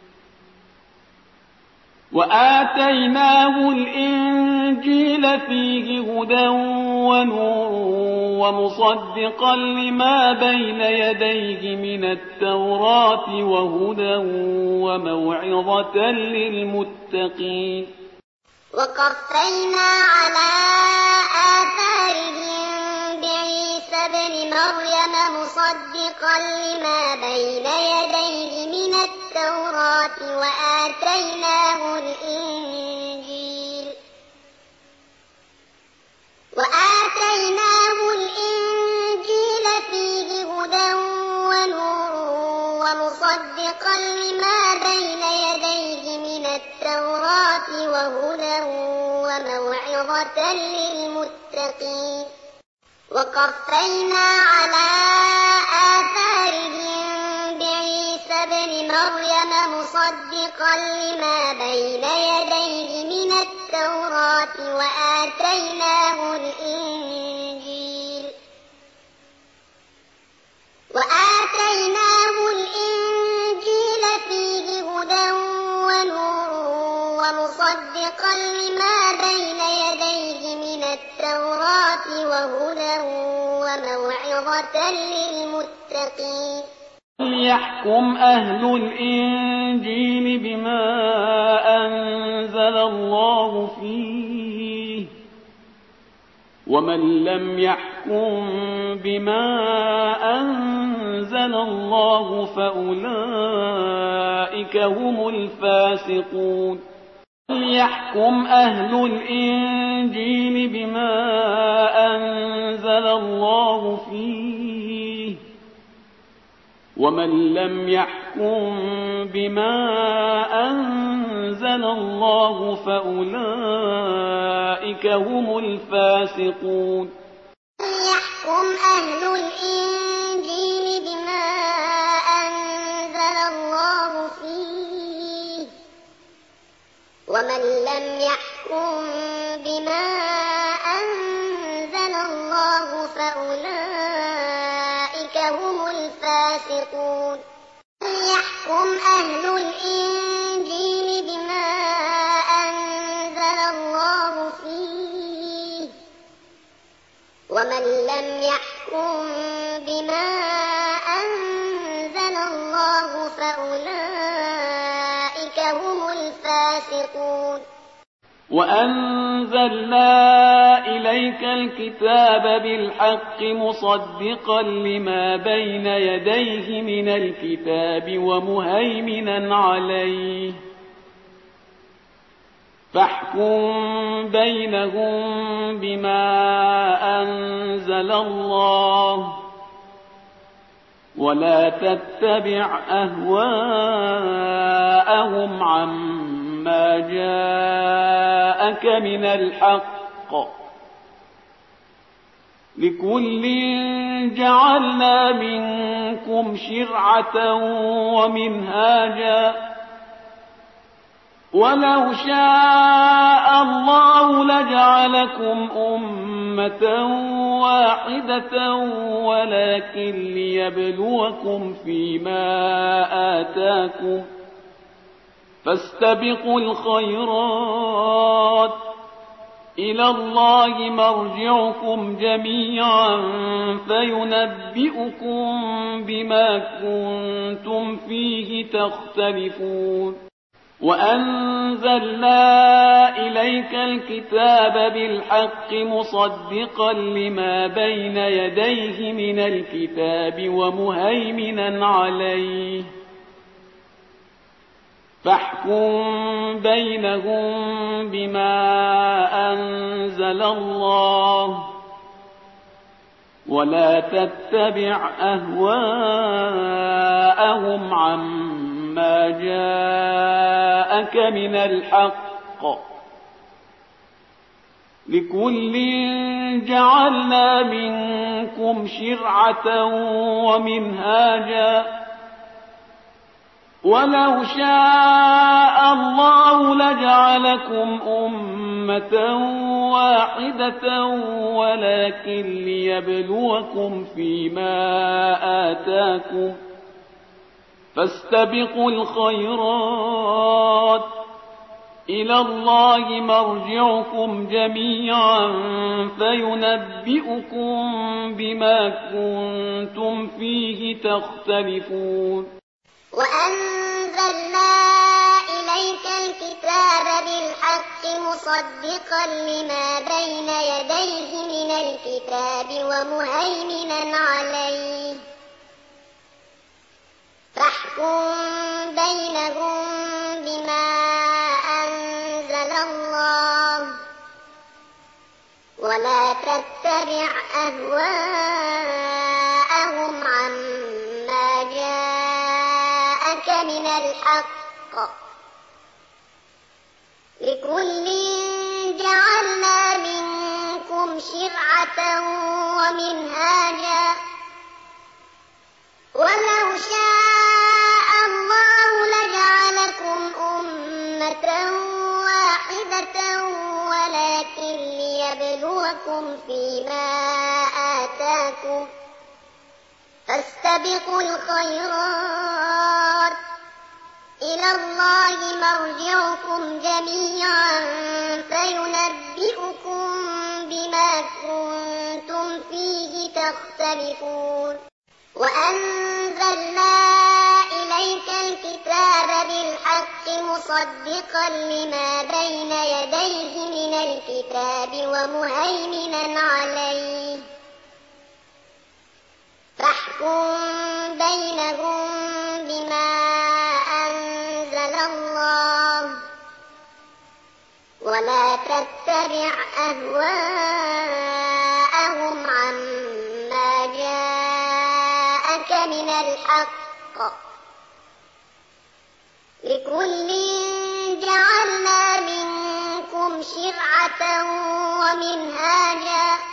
وآتيناه الإنجيل فيه هدى ونور ومصدقا لما بين يديه من التوراة وهدى وموعظة للمتقين. وقفينا على آثارهم مريم مصدقا لما بين يديه من التوراة وآتيناه الإنجيل وآتيناه الإنجيل فيه هدى ونور ومصدقا لما بين يديه من التوراة وهدى وموعظة للمتقين وقفينا على آثارهم بعيسى ابن مريم مصدقا لما بين يديه من التوراة وآتيناه الإنجيل وآتيناه الإنجيل فيه هدى ونور ومصدقا لما بين يديه من التوراة وهدى وموعظة للمتقين ليحكم أهل الإنجيل بما أنزل الله فيه ومن لم يحكم بما أنزل الله فأولئك هم الفاسقون ليحكم أهل الإنجيل بما أنزل الله فيه ومن لم يحكم بما أنزل الله فأولئك هم الفاسقون ليحكم أهل الإنجيل بما أنزل الله فيه ومن لم يحكم بما أنزل الله فأولئك هم الفاسقون ليحكم أهل الإنجيل بما أنزل الله فيه ومن لم يحكم بما أنزل الله فأولئك هم الفاسقون وأنزلنا إليك الكتاب بالحق مصدقا لما بين يديه من الكتاب ومهيمنا عليه فاحكم بينهم بما أنزل الله ولا تتبع أهواءهم عما جاءك من الحق لكل جعلنا منكم شرعة ومنهاجا ولو شاء الله لجعلكم أمة واحدة ولكن ليبلوكم فيما آتاكم فاستبقوا الخيرات إلى الله مرجعكم جميعا فينبئكم بما كنتم فيه تختلفون وأنزلنا إليك الكتاب بالحق مصدقا لما بين يديه من الكتاب ومهيمنا عليه فاحكم بينهم بما أنزل الله ولا تتبع أهواءهم عما جاءك من الحق لكل جعلنا منكم شرعة ومنهاجا ولو شاء الله لجعلكم أمة واحدة ولكن ليبلوكم فيما آتاكم فاستبقوا الخيرات إلى الله مرجعكم جميعا فينبئكم بما كنتم فيه تختلفون وأنزلنا إليك الكتاب بالحق مصدقا لما بين يديه من الكتاب ومهيمنا عليه فاحكم بينهم بما أنزل الله ولا تتبع أهواءهم عما جاءك من الحق لكل جعلنا منكم شرعة ومنهاجا ولو شاء الله لجعلكم أمة واحدة ولكن ليبلوكم فيما آتاكم فاستبقوا الخيرات إلى الله مرجعكم جميعا فينبئكم بما كنتم فيه تختلفون وأنزلنا إليك الكتاب بالحق مصدقا لما بين يديه من الكتاب ومهيمنا عليه فاحكم بينهم بما أنزل الله ولا تتبع أهواءهم عما جاءك من الحق لكل جعلنا منكم شرعة ومنهاجا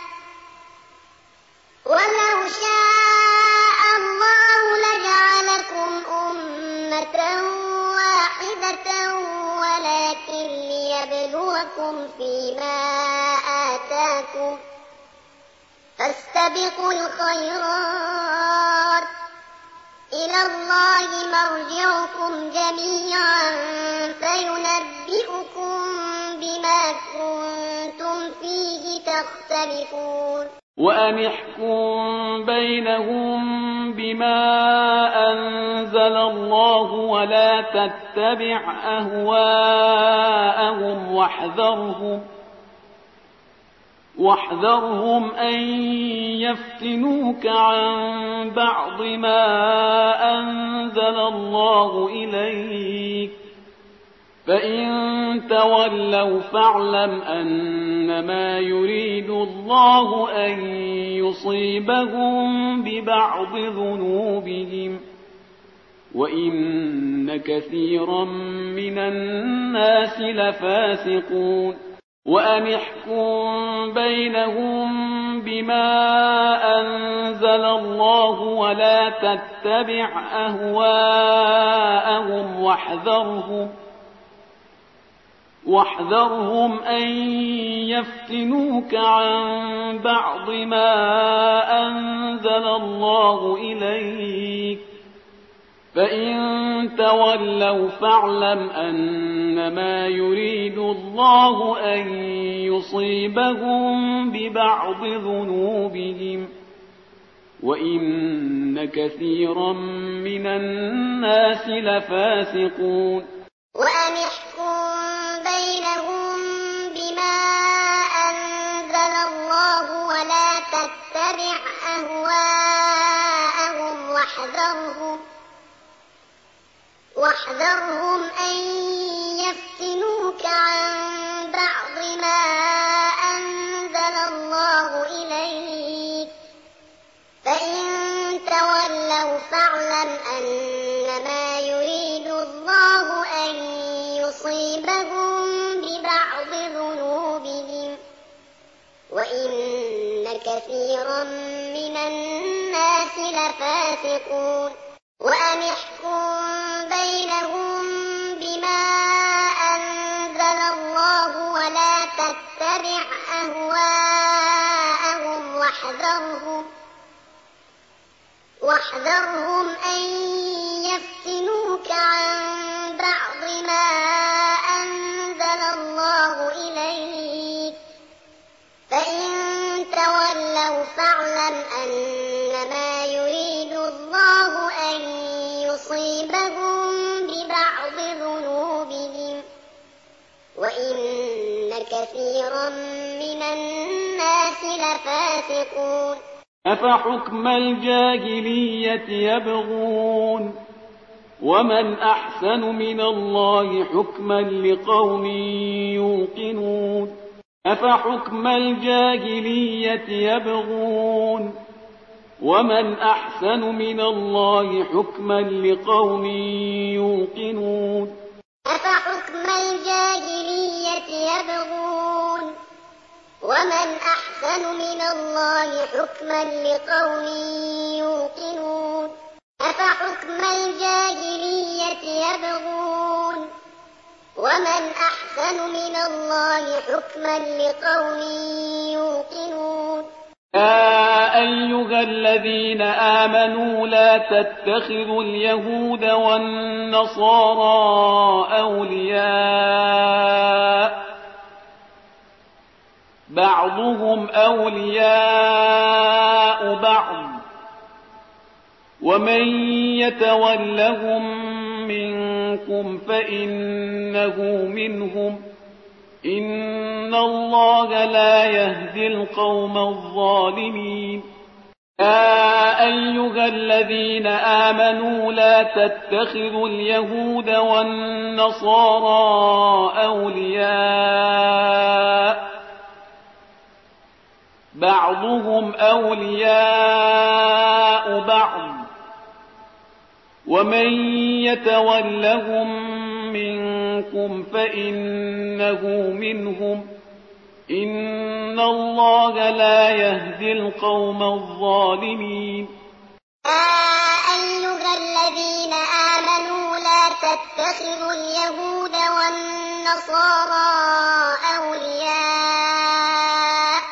ولو شاء الله لجعلكم أمة واحدة ولكن ليبلوكم فيما آتاكم فاستبقوا الخيرات إلى الله مرجعكم جميعا فينبئكم بما كنتم فيه تختلفون وأن احكم بينهم بما أنزل الله ولا تتبع أهواءهم واحذرهم واحذرهم أن يفتنوك عن بعض ما أنزل الله إليك فإن تولوا فاعلم أنما يريد الله أن يصيبهم ببعض ذنوبهم وإن كثيرا من الناس لفاسقون وأن احكم بينهم بما أنزل الله ولا تتبع أهواءهم واحذرهم واحذرهم أن يفتنوك عن بعض ما أنزل الله إليك فإن تولوا فاعلم أنما يريد الله أن يصيبهم ببعض ذنوبهم وإن كثيرا من الناس لفاسقون وأن احكم بينهم بما أنزل الله ولا تتبع أهواءهم واحذرهم واحذرهم أن يفتنوك عن بعض ما أنزل الله إليك فإن تولوا فاعلم أنما يريد الله أن يصيبهم ببعض ذنوبهم وإن كثيرا من الناس لفاسقون وأن احكم بينهم بما أنزل الله ولا تتبع أهواءهم واحذرهم واحذرهم أن يفتنوك عن بعض ما أنزل الله إليك فإن تولوا فاعلم أنما يريد الله أن يصيبهم ببعض ذنوبهم وإن كثيرا من الناس لفاسقون أفحكم الجاهلية يبغون ومن أحسن من الله حكما لقوم يوقنون أفحكم الجاهلية يبغون ومن أحسن من الله حكما لقوم يوقنون أفحكم الجاهلية يبغون ومن أحسن من الله حكما لقوم يوقنون أفحكم الجاهلية يبغون ومن أحسن من الله حكما لقوم يوقنون يا أيها الذين آمنوا لا تتخذوا اليهود والنصارى أولياء بعضهم أولياء بعض ومن يتولهم منكم فإنه منهم إن الله لا يهدي القوم الظالمين يا أيها الذين آمنوا لا تتخذوا اليهود والنصارى أولياء بعضهم أولياء بعض ومن يتولهم منكم فإنه منهم إن الله لا يهدي القوم الظالمين يا أيها الذين آمنوا لا تتخذوا اليهود والنصارى أولياء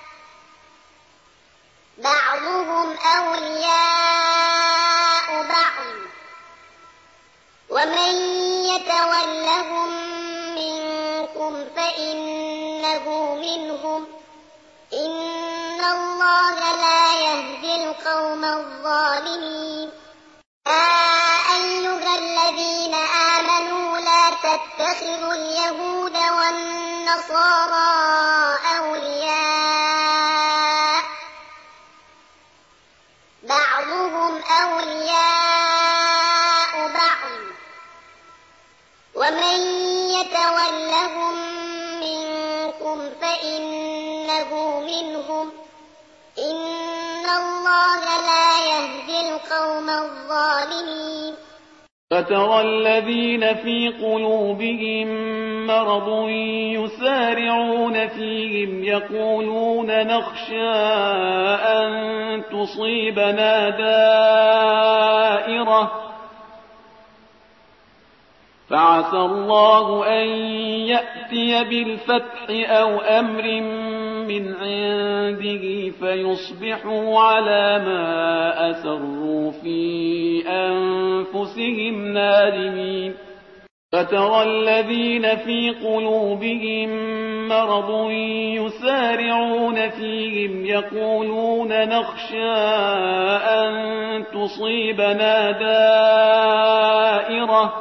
بعضهم أولياء بعض ومن يتولهم منكم فإنه منهم إن الله لا يهدي القوم الظالمين يا أيها الذين آمنوا لا تتخذوا اليهود والنصارى أولياء بعضهم أولياء بعض ومن يتولهم منكم فإنه منهم إن الله لا يهدي القوم الظالمين فترى الذين في قلوبهم مرض يسارعون فيهم يقولون نخشى أن تصيبنا دائرة فعسى الله أن يأتي بالفتح أو أمر من عنده فيصبحوا على ما أسروا في أنفسهم نادمين فترى الذين في قلوبهم مرض يسارعون فيهم يقولون نخشى أن تصيبنا دائرة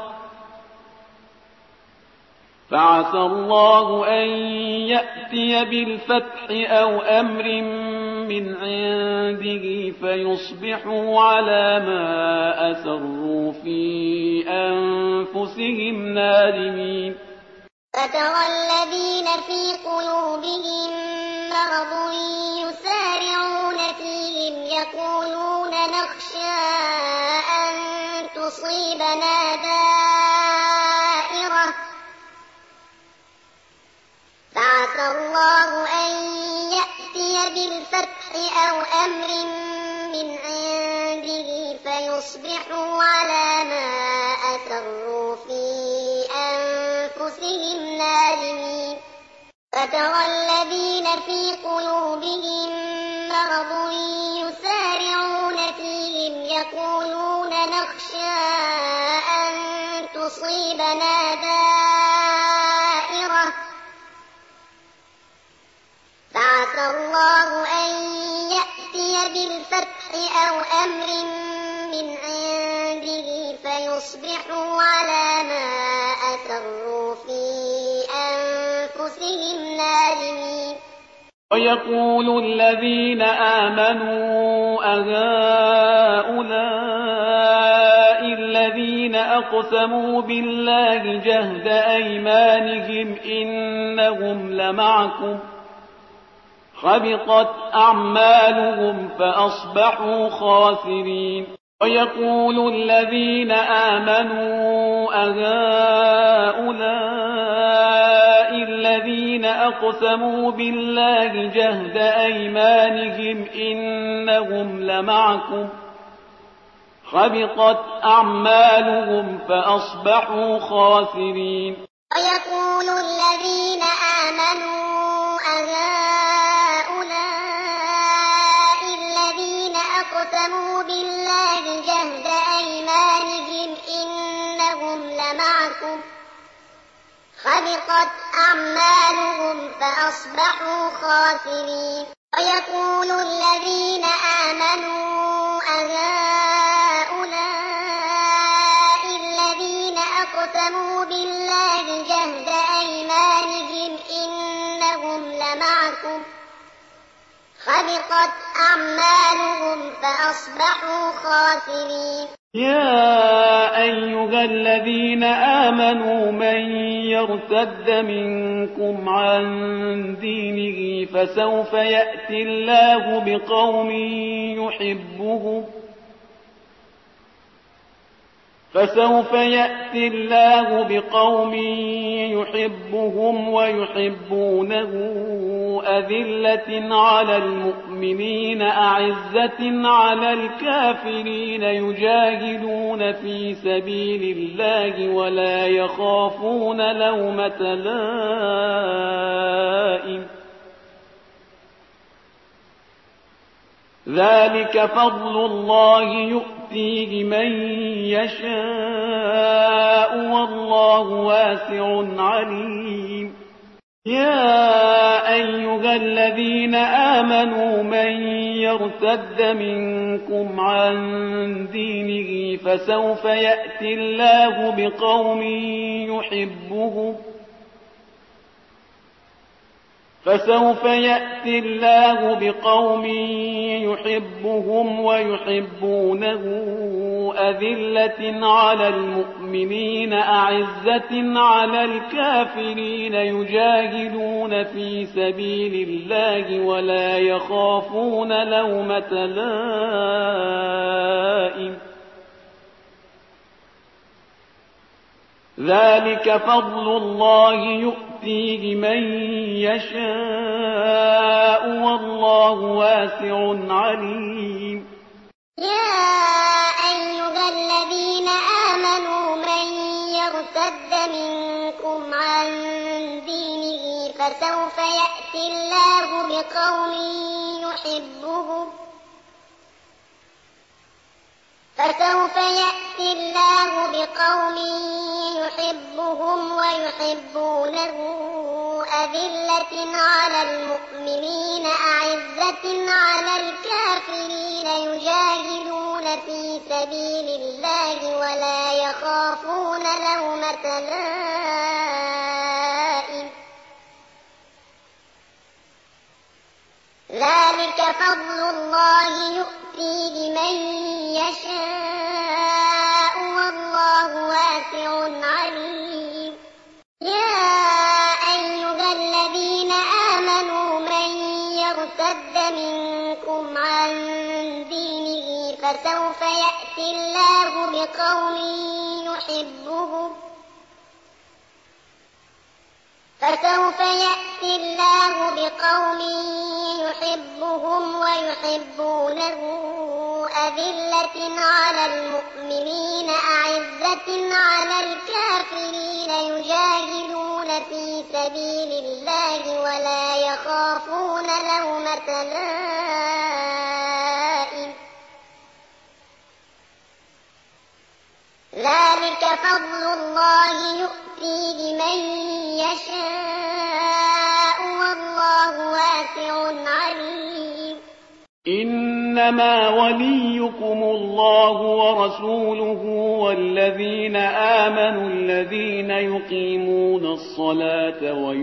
فعسى الله أن يأتي بالفتح أو أمر من عنده فيصبحوا على ما أسروا في أنفسهم نادمين فترى الذين في قلوبهم مرض يسارعون فيهم يقولون نخشى أن تصيبنا دائرة فعسى الله أن يأتي بالفتح أو أمر من عنده فيصبحوا على ما أسروا في أنفسهم نادمين فترى الذين في قلوبهم مرض يسارعون فيهم يقولون نخشى أن تصيبنا دائرة فعسى الله أن يأتي بالفتح أو أمر من عنده فيصبحوا على ما أسروا في أنفسهم رؤوسهم نادمين ويقول الذين آمنوا أهؤلاء الذين أقسموا بالله جهد أيمانهم إنهم لمعكم حبطت أعمالهم فأصبحوا خاسرين ويقول الذين آمنوا أهؤلاء الذين أقسموا بالله جهد أيمانهم إنهم لمعكم حبطت أعمالهم فأصبحوا خاسرين ويقول الذين آمنوا أهؤلاء الذين أقسموا بالله جهد أيمانهم إنهم لمعكم حبطت أعمالهم فأصبحوا خاسرين ويقول الذين آمنوا أهؤلاء الذين أقسموا بالله جهد أيمانهم إنهم لمعكم حبطت أعمالهم فأصبحوا خاسرين يا أيها الذين آمنوا من يرتد منكم عن دينه فسوف يأتي الله بقوم يحبهم فسوف يأتي الله بقوم يحبهم ويحبونه أذلة على المؤمنين أعزة على الكافرين يجاهدون في سبيل الله ولا يخافون لومة لائم ذلك فضل الله يؤتيه من يشاء والله واسع عليم يا أيها الذين آمنوا من يرتد منكم عن دينه فسوف يأتي الله بقوم يحبهم فسوف يأتي الله بقوم يحبهم ويحبونه أذلة على المؤمنين أعزة على الكافرين يجاهدون في سبيل الله ولا يخافون لومة لائم ذلك فضل الله يؤتيه من يشاء والله واسع عليم يا أيها الذين آمنوا من يرتد منكم عن دينه فسوف يأتي الله بقوم يحبهم فسوف يأتي الله بقوم يحبهم ويحبونه أذلة على المؤمنين أعزة على الكافرين يجاهدون في سبيل الله ولا يخافون لومة لائم ذلك فضل الله يؤتيه من يشاء والله واسع عليم يا أيها الذين آمنوا من يرتد منكم عن دينه فسوف يأتي الله بقوم يحبهم فسوف يأتي الله بقوم يحبهم ويحبونه أذلة على المؤمنين أعزة على الكافرين يجاهدون في سبيل الله ولا يخافون لومة لائم ذلك فضل الله يؤتيه من يشاء والله واسع عليم إنما وليكم الله ورسوله والذين آمنوا الذين يقيمون الصلاة ويؤتون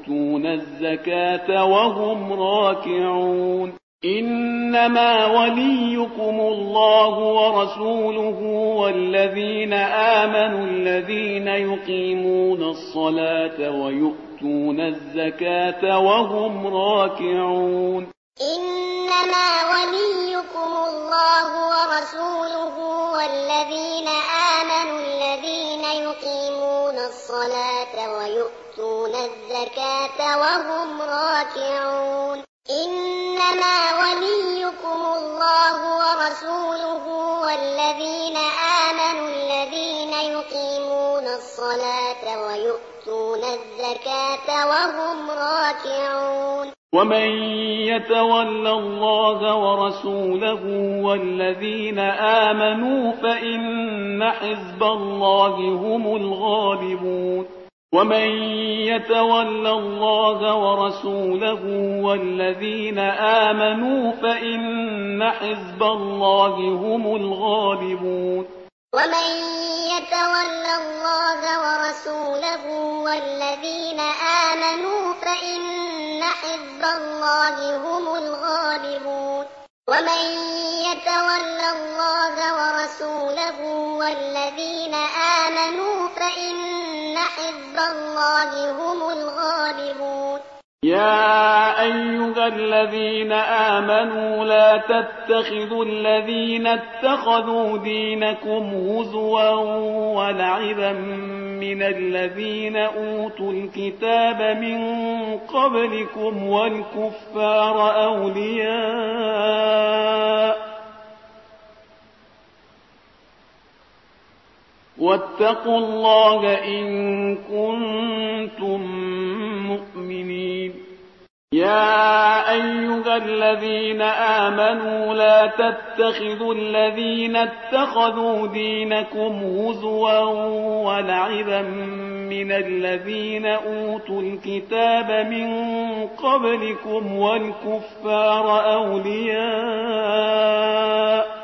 ويؤتون الزكاة وهم راكعون إنما وليكم الله ورسوله والذين آمنوا الذين يقيمون الصلاة ويؤتون الزكاة وهم راكعون إنما وليكم الله ورسوله والذين آمنوا الذين يقيمون الصلاة ويؤتون الزكاة وهم راكعون إنما وليكم الله ورسوله والذين آمنوا الذين يقيمون الصلاة ويؤتون الزكاة وهم راكعون ومن يتول الله ورسوله والذين آمنوا فإن حزب الله هم الغالبون ومن يتول الله ورسوله والذين آمنوا فإن حزب الله هم الغالبون ومن يتول الله ورسوله والذين آمنوا فإن حزب الله هم الغالبون ومن يتول الله ورسوله والذين آمنوا فإن حزب الله هم الغالبون يا أيها الذين آمنوا لا تتخذوا الذين اتخذوا دينكم هزوا ولعبا من الذين أوتوا الكتاب من قبلكم والكفار أولياء واتقوا الله إن كنتم مؤمنين يا أيها الذين آمنوا لا تتخذوا الذين اتخذوا دينكم هزوا ولعبا من الذين أوتوا الكتاب من قبلكم والكفار أولياء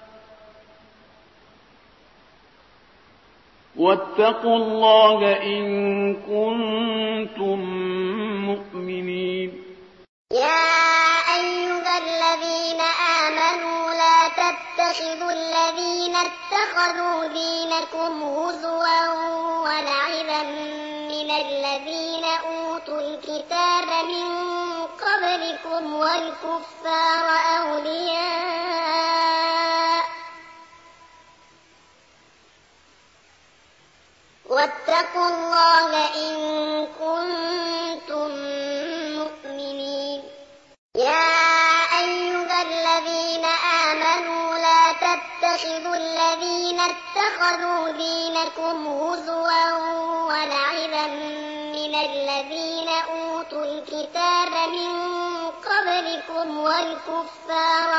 واتقوا الله إن كنتم مؤمنين يا أيها الذين آمنوا لا تتخذوا الذين اتخذوا دينكم هزوا ولعبا من الذين أوتوا الكتاب من قبلكم والكفار أولياء واتقوا الله إن كنتم مؤمنين يا أيها الذين آمنوا لا تتخذوا الذين اتخذوا دينكم هزوا ولعبا من الذين أوتوا الكتاب من قبلكم والكفار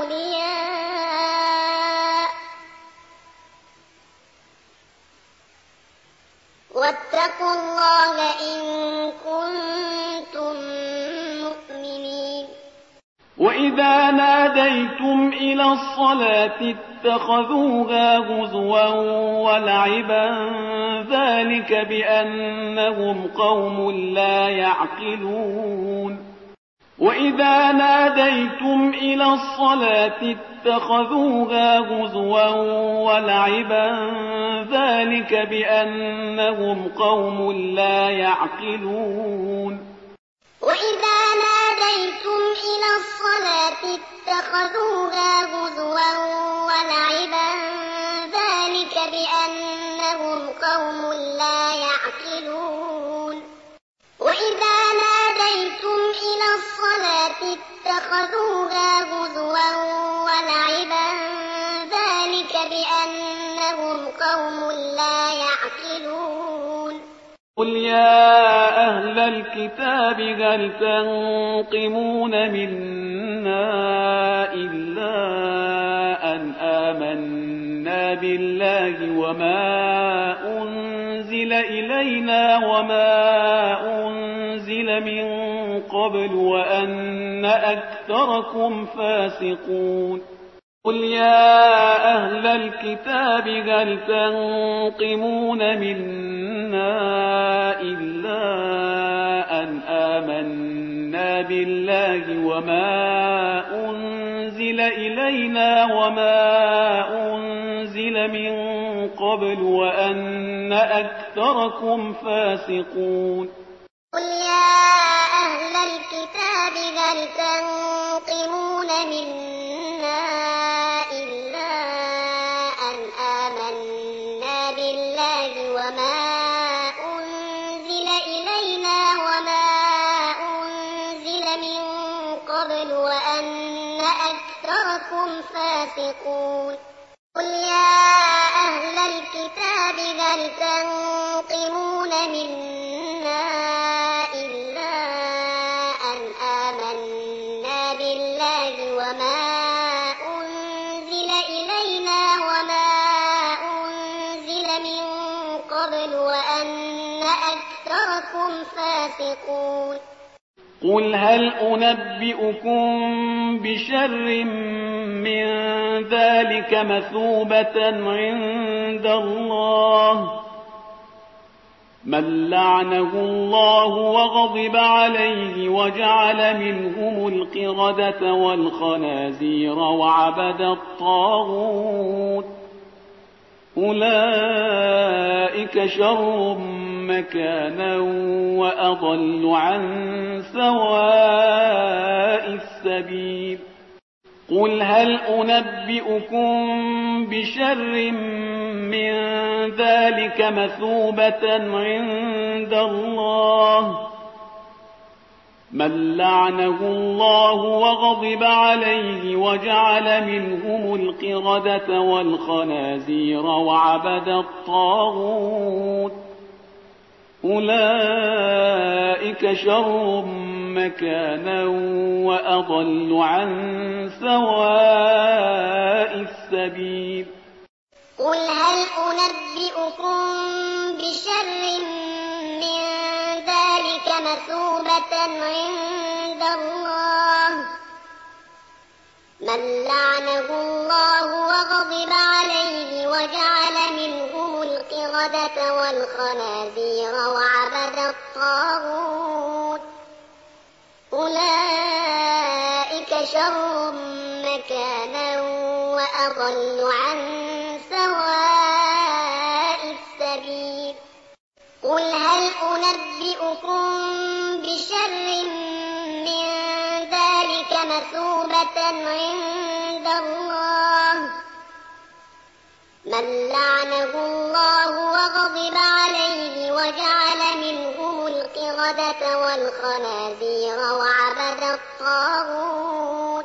أولياء واتقوا الله إن كنتم مؤمنين وإذا ناديتم إلى الصلاة اتخذوها هزوا ولعبا ذلك بأنهم قوم لا يعقلون وإذا ناديتم إلى الصلاة اتخذوها هزوا ولعبا ذلك بأنهم قوم لا يعقلون وإذا ناديتم إلى الصلاة اتخذوها هزوا ولعبا ذلك بأنهم قوم لا يعقلون وإذا ناديتم إلى الصلاة اتخذوها هزوا ولعبا ذلك بأنهم قوم لا يعقلون قل يا أهل الكتاب هل تنقمون منا إلا أن آمنا بالله وما أنزل إلينا وما أنزل من قبل وأن أكثركم فاسقون قل يا أهل الكتاب هل تنقمون منا إلا أن آمنا بالله وما أنزل إلينا وما أنزل من قبل وأن أكثركم فاسقون قل يا أهل الكتاب هل تنقمون منا إلا أن آمنا بالله وما أنزل إلينا وما أنزل من قبل وأن أكثركم فاسقون قل يا أهل الكتاب هل تنقمون منا إلا أن آمنا بالله وما أنزل إلينا وما أنزل من قبل وأن أكثركم فاسقون قل هل أنبئكم بشر من ذلك مثوبة عند الله من لعنه الله وغضب عليه وجعل منهم القردة والخنازير وعبد الطاغوت أولئك شر مكانا وأضل عن سواء السبيل قل هل أنبئكم بشر من ذلك مثوبة عند الله من لعنه الله وغضب عليه وجعل منهم القردة والخنازير وعبد الطاغوت أولئك شر مكانا وأضل عن سواء السبيل قل هل أنبئكم بشر من ذلك مثوبة عند الله من لعنه الله وغضب عليه وجعل منهم القردة والخنازير وعبد الطاغوت أولئك شر مكانا وأضل عن سواء السبيل قل هل أنبئكم بشر من ذلك مثوبة عند الله من لعنه الله وغضب عليه وجعل منهم القردة والخنازير وعبد الطاغوت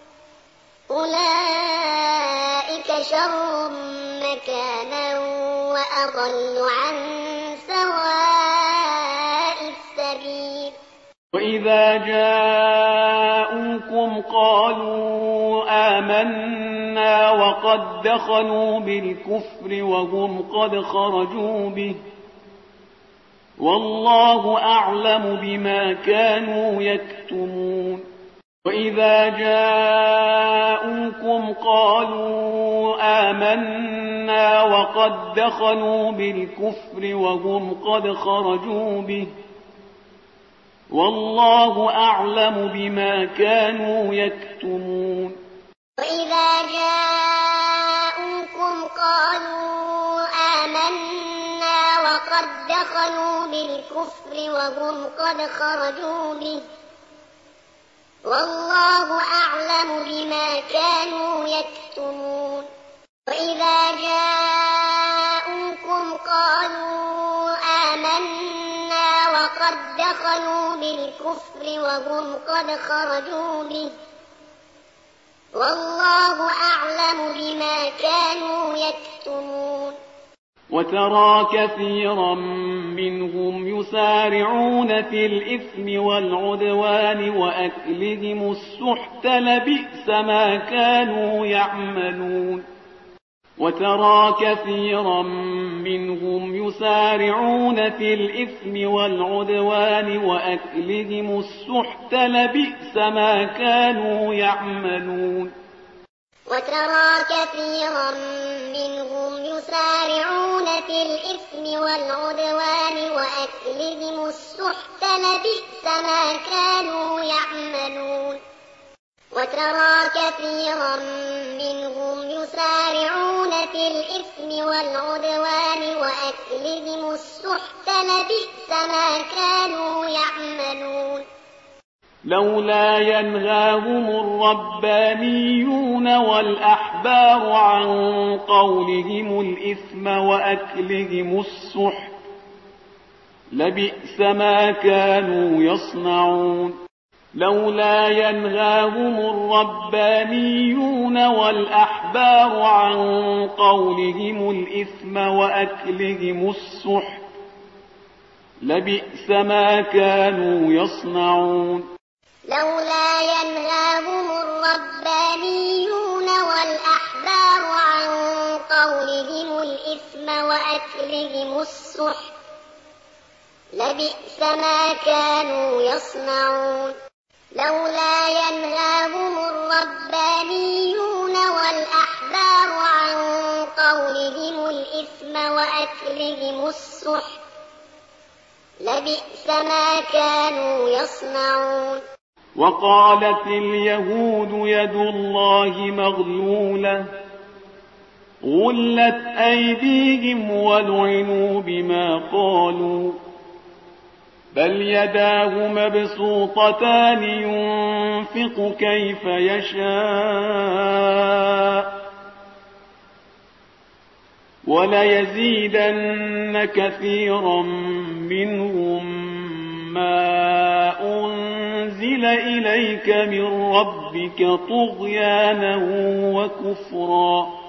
أولئك شر مكانا وأضل عن سواء السبيل وإذا جاءوكم قالوا آمنا وقد دخلوا بالكفر وهم قد خرجوا به والله أعلم بما كانوا يكتمون وإذا جاءوكم قالوا آمنا وقد دخلوا بالكفر وهم قد خرجوا به والله أعلم بما كانوا يكتمون وإذا جاءوكم قالوا آمنا وقد دخلوا بالكفر وهم قد خرجوا به والله أعلم بما كانوا يكتمون وإذا جاءوكم قالوا آمنا وقد دخلوا بالكفر وهم قد خرجوا به والله أعلم بما كانوا يكتمون وترى كثيرا منهم يسارعون في الإثم والعدوان وأكلهم السحت لبئس ما كانوا يعملون وترى كثيرا منهم يسارعون في الإثم والعدوان وأكلهم السحت لبئس ما كانوا يعملون وترى كثيرا منهم يسارعون في الإثم والعدوان وأكلهم وأكلهم السحت لبئس ما كانوا يعملون وترى كثيرا منهم يسارعون في الإثم والعدوان وأكلهم السحت لبئس ما كانوا يعملون لولا ينهاهم الربانيون والأحبار عن قولهم الإثم وأكلهم السحت لبئس ما كانوا يصنعون لولا ينهاهم الربانيون والأحبار عن قولهم الإثم وأكلهم السحت لبئس ما كانوا يصنعون لولا ينهاهم الربانيون والأحبار عن قولهم الإثم وأكلهم السحت لبئس ما كانوا يصنعون لولا ينهاهم الربانيون والأحبار عن قولهم الإثم وأكلهم السحت لبئس ما كانوا يصنعون وقالت اليهود يد الله مغلولة غلت أيديهم ولعنوا بما قالوا بل يداه مبسوطتان ينفق كيف يشاء وليزيدن كثيرا منهم ما أنزل إليك من ربك طغيانا وكفرا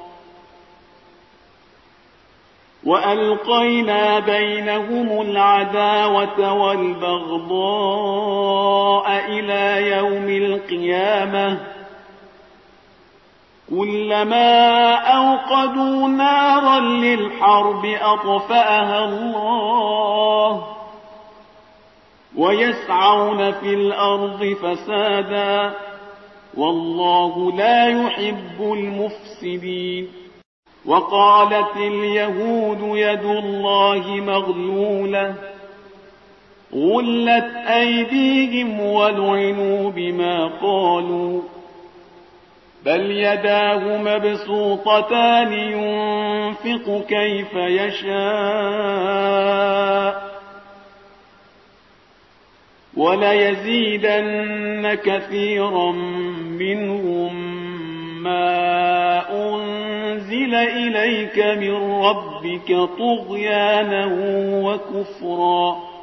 وألقينا بينهم العداوة والبغضاء إلى يوم القيامة كلما أوقدوا نارا للحرب أطفأها الله ويسعون في الأرض فسادا والله لا يحب المفسدين وقالت اليهود يد الله مغلولة غلت أيديهم ولعنوا بما قالوا بل يداه مبسوطتان ينفق كيف يشاء وليزيدن كثيرا منهم ما أنزل إليك من ربك طغيانا وكفرا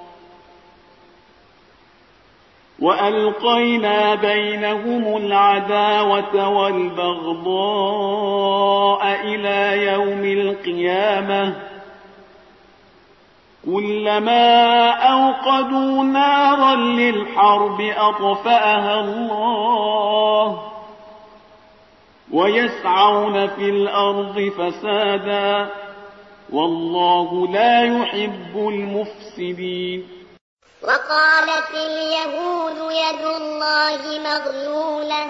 وألقينا بينهم العداوة والبغضاء إلى يوم القيامة كلما أوقدوا نارا للحرب أطفأها الله ويسعون في الأرض فسادا والله لا يحب المفسدين وقالت اليهود يد الله مغلولة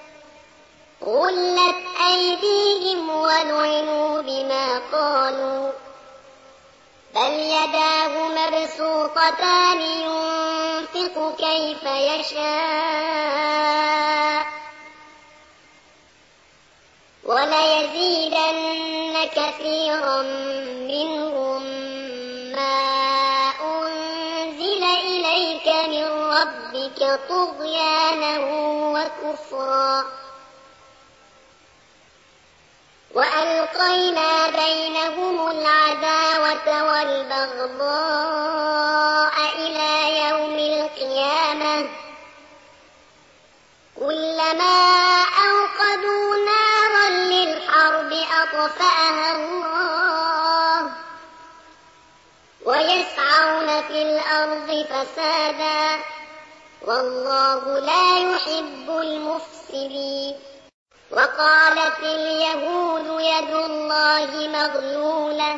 غلت أيديهم ولعنوا بما قالوا بل يداه مبسوطتان ينفق كيف يشاء وليزيدن كثيرا منهم ما أنزل إليك من ربك طغيانا وكفرا وألقينا بينهم العداوة والبغضاء إلى يوم القيامة كلما أوقدوا نارا للحرب أطفأها الله ويسعون في الأرض فسادا والله لا يحب المفسدين وقالت اليهود يد الله مغلولة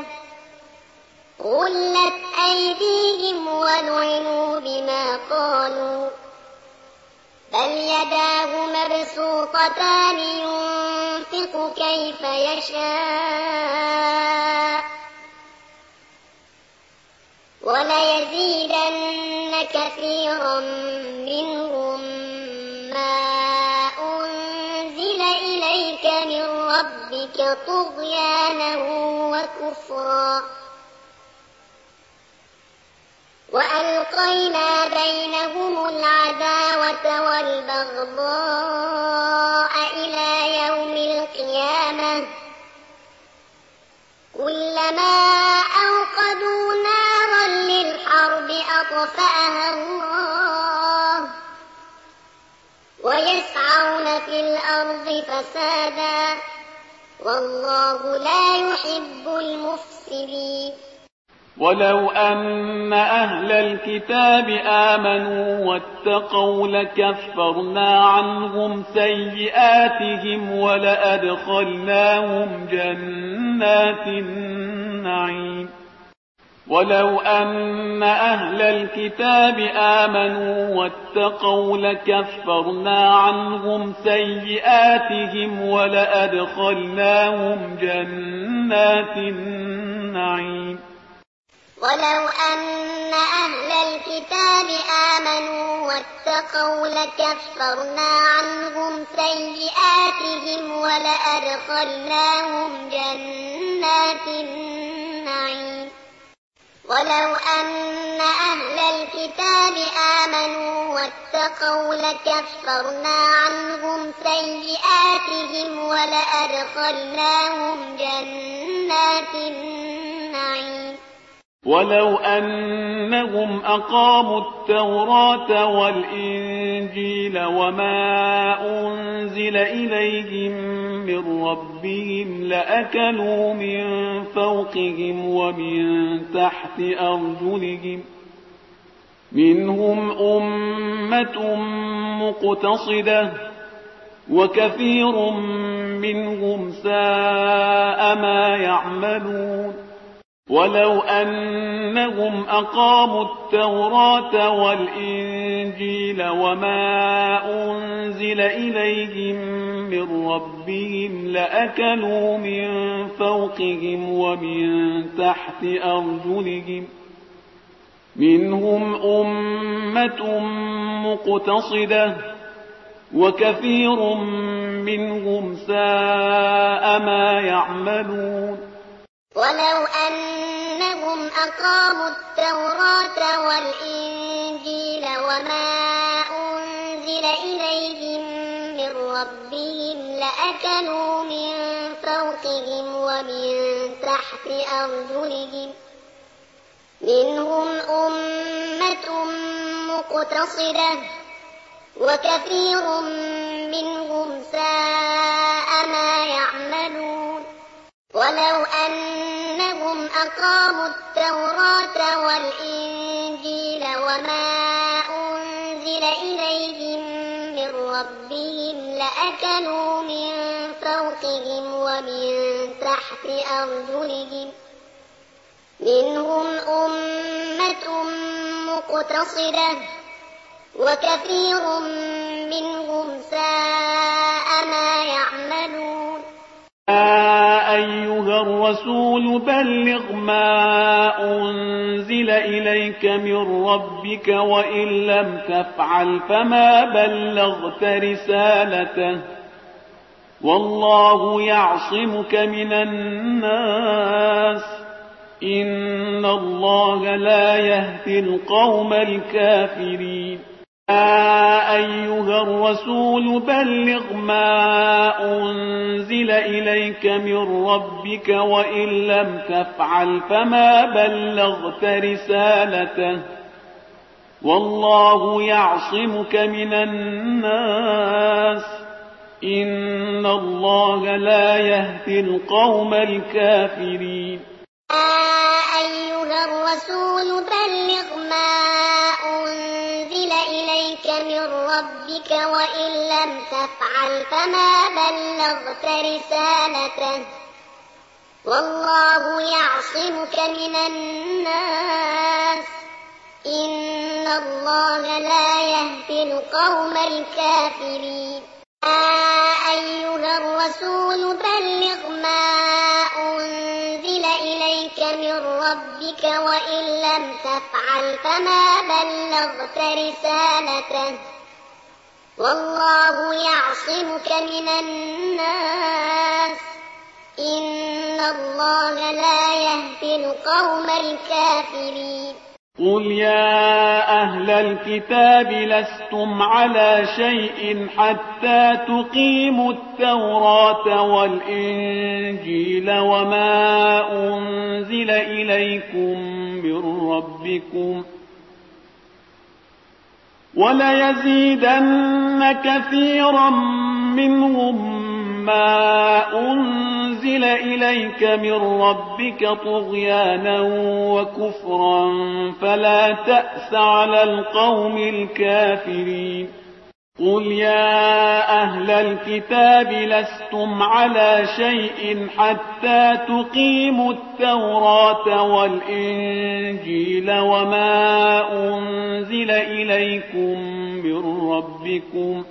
غلت أيديهم ولعنوا بما قالوا بل يداه مبسوطتان ينفق كيف يشاء وليزيدن كثيرا منهم ما أنزل إليك من ربك طغيانا وكفرا وألقينا بينهم العداوة والبغضاء إلى يوم القيامة كلما أوقدوا نارا للحرب أطفأها الله ويسعون في الأرض فسادا والله لا يحب المفسدين. ولو أن أهل الكتاب آمنوا واتقوا لكفرنا عنهم سيئاتهم ولأدخلناهم جنات النعيم. ولو أن أهل الكتاب آمنوا واتقوا لكفرنا عنهم سيئاتهم ولأدخلناهم جنات النعيم. ولو أن أهل الكتاب آمنوا واتقوا لكفرنا عنهم سيئاتهم ولأدخلناهم جنات النعيم. ولو أن أهل الكتاب آمنوا واتقوا لكفرنا عنهم سيئاتهم ولأدخلناهم جنات النعيم. ولو أنهم أقاموا التوراة والإنجيل وما أنزل إليهم من ربهم لأكلوا من فوقهم ومن تحت أرجلهم منهم أمة مقتصدة وكثير منهم ساء ما يعملون. ولو أنهم أقاموا التوراة والإنجيل وما أنزل إليهم من ربهم لأكلوا من فوقهم ومن تحت أرجلهم منهم أمة مقتصدة وكثير منهم ساء ما يعملون. ولو أنهم أقاموا التوراة والإنجيل وما أنزل إليهم من ربهم لأكلوا من فوقهم ومن تحت أرجلهم منهم أمة مقتصدة وكثير منهم ساء ما يعملون. ولو أنهم أقاموا التوراة والإنجيل وما أنزل إليهم من ربهم لأكلوا من فوقهم ومن تحت أرجلهم منهم أمة مقتصدة وكثير منهم ساء ما يعملون. يا أيها الرسول بلغ ما أنزل إليك من ربك وإن لم تفعل فما بلغت رسالته والله يعصمك من الناس إن الله لا يهدي القوم الكافرين. يا أيها الرسول بلغ ما أنزل إليك من ربك وإن لم تفعل فما بلغت رسالته والله يعصمك من الناس إن الله لا يهدي القوم الكافرين. يا أيها الرسول بلغ ما أنزل إليك من ربك وإن لم تفعل فما بلغت رسالته والله يعصمك من الناس إن الله لا يهدي القوم الكافرين. يا أيها الرسول بلغ ما أنزل إليك من ربك وإن لم تفعل فما بلغت رسالته والله يعصمك من الناس إن الله لا يهدي القوم الكافرين. قل يا أهل الكتاب لستم على شيء حتى تقيموا التوراة والإنجيل وما أنزل إليكم من ربكم وليزيدن كثيرا منهم ما أنزل إليك من ربك طغيانا وكفرا فلا تأس على القوم الكافرين. قل يا أهل الكتاب لستم على شيء حتى تقيموا التوراة والإنجيل وما أنزل إليكم من ربكم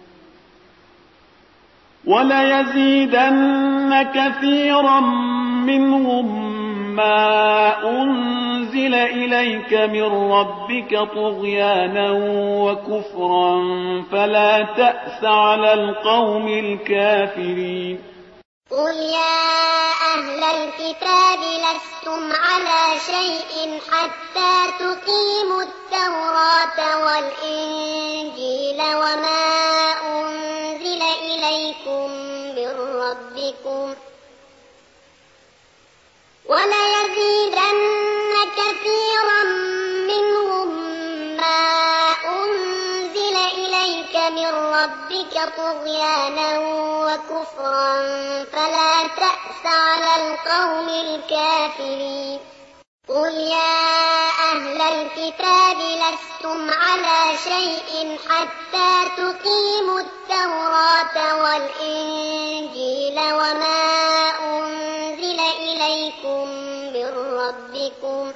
وليزيدن كثيرا منهم ما أنزل إليك من ربك طغيانا وكفرا فلا تأس على القوم الكافرين. قل يا أهل الكتاب لستم على شيء حتى تقيموا التوراة والإنجيل وما أنزل إليكم من ربكم وليزيدن كثيرا منهم ما أنزل إليك من ربك طغيانا وكفرا فلا تأس على القوم الكافرين. قل يا أهل الكتاب لستم على شيء حتى تقيموا التوراة والإنجيل وما أنزل إليكم من ربكم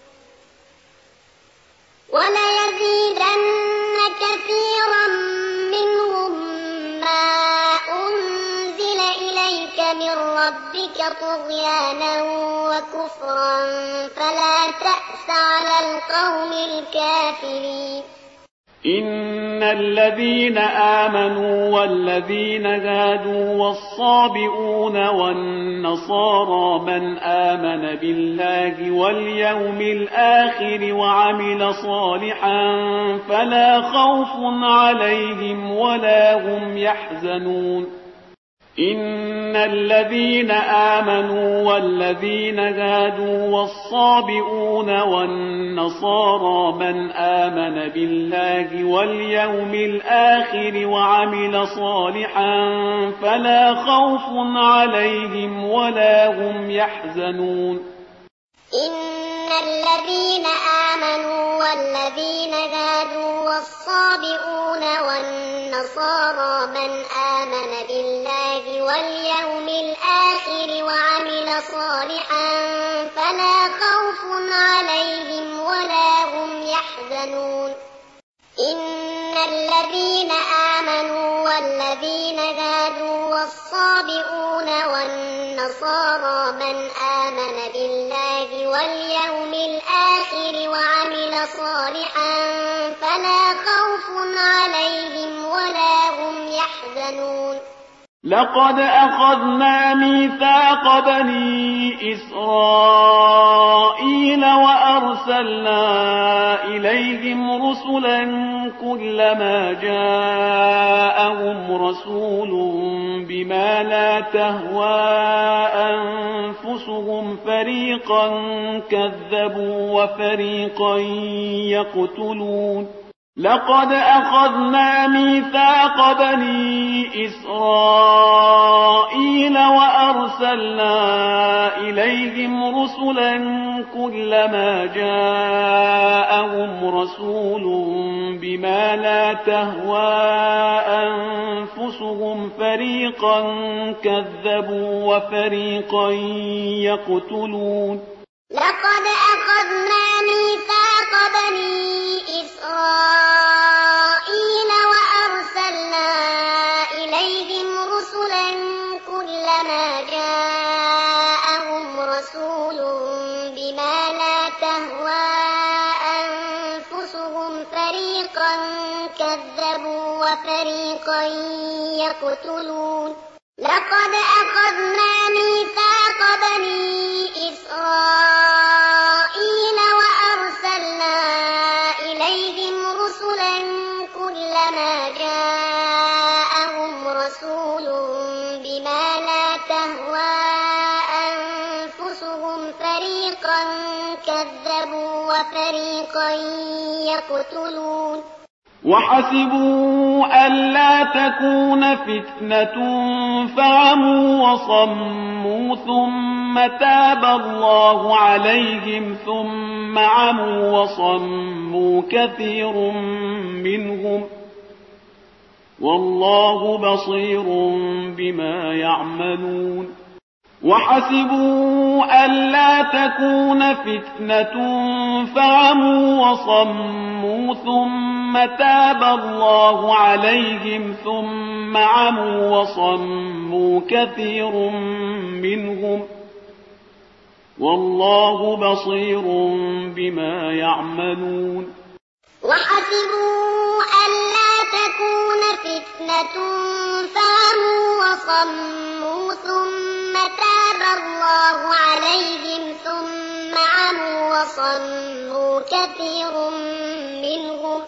وليزيدن كثيرا منهم ما أنزل إليك من ربك طغيانا وكفرا فلا تأس على القوم الكافرين. إن الذين آمنوا والذين هادوا والصابئون والنصارى من آمن بالله واليوم الآخر وعمل صالحا فلا خوف عليهم ولا هم يحزنون. إن الذين آمنوا والذين هادوا والصابئون والنصارى من آمن بالله واليوم الآخر وعمل صالحا فلا خوف عليهم ولا هم يحزنون. إن الذين آمنوا والذين هادوا والصابئون والنصارى من آمن بالله واليوم الآخر وعمل صالحا فلا خوف عليهم ولا هم يحزنون. إن الذين آمنوا والذين هادوا والصابئون والنصارى من آمن بالله واليوم الآخر وعمل صالحا فلا خوف عليهم ولا هم يحزنون. لقد أخذنا ميثاق بني إسرائيل وأرسلنا إليهم رسلا كلما جاءهم رسول بما لا تهوى أنفسهم فريقا كذبوا وفريقا يقتلون. لقد أخذنا ميثاق بني إسرائيل وأرسلنا إليهم رسلا كلما جاءهم رسول بما لا تهوى أنفسهم فريقا كذبوا وفريقا يقتلون. لقد أخذنا ميثاق بني إسرائيل وأرسلنا إليهم رسلا كلما جاءهم رسول بما فريقا كذبوا وفريقا يقتلون لقد أخذنا ميثاق بني إسرائيل وأرسلنا إليهم رسلا كلما جاءهم رسول بما لا تهوى أنفسهم فريقا كذبوا وفريقا يقتلون وحسبوا ألا تكون فتنة فعموا وصموا ثم تاب الله عليهم ثم عموا وصموا كثير منهم والله بصير بما يعملون وحسبوا ألا تكون فتنة فعموا وصموا ثم تاب الله عليهم ثم عموا وصموا كثير منهم والله بصير بما يعملون وحسبوا ألا تكون فتنة فعموا وصموا ثم تاب الله عليهم ثم عموا وصموا كثير منهم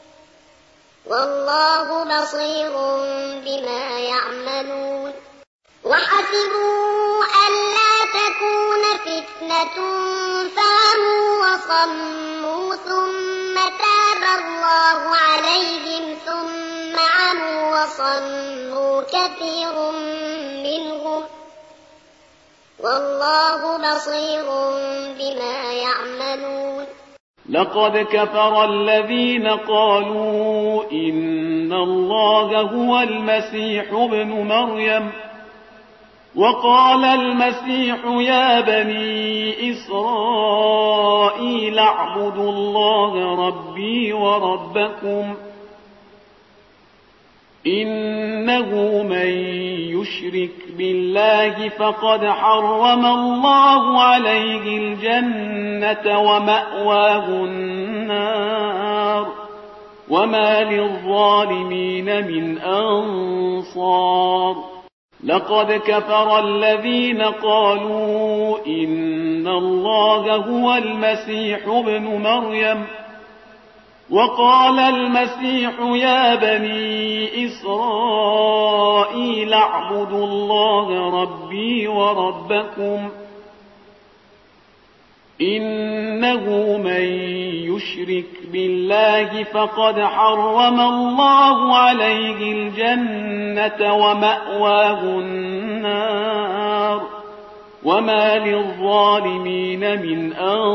والله بصير بما يعملون وحسبوا ألا تكون فتنة فعموا وصموا ثم تاب الله عليهم ثم عموا وصموا كثير منهم والله بصير بما يعملون لقد كفر الذين قالوا إن الله هو المسيح ابن مريم وقال المسيح يا بني إسرائيل اعبدوا الله ربي وربكم إنه من يشرك بالله فقد حرم الله عليه الجنة ومأواه النار وما للظالمين من أنصار لقد كفر الذين قالوا إن الله هو المسيح ابن مريم وقال المسيح يا بني إسرائيل اعبدوا الله ربي وربكم إنه من يشرك بالله فقد حرم الله عليه الجنة ومأواه النار وما للظالمين من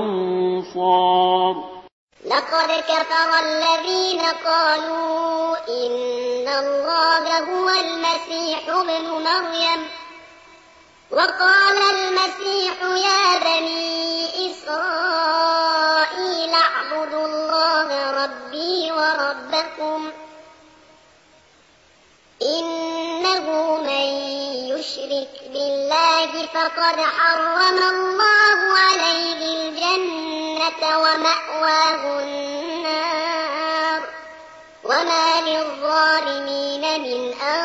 أنصار لقد كفر الذين قالوا إن الله هو المسيح ابن مريم وقال المسيح يا بني إسرائيل اعبدوا الله ربي وربكم إنه من يشرك بالله فقد حرم الله عليه الجنة ومأواه النار وما للظالمين من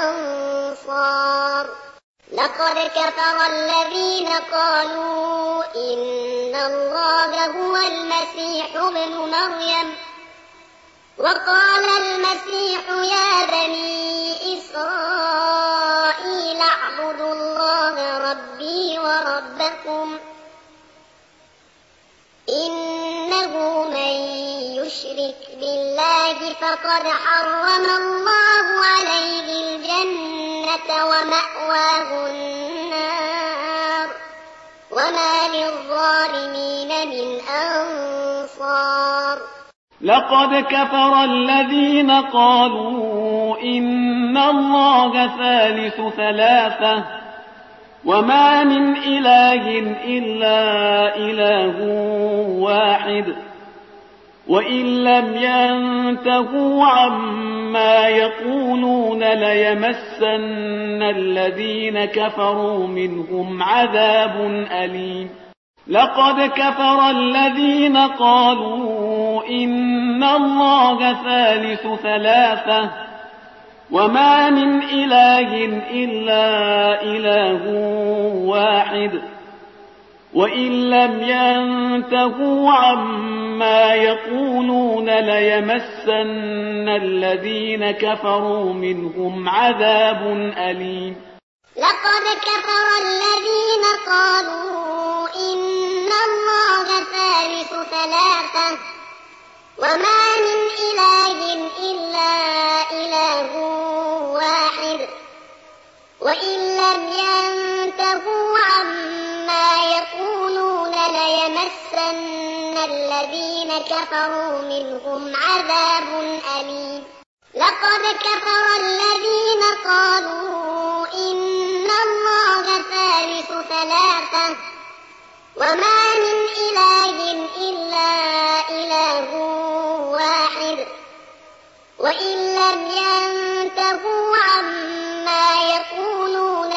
أنصار لقد كفر الذين قالوا إن الله هو المسيح ابن مريم وقال المسيح يا بني إسرائيل اعبدوا الله ربي وربكم إنه من يشرك بالله فقد حرم الله عليه الجنة ومأواه النار وما للظالمين من أنصار لقد كفر الذين قالوا إن الله ثالث ثلاثة وما من إله إلا إله واحد وإن لم ينتهوا عما يقولون ليمسن الذين كفروا منهم عذاب أليم لقد كفر الذين قالوا إن الله ثالث ثلاثة وما من إله إلا إله واحد وإن لم ينتهوا عما يقولون ليمسن الذين كفروا منهم عذاب أليم. لقد كفر الذين قالوا إن الله ثالث ثلاثة وما من إله إلا إله واحد وإن لم ينتهوا عما يقولون ليمسن الذين كفروا منهم عذاب أليم. لقد كفر الذين قالوا إن الله ثالث ثلاثة وما من إله إلا إله واحد وإن لم ينتهوا عما يقولون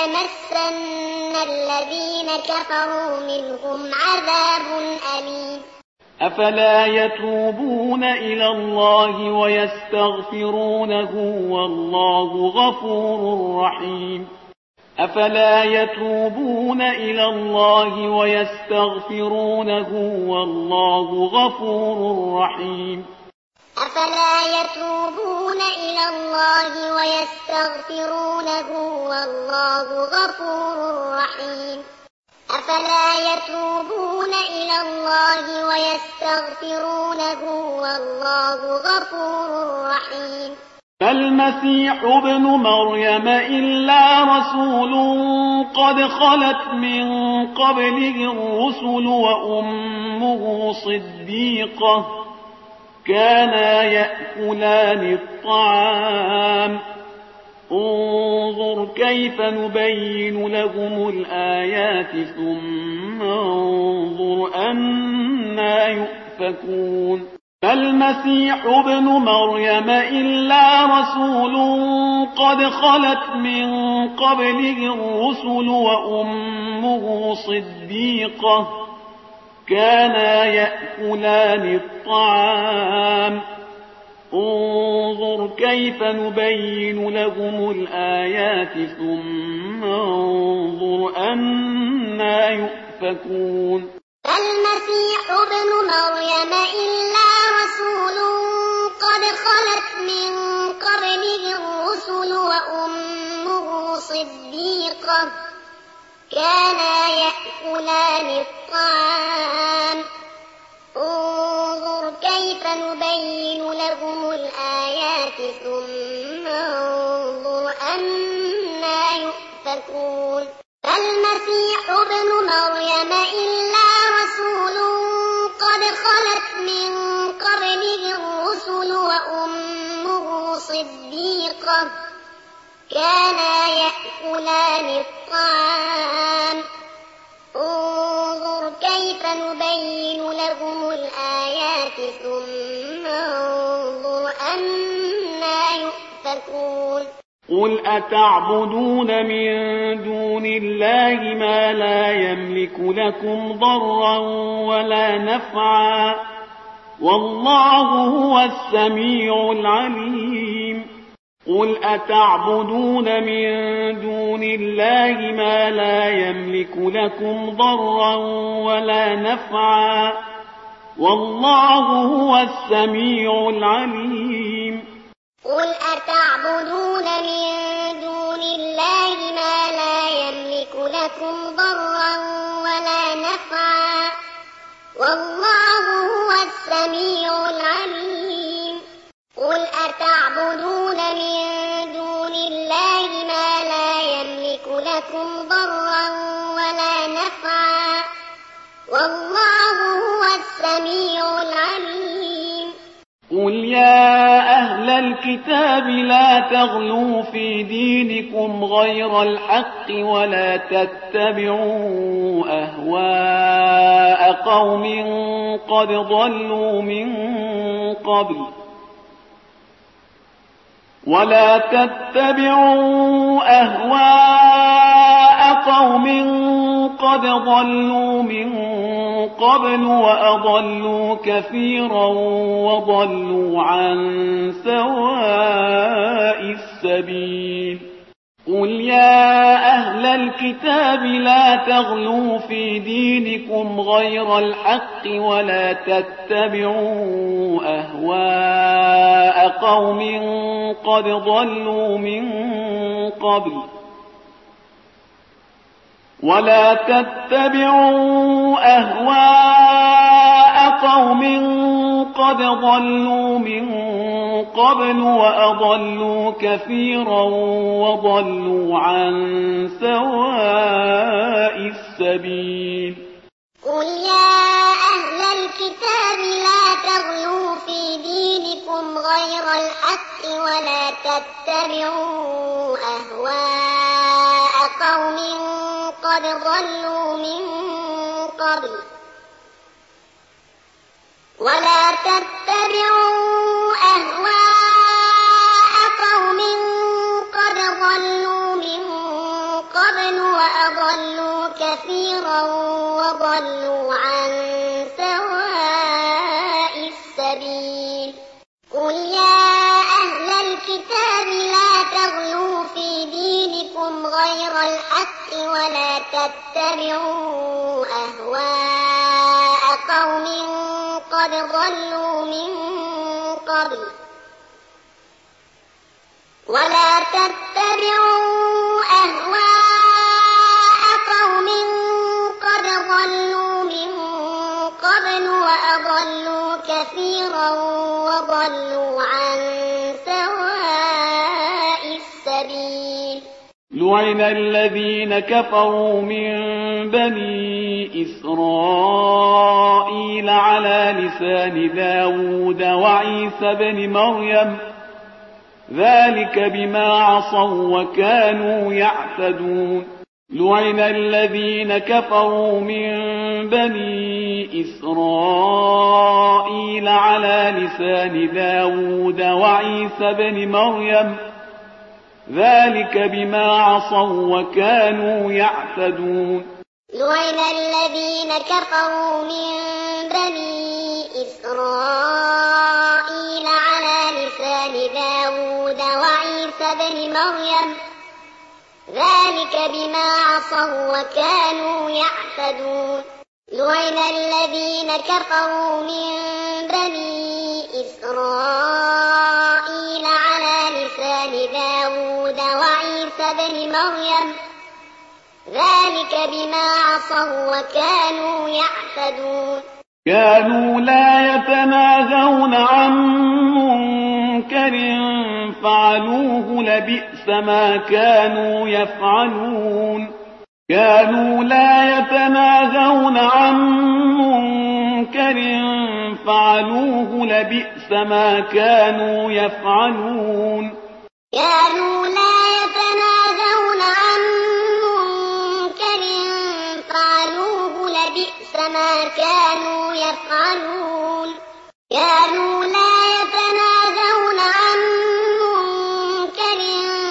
ليمسن الذين كفروا منهم عذاب أليم. أفلا يتوبون إلى الله ويستغفرونه والله غفور رحيم. أفلا يتوبون إلى الله ويستغفرونه والله غفور رحيم. أفلا يتوبون إلى الله ويستغفرونه والله غفور رحيم. أفلا يتوبون إلى الله ويستغفرونه والله غفور رحيم. فالمسيح ابن مريم إلا رسول قد خلت من قبله الرسل وأمه صديقة كانا يأكلان الطعام انظر كيف نبين لهم الآيات ثم انظر أنى يؤفكون. فالمسيح ابن مريم إلا رسول قد خلت من قبله الرسل وأمه صديقة كانا يأكلان الطعام انظر كيف نبين لهم الآيات ثم انظر أنى يؤفكون. فالمسيح ابن مريم إلا رسول قد خلت من قبله الرسل وأمه صديقة كانا يأكلان الطعام انظر كيف نبين لهم الآيات ثم انظر أنى يؤفكون. فالمسيح ابن مريم إلا رسول قد خلت من قبله الرسل وأمه صديقة كانا يأكلان الطعام انظر كيف نبين لهم الآيات ثم انظر أنى يؤفكون. قل أتعبدون من دون الله ما لا يملك لكم ضرا ولا نفعا والله هو السميع العليم. قل أتعبدون من دون الله ما لا يملك لكم ضرا ولا نفعا والله هو السميع العليم. قل أتعبدون من دون الله ما لا يملك لكم ضرا ولا نفعا والله هو السميع العليم. قل أتعبدون من دون الله ما لا يملك لكم ضرا ولا نفعا والله هو السميع العليم. قل يا أهل الكتاب لا تغلوا في دينكم غير الحق ولا تتبعوا أهواء قوم قد ضلوا من قبل ولا تتبعوا أهواء قوم قد ضلوا من قبل وأضلوا كثيرا وضلوا عن سواء السبيل قل يا أهل الكتاب لا تغلوا في دينكم غير الحق ولا تتبعوا أهواء قوم قد ضلوا من قبل ولا تتبعوا أهواء قوم قد ضلوا من قبل وأضلوا كثيرا وضلوا عن سواء السبيل قل يا أهل الكتاب لا تغلوا في دينكم غير الحق ولا تتبعوا أهواء قوم قد ضلوا من قبل ولا تتبعوا أهواء قوم قد ضلوا من قبل وأضلوا كثيرا وضلوا عن سواء السبيل قل يا أهل الكتاب لا تغلوا في دينكم غير الحق ولا تتبعوا أهواء قوم قد ضلوا من قبل ولا تتبعوا أهواء قوم قد ضلوا من قبل وأضلوا كثيرا وضلوا عن سواء السبيل لعن الذين كفروا من بني إسرائيل على لسان داود وعيسى بن مريم ذلك بما عصوا وكانوا يعتدون لعن الذين كفروا من بني إسرائيل على لسان داود وعيسى بن مريم ذلك بما عصوا وكانوا يعتدون لعن الذين كفروا من بني إسرائيل على لسان داود وعيسى بن مريم ذلك بما عصوا وكانوا يعتدون لعن الذين كفروا من بني إسرائيل على لسان داود وعيسى بن مريم ذلك بما عصوا وكانوا يعتدون كانوا لا يتناهون عن منكر فعلوه لبئس ما كانوا يفعلون كانوا لا يتناهون عن منكر فعلوه لبئس ما كانوا يفعلون كانوا لا يتناهون عن منكر فعلوه لبئس ما كانوا يفعلون كانوا لا يتناهون عن منكر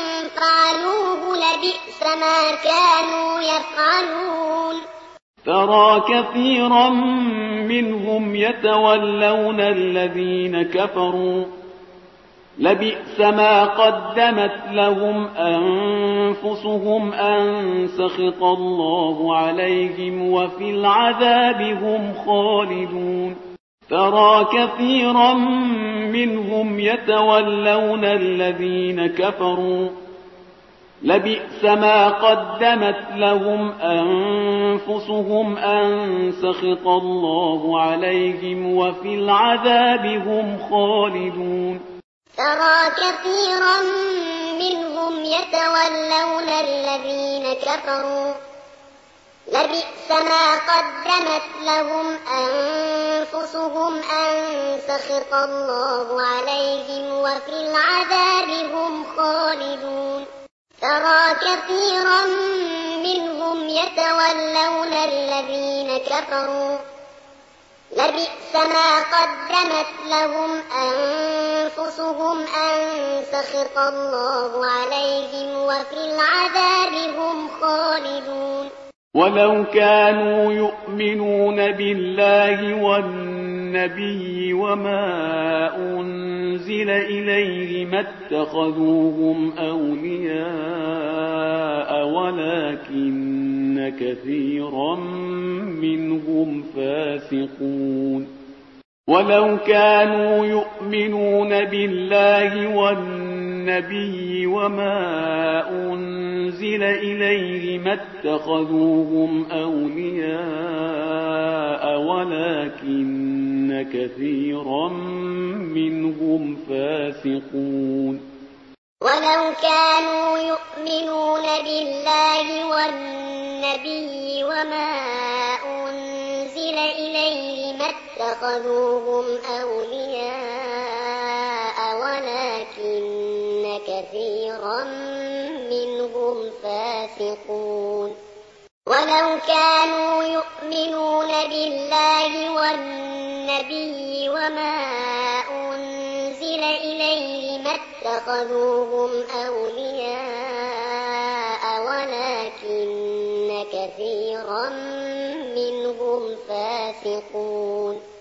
فعلوه لبئس ما كانوا يفعلون ترى كثيرا منهم يتولون الذين كفروا لبئس ما قدمت لهم أنفسهم أن سخط الله عليهم وفي العذاب هم خالدون ترى كثيرا منهم يتولون الذين كفروا لبئس ما قدمت لهم أنفسهم أن سخط الله عليهم وفي العذاب هم خالدون ترى كثيرا منهم يتولون الذين كفروا لبئس ما قدمت لهم أنفسهم أن سخط الله عليهم وفي العذاب هم خالدون ترى كثيرا منهم يتولون الذين كفروا لبئس ما قدمت لهم أنفسهم أن سخط الله عليهم وفي العذاب هم خالدون ولو كانوا يؤمنون يؤمنون بالله والنبي وما أنزل إليه ما اتخذوهم أولياء ولكن كثيرا منهم فاسقون ولو كانوا يؤمنون بالله والنبي وما أنزل إليه ما اتخذوهم أولياء ولكن كثيرا منهم فاسقون ولو كانوا يؤمنون بالله والنبي وما أنزل إليه ما اتخذوهم أولياء ولكن كثيرا منهم فاسقون ولو كانوا يؤمنون بالله والنبي وما أنزل إليه ما اتخذوهم أولياء ولكن كثيرا منهم فاسقون